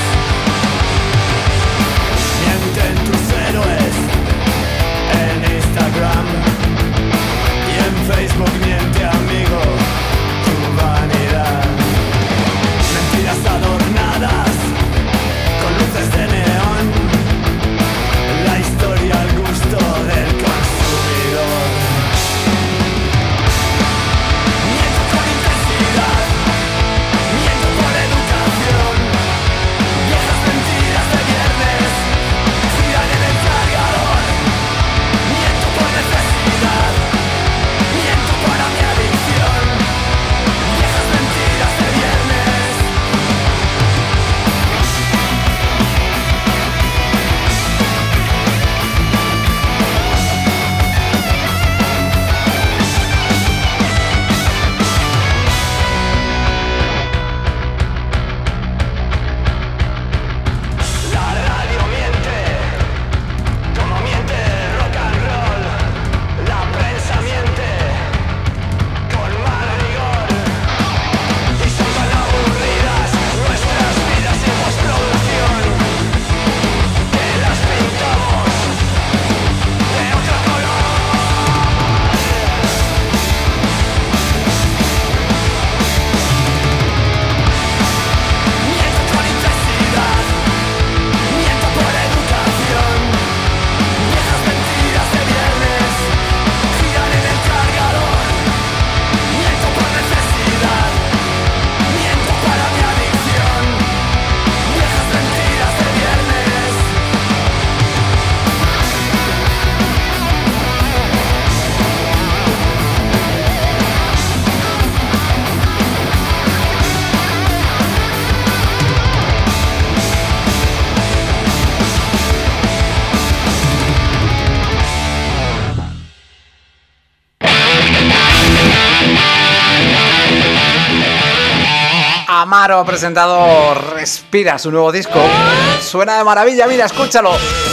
Mienten tus héroes en Instagram y en Facebook. Miente, amigo, tu vanidad. Mentiras adornadas con luces de neón. La historia al gusto del consumidor. Miento con intensidad, miento por educación. Viejas mentiras de viernes giran en el cargador. Miento por necesidad, miento para mi adicción. Viejas mentiras de viernes. La radio miente, como miente el rock and roll. La prensa miente, con más rigor. Y son tan aburridas nuestras vidas en postproducción, que las pintamos de otro color. Miento por intensidad, miento por educación. Viejas mentiras de viernes giran en el cargador. Miento por necesidad, miento para mi adicción. Viejas mentiras de viernes. Amaro ha presentado Respira, su nuevo disco. Suena de maravilla, mira, escúchalo.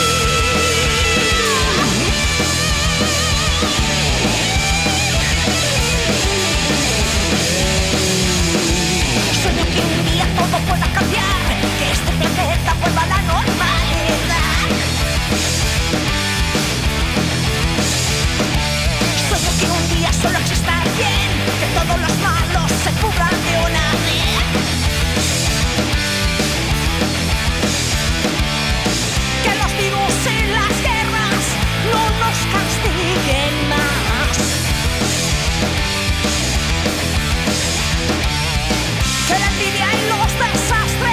Sueño que un día todo pueda cambiar, que este planeta vuelva a la normalidad. Sueño que un día solo exista el bien, que todos los malos se cubran de una vez. Que los virus y las guerras no nos castiguen más. Que la envidia y los desastres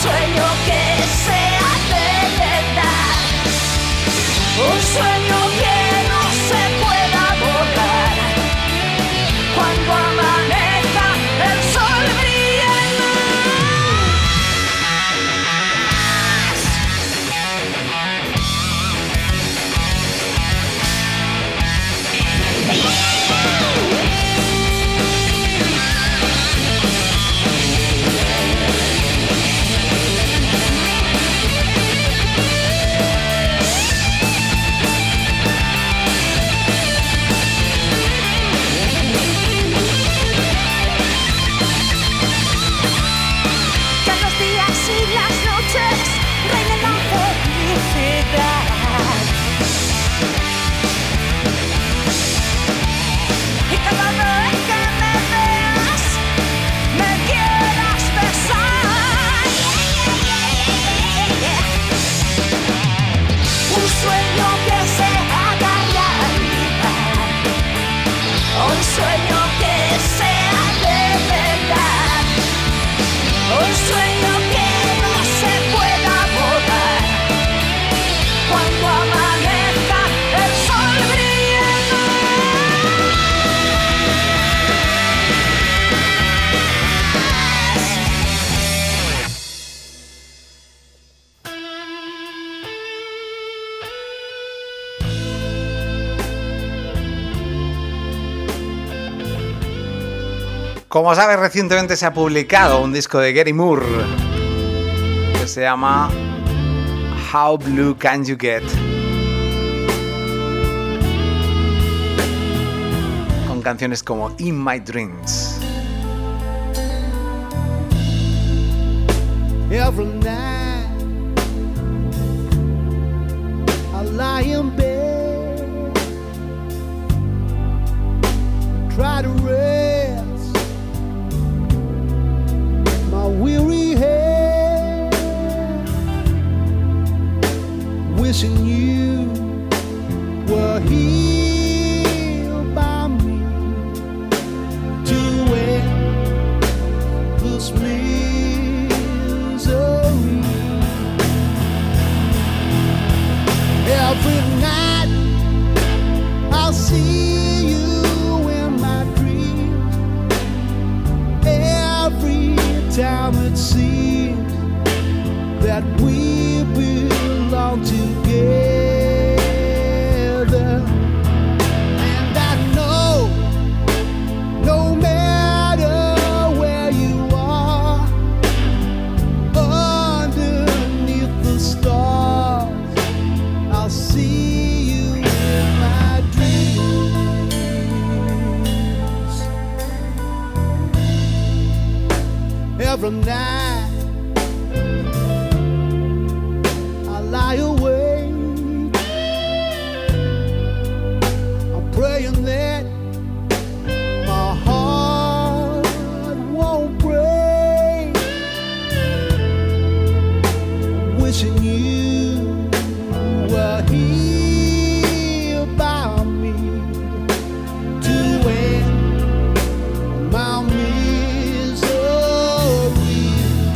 sueño que sea de verdad, un sueño que no se pueda borrar. Cuando amanezca el sol brilla Como sabes, recientemente se ha publicado un disco de Gary Moore que se llama How Blue Can You Get, con canciones como In My Dreams. Every night I lie in bed, try to rest my weary head, wishing you were here by me to end this misery. Every night I'll see you in my dreams. Every time it seems that we belong together, and I know no matter where you are, underneath the stars, I'll see you in my dreams. Every night I lie awake, I'm praying that my heart won't break, wishing you were here by me to end my misery.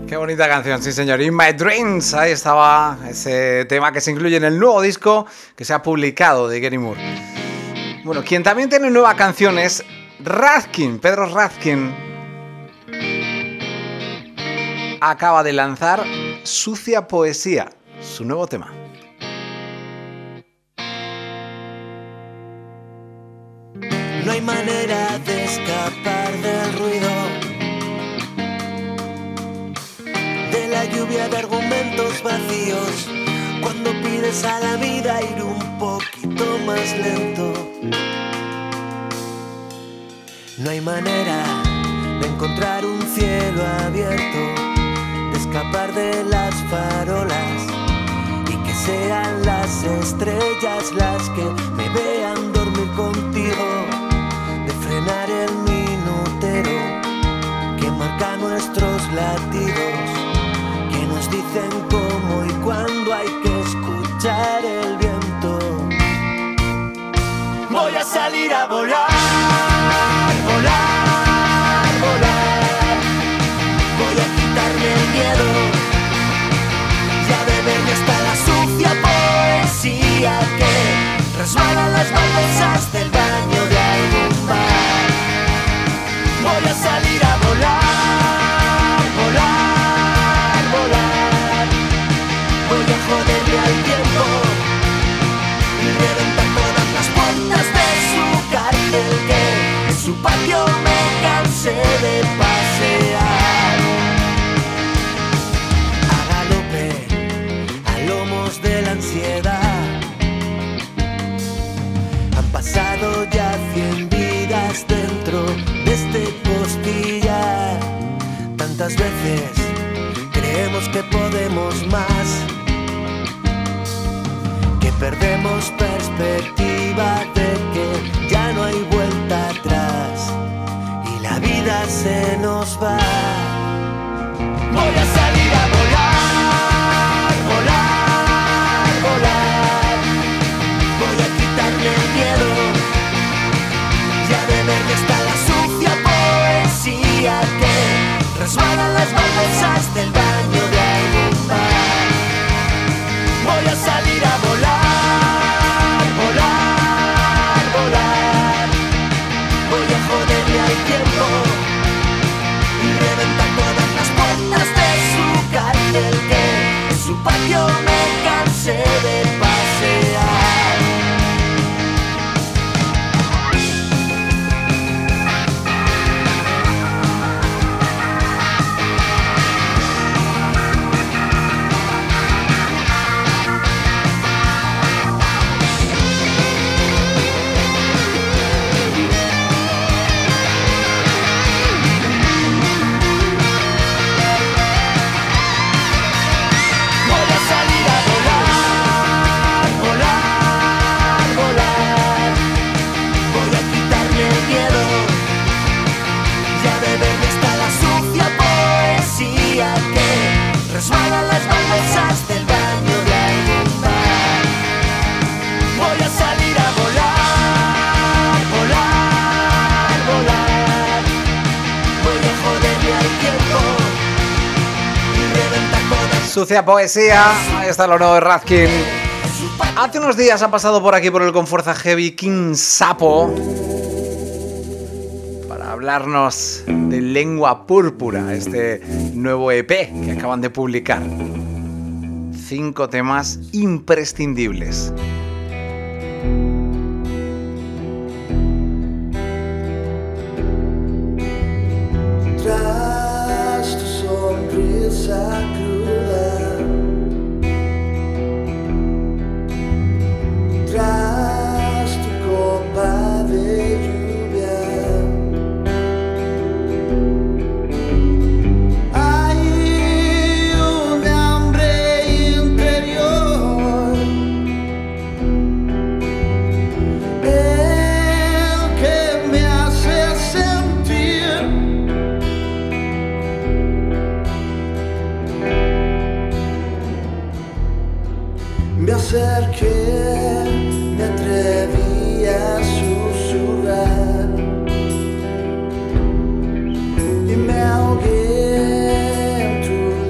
Qué bonita canción, sí señor. In My Dreams, ahí estaba ese tema que se incluye en el nuevo disco que se ha publicado de Gary Moore. Bueno, quien también tiene nueva canción es Radkin, Pedro Radkin. Acaba de lanzar Sucia Poesía, su nuevo tema. No hay manera de escapar del ruido, de la lluvia de argumentos vacíos, cuando pides a la vida ir un poquito más lento. No hay manera de encontrar un cielo abierto, de escapar de las farolas y que sean las estrellas las que me vean dormir contigo, de frenar el minutero que marca nuestros latidos, que nos dicen cómo y cuándo hay que escuchar el viento. Voy a salir a volar, volar, volar. Voy a quitarme el miedo y a beberme hasta la sucia poesía que resbala las baldosas del baño de algún bar. Voy a salir a volar, volar, volar. Voy a joderle al tiempo y reventar todas las puertas de su cárcel, que en su patio me cansé de pasear. A galope, a lomos de la ansiedad. Han pasado ya cien vidas dentro de este costillar. Tantas veces creemos que podemos más, que perdemos perspectiva de que ya no hay vuelta atrás y la vida se nos va. Voy a salir a volar, volar, volar. Voy a quitarme el miedo y a beberme hasta la sucia poesía que resbalan las baldosas del baño de algún bar. Voy a salir a volar, volar, volar. Voy a joderle al tiempo y reventar todas las puertas de su cárcel, que en su patio me cansé de pasear. Resbalan las baldosas del baño de algún bar. Voy a salir a volar, volar, volar. Voy a joderle al tiempo y reventar todas. Sucia Poesía, ahí está lo nuevo de Radkin. Hace unos días ha pasado por aquí por el Con Fuerza Heavy King Sapo para hablarnos de Lengua Púrpura, este nuevo E P que acaban de publicar. Cinco temas imprescindibles. Tras tu sonrisa cruda, tras tu copa de lluvia, hay un hambre interior, el que me hace sentir me acerqué, me atreví a susurrar y me ahogué en tu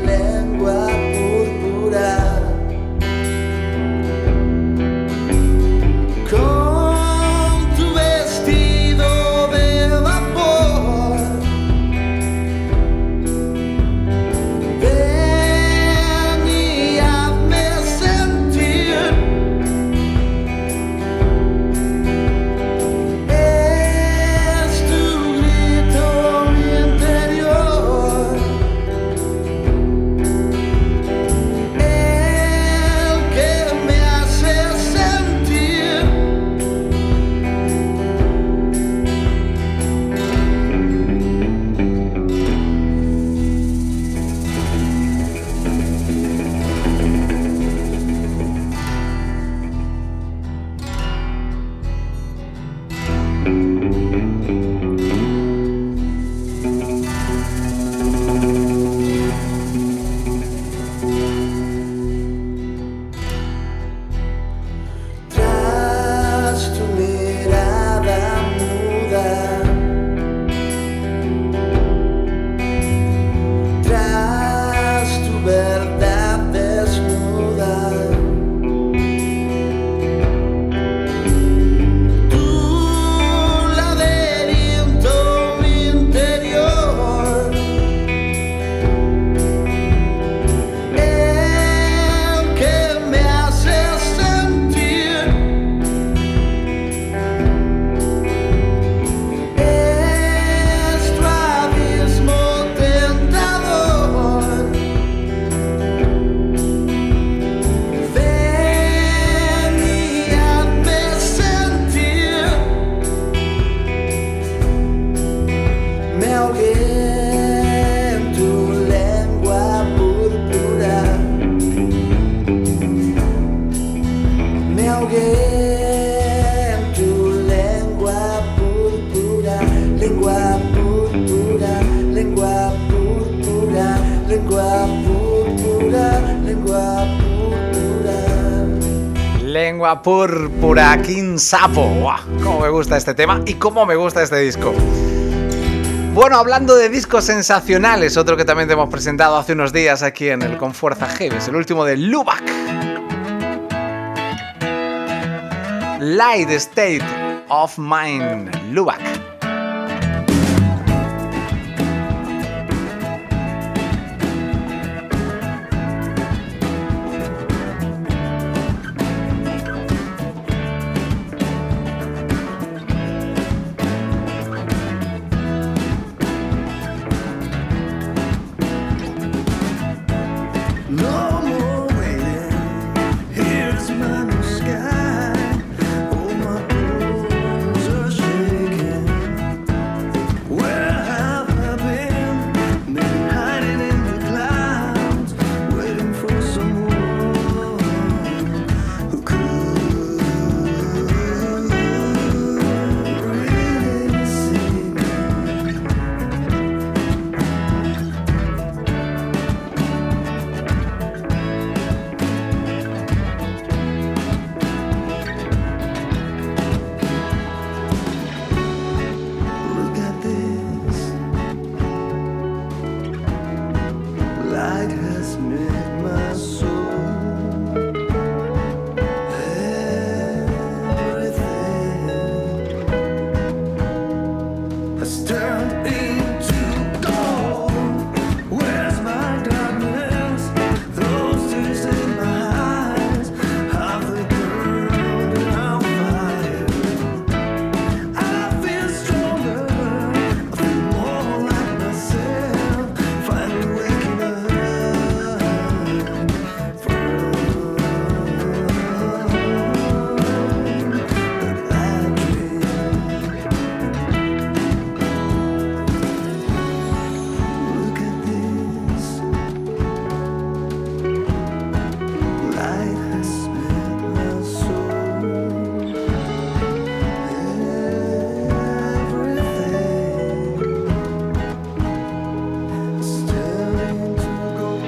lengua púrpura. Lengua púrpura, King Sapo. ¡Guau! Cómo me gusta este tema y cómo me gusta este disco. Bueno, hablando de discos sensacionales, otro que también te hemos presentado hace unos días aquí en el Con Fuerza Heavy, es el último de Lubac. Light State of Mind, Lubac. No more waiting. Here's my new sky. Oh, my bones are shaking. Where have I been? Been hiding in the clouds, waiting for someone who could really see me. Look at this. Light has met my soul. Everything has turned into gold. Where's my darkness? Those tears in my eyes, have they burned out fire? I feel stronger, I feel more like myself. Finally waking up from the bad dream. Look at this. Light has met my soul. Everything is turning to gold.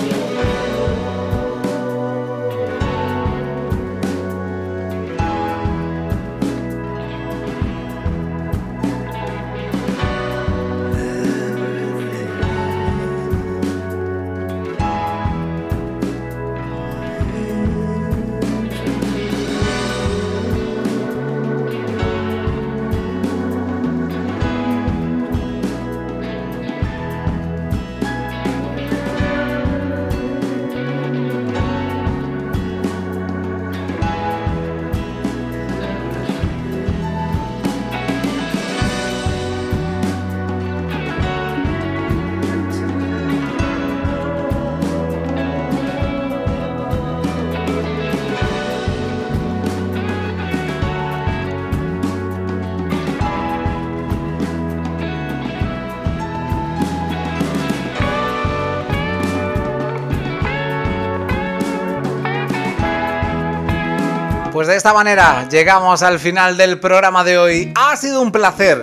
Pues de esta manera llegamos al final del programa de hoy. Ha sido un placer.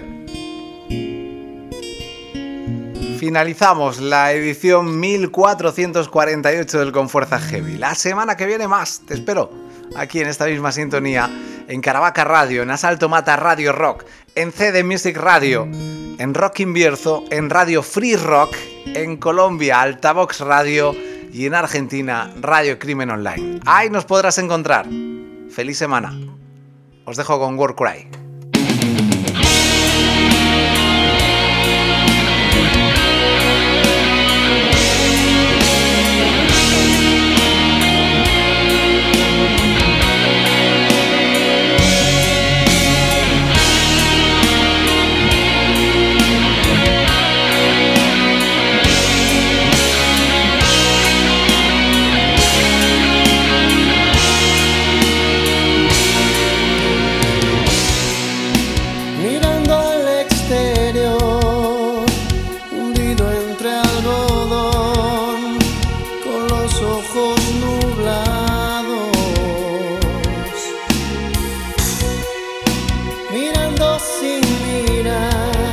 Finalizamos la edición mil cuatrocientos cuarenta y ocho del Con Fuerza Heavy. La semana que viene más, te espero aquí en esta misma sintonía, en Caravaca Radio, en Asalto Mata Radio Rock, en C D Music Radio, en Rock Invierzo, en Radio Free Rock, en Colombia Altavox Radio y en Argentina Radio Crimen Online. Ahí nos podrás encontrar. Feliz semana. Os dejo con War Cry.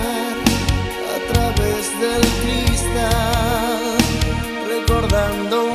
Recordando